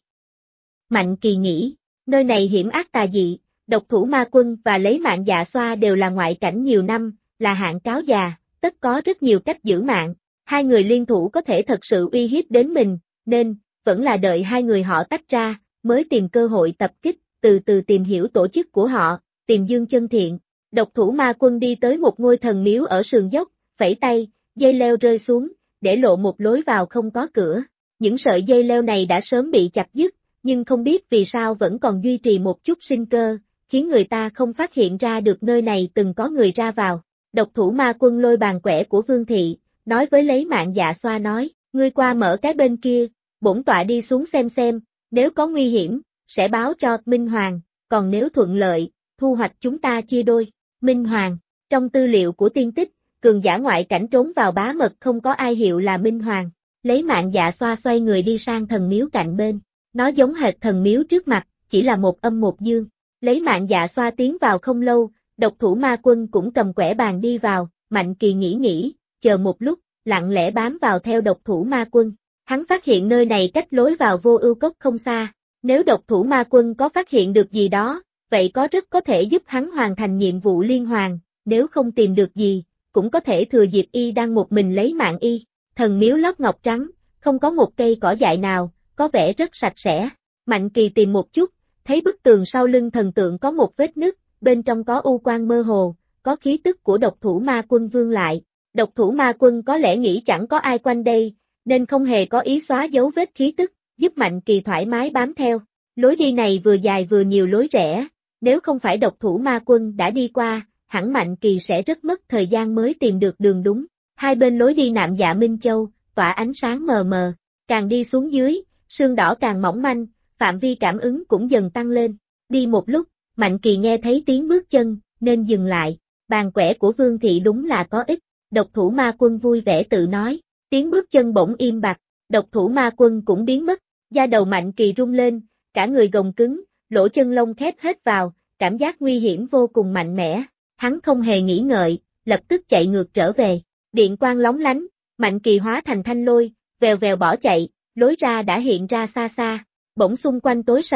Mạnh Kỳ nghĩ, nơi này hiểm ác tà dị, độc thủ ma quân và lấy mạng Dạ Xoa đều là ngoại cảnh nhiều năm, là hạng cáo già, tất có rất nhiều cách giữ mạng, hai người liên thủ có thể thật sự uy hiếp đến mình, nên, vẫn là đợi hai người họ tách ra, mới tìm cơ hội tập kích, từ từ tìm hiểu tổ chức của họ, tìm dương chân thiện. Độc thủ ma quân đi tới một ngôi thần miếu ở sườn dốc, phẩy tay, dây leo rơi xuống, để lộ một lối vào không có cửa. Những sợi dây leo này đã sớm bị chặt đứt, nhưng không biết vì sao vẫn còn duy trì một chút sinh cơ, khiến người ta không phát hiện ra được nơi này từng có người ra vào. Độc thủ ma quân lôi bàn quẻ của Vương Thị, nói với lấy mạng Dạ Xoa nói, ngươi qua mở cái bên kia, bổn tọa đi xuống xem, nếu có nguy hiểm, sẽ báo cho Minh Hoàng, còn nếu thuận lợi, thu hoạch chúng ta chia đôi. Minh Hoàng, trong tư liệu của tiên tích, cường giả ngoại cảnh trốn vào bá mật không có ai hiệu là Minh Hoàng. Lấy mạng Dạ Xoa xoay người đi sang thần miếu cạnh bên, nó giống hệt thần miếu trước mặt, chỉ là một âm một dương. Lấy mạng Dạ Xoa tiến vào không lâu, độc thủ ma quân cũng cầm quẻ bàn đi vào, Mạnh Kỳ nghĩ, chờ một lúc, lặng lẽ bám vào theo độc thủ ma quân. Hắn phát hiện nơi này cách lối vào Vô Ưu Cốc không xa, nếu độc thủ ma quân có phát hiện được gì đó, vậy có rất có thể giúp hắn hoàn thành nhiệm vụ liên hoàn, nếu không tìm được gì, cũng có thể thừa dịp y đang một mình lấy mạng y. Thần miếu lót ngọc trắng, không có một cây cỏ dại nào, có vẻ rất sạch sẽ. Mạnh Kỳ tìm một chút, thấy bức tường sau lưng thần tượng có một vết nứt, bên trong có u quang mơ hồ, có khí tức của độc thủ ma quân vương lại. Độc thủ ma quân có lẽ nghĩ chẳng có ai quanh đây, nên không hề có ý xóa dấu vết khí tức, giúp Mạnh Kỳ thoải mái bám theo. Lối đi này vừa dài vừa nhiều lối rẽ, nếu không phải độc thủ ma quân đã đi qua, hẳn Mạnh Kỳ sẽ rất mất thời gian mới tìm được đường đúng. Hai bên lối đi Nạm Dạ Minh Châu, tỏa ánh sáng mờ mờ, càng đi xuống dưới, sương đỏ càng mỏng manh, phạm vi cảm ứng cũng dần tăng lên. Đi một lúc, Mạnh Kỳ nghe thấy tiếng bước chân, nên dừng lại, bàn quẻ của Vương Thị đúng là có ích. Độc thủ ma quân vui vẻ tự nói, tiếng bước chân bỗng im bặt, độc thủ ma quân cũng biến mất, da đầu Mạnh Kỳ rung lên, cả người gồng cứng, lỗ chân lông khép hết vào, cảm giác nguy hiểm vô cùng mạnh mẽ, hắn không hề nghĩ ngợi, lập tức chạy ngược trở về, điện quang lóng lánh, Mạnh Kỳ hóa thành thanh lôi, vèo vèo bỏ chạy, lối ra đã hiện ra xa xa, bỗng xung quanh tối sầm,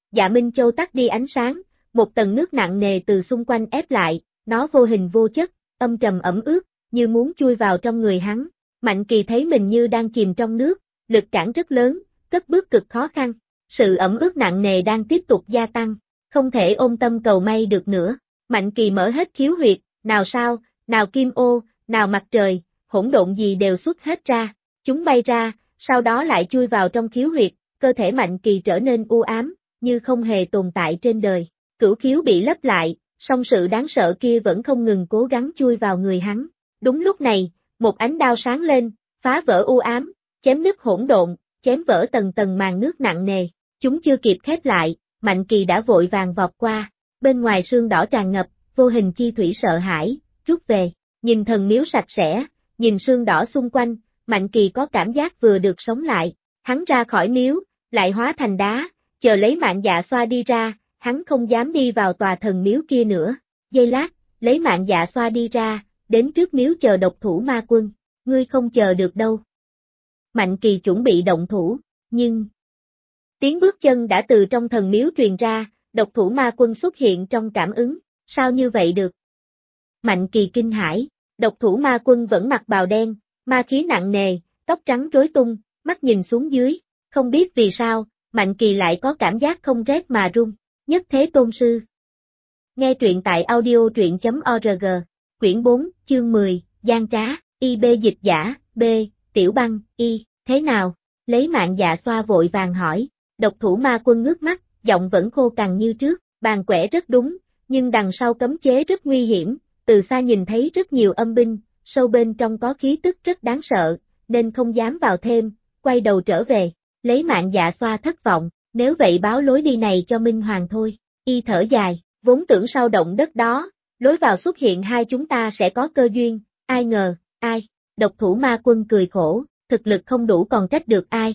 Dạ Minh Châu tắt đi ánh sáng, một tầng nước nặng nề từ xung quanh ép lại, nó vô hình vô chất, âm trầm ẩm ướt, như muốn chui vào trong người hắn. Mạnh Kỳ thấy mình như đang chìm trong nước, lực cản rất lớn, cất bước cực khó khăn. Sự ẩm ướt nặng nề đang tiếp tục gia tăng, không thể ôm tâm cầu may được nữa. Mạnh Kỳ mở hết khiếu huyệt, nào sao, nào kim ô, nào mặt trời, hỗn độn gì đều xuất hết ra. Chúng bay ra, sau đó lại chui vào trong khiếu huyệt, cơ thể Mạnh Kỳ trở nên u ám, như không hề tồn tại trên đời. Cửu khiếu bị lấp lại, song sự đáng sợ kia vẫn không ngừng cố gắng chui vào người hắn. Đúng lúc này, một ánh đao sáng lên, phá vỡ u ám, chém nứt hỗn độn, chém vỡ tầng tầng màn nước nặng nề. Chúng chưa kịp khép lại, Mạnh Kỳ đã vội vàng vọt qua. Bên ngoài sương đỏ tràn ngập, vô hình chi thủy sợ hãi, rút về. Nhìn thần miếu sạch sẽ, nhìn sương đỏ xung quanh, Mạnh Kỳ có cảm giác vừa được sống lại. Hắn ra khỏi miếu, lại hóa thành đá, chờ lấy Mạng Dạ Xoa đi ra, hắn không dám đi vào tòa thần miếu kia nữa. Giây lát, lấy Mạng Dạ Xoa đi ra, đến trước miếu chờ độc thủ ma quân. Ngươi không chờ được đâu. Mạnh Kỳ chuẩn bị động thủ, nhưng... Tiếng bước chân đã từ trong thần miếu truyền ra, độc thủ ma quân xuất hiện trong cảm ứng. Sao như vậy được? Mạnh Kỳ kinh hãi, độc thủ ma quân vẫn mặc bào đen, ma khí nặng nề, tóc trắng rối tung, mắt nhìn xuống dưới. Không biết vì sao, Mạnh Kỳ lại có cảm giác không rét mà run. Nhất Thế Tôn Sư. Nghe truyện tại audio.org, quyển 4, chương 10, gian trá, IB dịch giả, B, Tiểu Băng, Y, thế nào? Lấy Mạng Dạ Xoa vội vàng hỏi, độc thủ ma quân ngước mắt, giọng vẫn khô cằn như trước, bàn quẻ rất đúng, nhưng đằng sau cấm chế rất nguy hiểm, từ xa nhìn thấy rất nhiều âm binh, sâu bên trong có khí tức rất đáng sợ, nên không dám vào thêm, quay đầu trở về. Lấy Mạng Dạ Xoa thất vọng, nếu vậy báo lối đi này cho Minh Hoàng thôi. Y thở dài, vốn tưởng sau động đất đó, lối vào xuất hiện hai chúng ta sẽ có cơ duyên, ai ngờ, ai? Độc thủ ma quân cười khổ, thực lực không đủ còn trách được ai.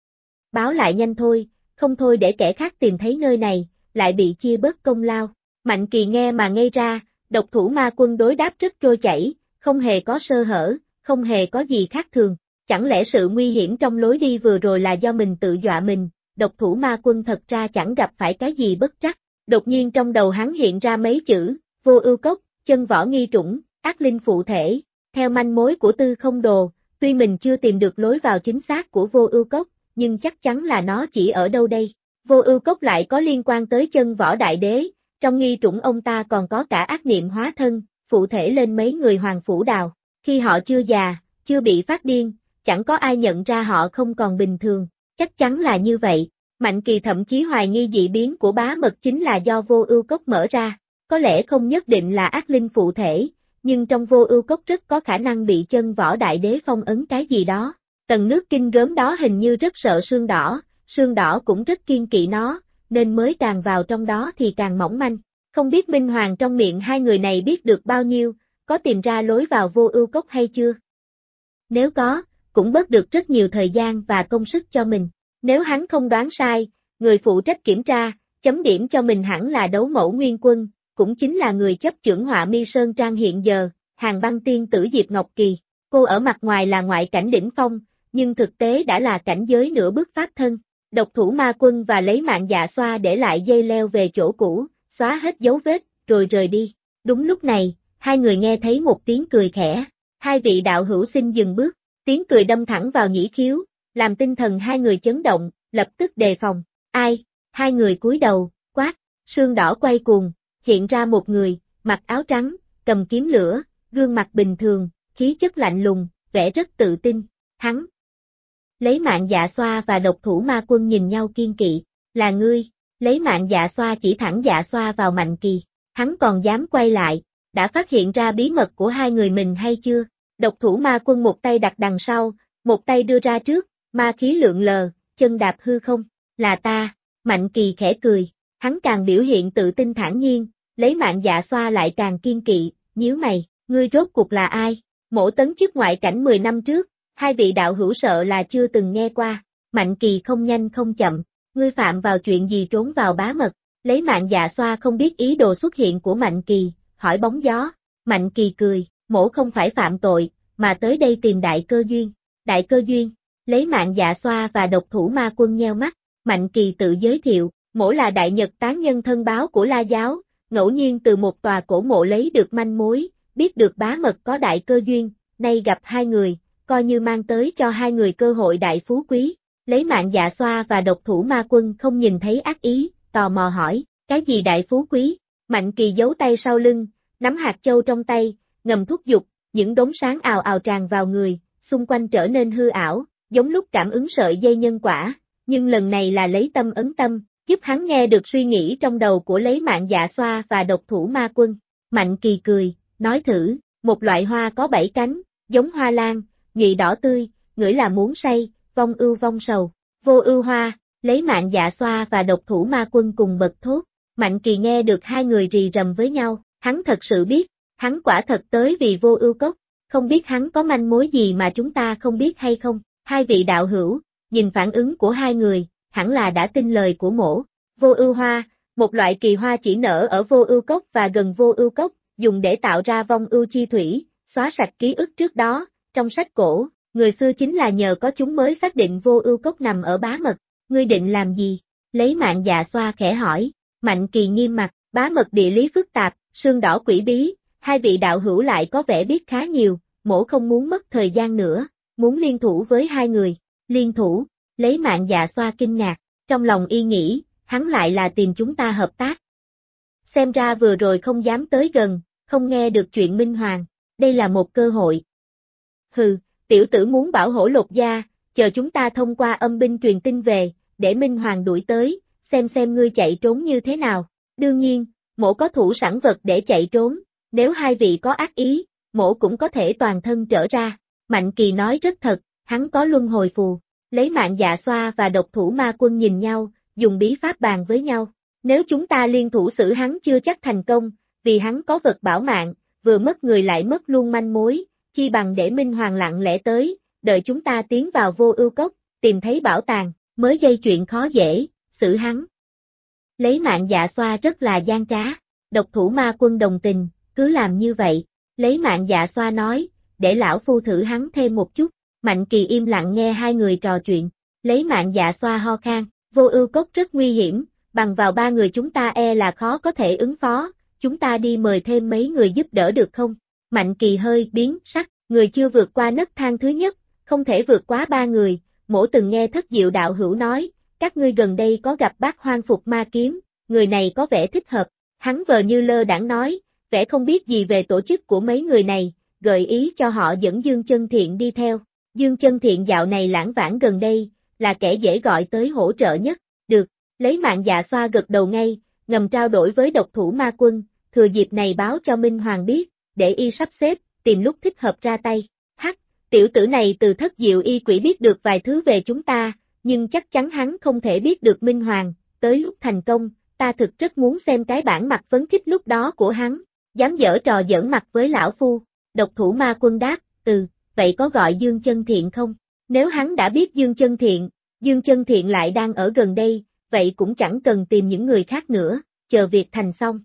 Báo lại nhanh thôi, không thôi để kẻ khác tìm thấy nơi này, lại bị chia bớt công lao. Mạnh Kỳ nghe mà ngây ra, độc thủ ma quân đối đáp rất trôi chảy, không hề có sơ hở, không hề có gì khác thường. Chẳng lẽ sự nguy hiểm trong lối đi vừa rồi là do mình tự dọa mình, độc thủ ma quân thật ra chẳng gặp phải cái gì bất trắc. Đột nhiên trong đầu hắn hiện ra mấy chữ, Vô Ưu Cốc, chân võ nghi trũng, ác linh phụ thể. Theo manh mối của Tư Không Đồ, tuy mình chưa tìm được lối vào chính xác của Vô Ưu Cốc, nhưng chắc chắn là nó chỉ ở đâu đây. Vô Ưu Cốc lại có liên quan tới chân võ đại đế, trong nghi trũng ông ta còn có cả ác niệm hóa thân, phụ thể lên mấy người Hoàng Phủ Đào. Khi họ chưa già, chưa bị phát điên, chẳng có ai nhận ra họ không còn bình thường, chắc chắn là như vậy. Mạnh Kỳ thậm chí hoài nghi dị biến của bá mật chính là do Vô Ưu Cốc mở ra, có lẽ không nhất định là ác linh phụ thể, nhưng trong Vô Ưu Cốc rất có khả năng bị chân võ đại đế phong ấn cái gì đó. Tầng nước kinh gớm đó hình như rất sợ sương đỏ cũng rất kiêng kỵ nó, nên mới càng vào trong đó thì càng mỏng manh. Không biết Minh Hoàng trong miệng hai người này biết được bao nhiêu, có tìm ra lối vào Vô Ưu Cốc hay chưa? Nếu có, cũng bớt được rất nhiều thời gian và công sức cho mình. Nếu hắn không đoán sai, người phụ trách kiểm tra, chấm điểm cho mình hẳn là Đấu Mẫu Nguyên Quân, cũng chính là người chấp chưởng Họa Mi Sơn Trang hiện giờ, Hàn Băng Tiên tử Diệp Ngọc Kỳ. Cô ở mặt ngoài là ngoại cảnh đỉnh phong, nhưng thực tế đã là cảnh giới nửa bước pháp thân. Độc thủ ma quân và lấy Mạng Dạ Xoa để lại dây leo về chỗ cũ, xóa hết dấu vết, rồi rời đi. Đúng lúc này, hai người nghe thấy một tiếng cười khẽ. Hai vị đạo hữu xin dừng bước, tiếng cười đâm thẳng vào nhĩ khiếu, làm tinh thần hai người chấn động, lập tức đề phòng. Ai? Hai người cúi đầu, quát, sương đỏ quay cuồng, hiện ra một người, mặc áo trắng, cầm kiếm lửa, gương mặt bình thường, khí chất lạnh lùng, vẻ rất tự tin. Hắn. Lấy Mạng Dạ Xoa và độc thủ ma quân nhìn nhau kiên kỵ, là ngươi. Lấy Mạng Dạ Xoa chỉ thẳng Dạ Xoa vào Mạnh Kỳ, hắn còn dám quay lại, đã phát hiện ra bí mật của hai người mình hay chưa? Độc thủ ma quân một tay đặt đằng sau, một tay đưa ra trước, ma khí lượn lờ, chân đạp hư không, là ta. Mạnh Kỳ khẽ cười, hắn càng biểu hiện tự tin thản nhiên, lấy Mạng Dạ Xoa lại càng kiên kỵ, nhíu mày, ngươi rốt cuộc là ai? Mổ tấn chức ngoại cảnh 10 năm trước, hai vị đạo hữu sợ là chưa từng nghe qua. Mạnh Kỳ không nhanh không chậm, ngươi phạm vào chuyện gì trốn vào bá mật? Lấy Mạng Dạ Xoa không biết ý đồ xuất hiện của Mạnh Kỳ, hỏi bóng gió. Mạnh Kỳ cười, mổ không phải phạm tội, mà tới đây tìm đại cơ duyên. Đại cơ duyên, lấy Mạng Dạ Xoa và độc thủ ma quân nheo mắt, Mạnh Kỳ tự giới thiệu, Mỗ là đại nhật tán nhân thân báo của La giáo, ngẫu nhiên từ một tòa cổ mộ lấy được manh mối, biết được bá mật có đại cơ duyên, nay gặp hai người, coi như mang tới cho hai người cơ hội đại phú quý. Lấy Mạng Dạ Xoa và Độc Thủ Ma Quân không nhìn thấy ác ý, tò mò hỏi, cái gì đại phú quý? Mạnh Kỳ giấu tay sau lưng, nắm hạt châu trong tay, ngầm thúc giục, những đốm sáng ào ào tràn vào người, xung quanh trở nên hư ảo, giống lúc cảm ứng sợi dây nhân quả, nhưng lần này là lấy tâm ấn tâm, giúp hắn nghe được suy nghĩ trong đầu của Lấy Mạng Dạ Xoa và Độc Thủ Ma Quân. Mạnh Kỳ cười, nói thử, một loại hoa có 7 cánh, giống hoa lan, nhụy đỏ tươi, ngửi là muốn say, vong ưu vong sầu, vô ưu hoa. Lấy Mạng Dạ Xoa và Độc Thủ Ma Quân cùng bật thốt. Mạnh Kỳ nghe được hai người rì rầm với nhau, hắn thật sự biết, hắn quả thật tới vì Vô Ưu Cốc, không biết hắn có manh mối gì mà chúng ta không biết hay không. Hai vị đạo hữu, nhìn phản ứng của hai người, hẳn là đã tin lời của mỗ. Vô Ưu Hoa, một loại kỳ hoa chỉ nở ở Vô Ưu Cốc và gần Vô Ưu Cốc, dùng để tạo ra vong ưu chi thủy, xóa sạch ký ức trước đó. Trong sách cổ, người xưa chính là nhờ có chúng mới xác định Vô Ưu Cốc nằm ở Bá Mật. Ngươi định làm gì? Lấy Mạng Dạ Xoa khẽ hỏi. Mạnh Kỳ nghiêm mặt, Bá Mật địa lý phức tạp, sương đỏ quỷ bí, hai vị đạo hữu lại có vẻ biết khá nhiều, mỗ không muốn mất thời gian nữa, muốn liên thủ với hai người. Liên thủ? Lấy Mạng Dạ Xoa kinh ngạc, trong lòng y nghĩ, hắn lại là tìm chúng ta hợp tác. Xem ra vừa rồi không dám tới gần, không nghe được chuyện Minh Hoàng, đây là một cơ hội. Hừ, tiểu tử muốn bảo hổ lột da, chờ chúng ta thông qua âm binh truyền tin về, để Minh Hoàng đuổi tới, xem ngươi chạy trốn như thế nào. Đương nhiên, mỗ có thủ sẵn vật để chạy trốn, nếu hai vị có ác ý, mỗ cũng có thể toàn thân trở ra. Mạnh Kỳ nói rất thật, hắn có luân hồi phù. Lấy Mạng Dạ Xoa và Độc Thủ Ma Quân nhìn nhau, dùng bí pháp bàn với nhau. Nếu chúng ta liên thủ xử hắn chưa chắc thành công, vì hắn có vật bảo mạng, vừa mất người lại mất luôn manh mối, chi bằng để Minh Hoàng lặng lẽ tới, đợi chúng ta tiến vào Vô Ưu Cốc, tìm thấy bảo tàng, mới gây chuyện khó dễ, xử hắn. Lấy Mạng Dạ Xoa rất là gian trá, Độc Thủ Ma Quân đồng tình, cứ làm như vậy. Lấy Mạng Dạ Xoa nói, để lão phu thử hắn thêm một chút. Mạnh Kỳ im lặng nghe hai người trò chuyện. Lấy Mạng Dạ Xoa ho khan, Vô Ưu Cốc rất nguy hiểm, bằng vào ba người chúng ta e là khó có thể ứng phó, chúng ta đi mời thêm mấy người giúp đỡ được không? Mạnh Kỳ hơi biến sắc, người chưa vượt qua nấc thang thứ nhất, không thể vượt quá ba người. Mỗ từng nghe Thất Diệu đạo hữu nói, các ngươi gần đây có gặp Bác Hoang Phục Ma Kiếm, người này có vẻ thích hợp. Hắn vờ như lơ đãng nói, vẻ không biết gì về tổ chức của mấy người này, gợi ý cho họ dẫn Dương Chân Thiện đi theo. Dương Chân Thiện dạo này lãng vãng gần đây, là kẻ dễ gọi tới hỗ trợ nhất. Được, Lấy Mạng Dạ Xoa gật đầu ngay, ngầm trao đổi với Độc Thủ Ma Quân, thừa dịp này báo cho Minh Hoàng biết, để y sắp xếp, tìm lúc thích hợp ra tay. Hắc, tiểu tử này từ Thất Diệu y quỷ biết được vài thứ về chúng ta, nhưng chắc chắn hắn không thể biết được Minh Hoàng, tới lúc thành công, ta thực rất muốn xem cái bản mặt phấn khích lúc đó của hắn, dám giở trò giỡn mặt với lão phu. Độc Thủ Ma Quân đáp, vậy có gọi Dương Chân Thiện không? Nếu hắn đã biết Dương Chân Thiện lại đang ở gần đây, vậy cũng chẳng cần tìm những người khác nữa, chờ việc thành xong.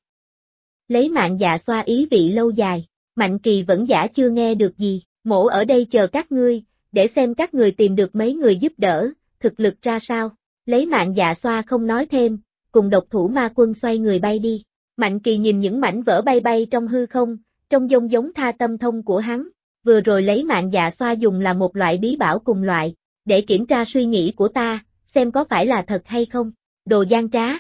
Lấy Mạng Dạ Xoa ý vị lâu dài, Mạnh Kỳ vẫn giả chưa nghe được gì, mỗ ở đây chờ các ngươi, để xem các người tìm được mấy người giúp đỡ, thực lực ra sao. Lấy Mạng Dạ Xoa không nói thêm, cùng Độc Thủ Ma Quân xoay người bay đi. Mạnh Kỳ nhìn những mảnh vỡ bay bay trong hư không, trông giống Tha Tâm Thông của hắn. Vừa rồi Lấy Mạng Dạ Xoa dùng là một loại bí bảo cùng loại, để kiểm tra suy nghĩ của ta, xem có phải là thật hay không. Đồ gian trá.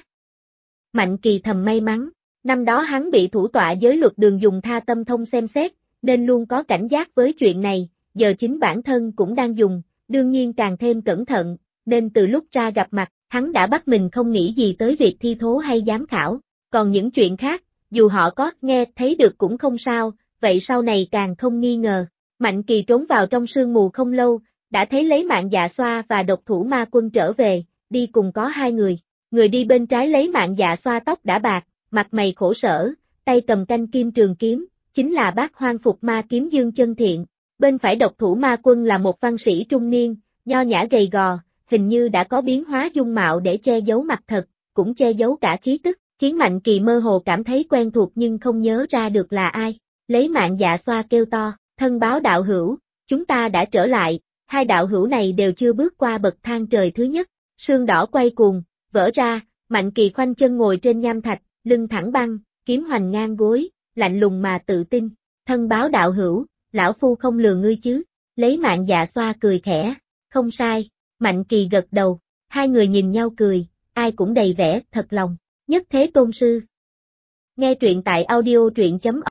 Mạnh Kỳ thầm may mắn, năm đó hắn bị thủ tọa giới luật đường dùng Tha Tâm Thông xem xét, nên luôn có cảnh giác với chuyện này, giờ chính bản thân cũng đang dùng, đương nhiên càng thêm cẩn thận, nên từ lúc ra gặp mặt, hắn đã bắt mình không nghĩ gì tới việc thi thố hay giám khảo, còn những chuyện khác, dù họ có nghe thấy được cũng không sao, vậy sau này càng không nghi ngờ. Mạnh Kỳ trốn vào trong sương mù không lâu, đã thấy Lấy Mạng Dạ Xoa và Độc Thủ Ma Quân trở về, đi cùng có hai người. Người đi bên trái Lấy Mạng Dạ Xoa tóc đã bạc, mặt mày khổ sở, tay cầm canh kim trường kiếm, chính là Bác Hoang Phục Ma Kiếm Dương Chân Thiện. Bên phải Độc Thủ Ma Quân là một văn sĩ trung niên, nho nhã gầy gò, hình như đã có biến hóa dung mạo để che giấu mặt thật, cũng che giấu cả khí tức, khiến Mạnh Kỳ mơ hồ cảm thấy quen thuộc nhưng không nhớ ra được là ai. Lấy Mạng Dạ Xoa kêu to, thân báo đạo hữu, chúng ta đã trở lại. Hai đạo hữu này đều chưa bước qua bậc thang trời thứ nhất, sương đỏ quay cuồng, vỡ ra, Mạnh Kỳ khoanh chân ngồi trên nham thạch, lưng thẳng băng, kiếm hoành ngang gối, lạnh lùng mà tự tin. Thân báo đạo hữu, lão phu không lừa ngươi chứ. Lấy Mạng Dạ Xoa cười khẽ. Không sai. Mạnh Kỳ gật đầu. Hai người nhìn nhau cười, ai cũng đầy vẻ thật lòng. Nhất thế tôn sư. Nghe truyện tại audio truyện.com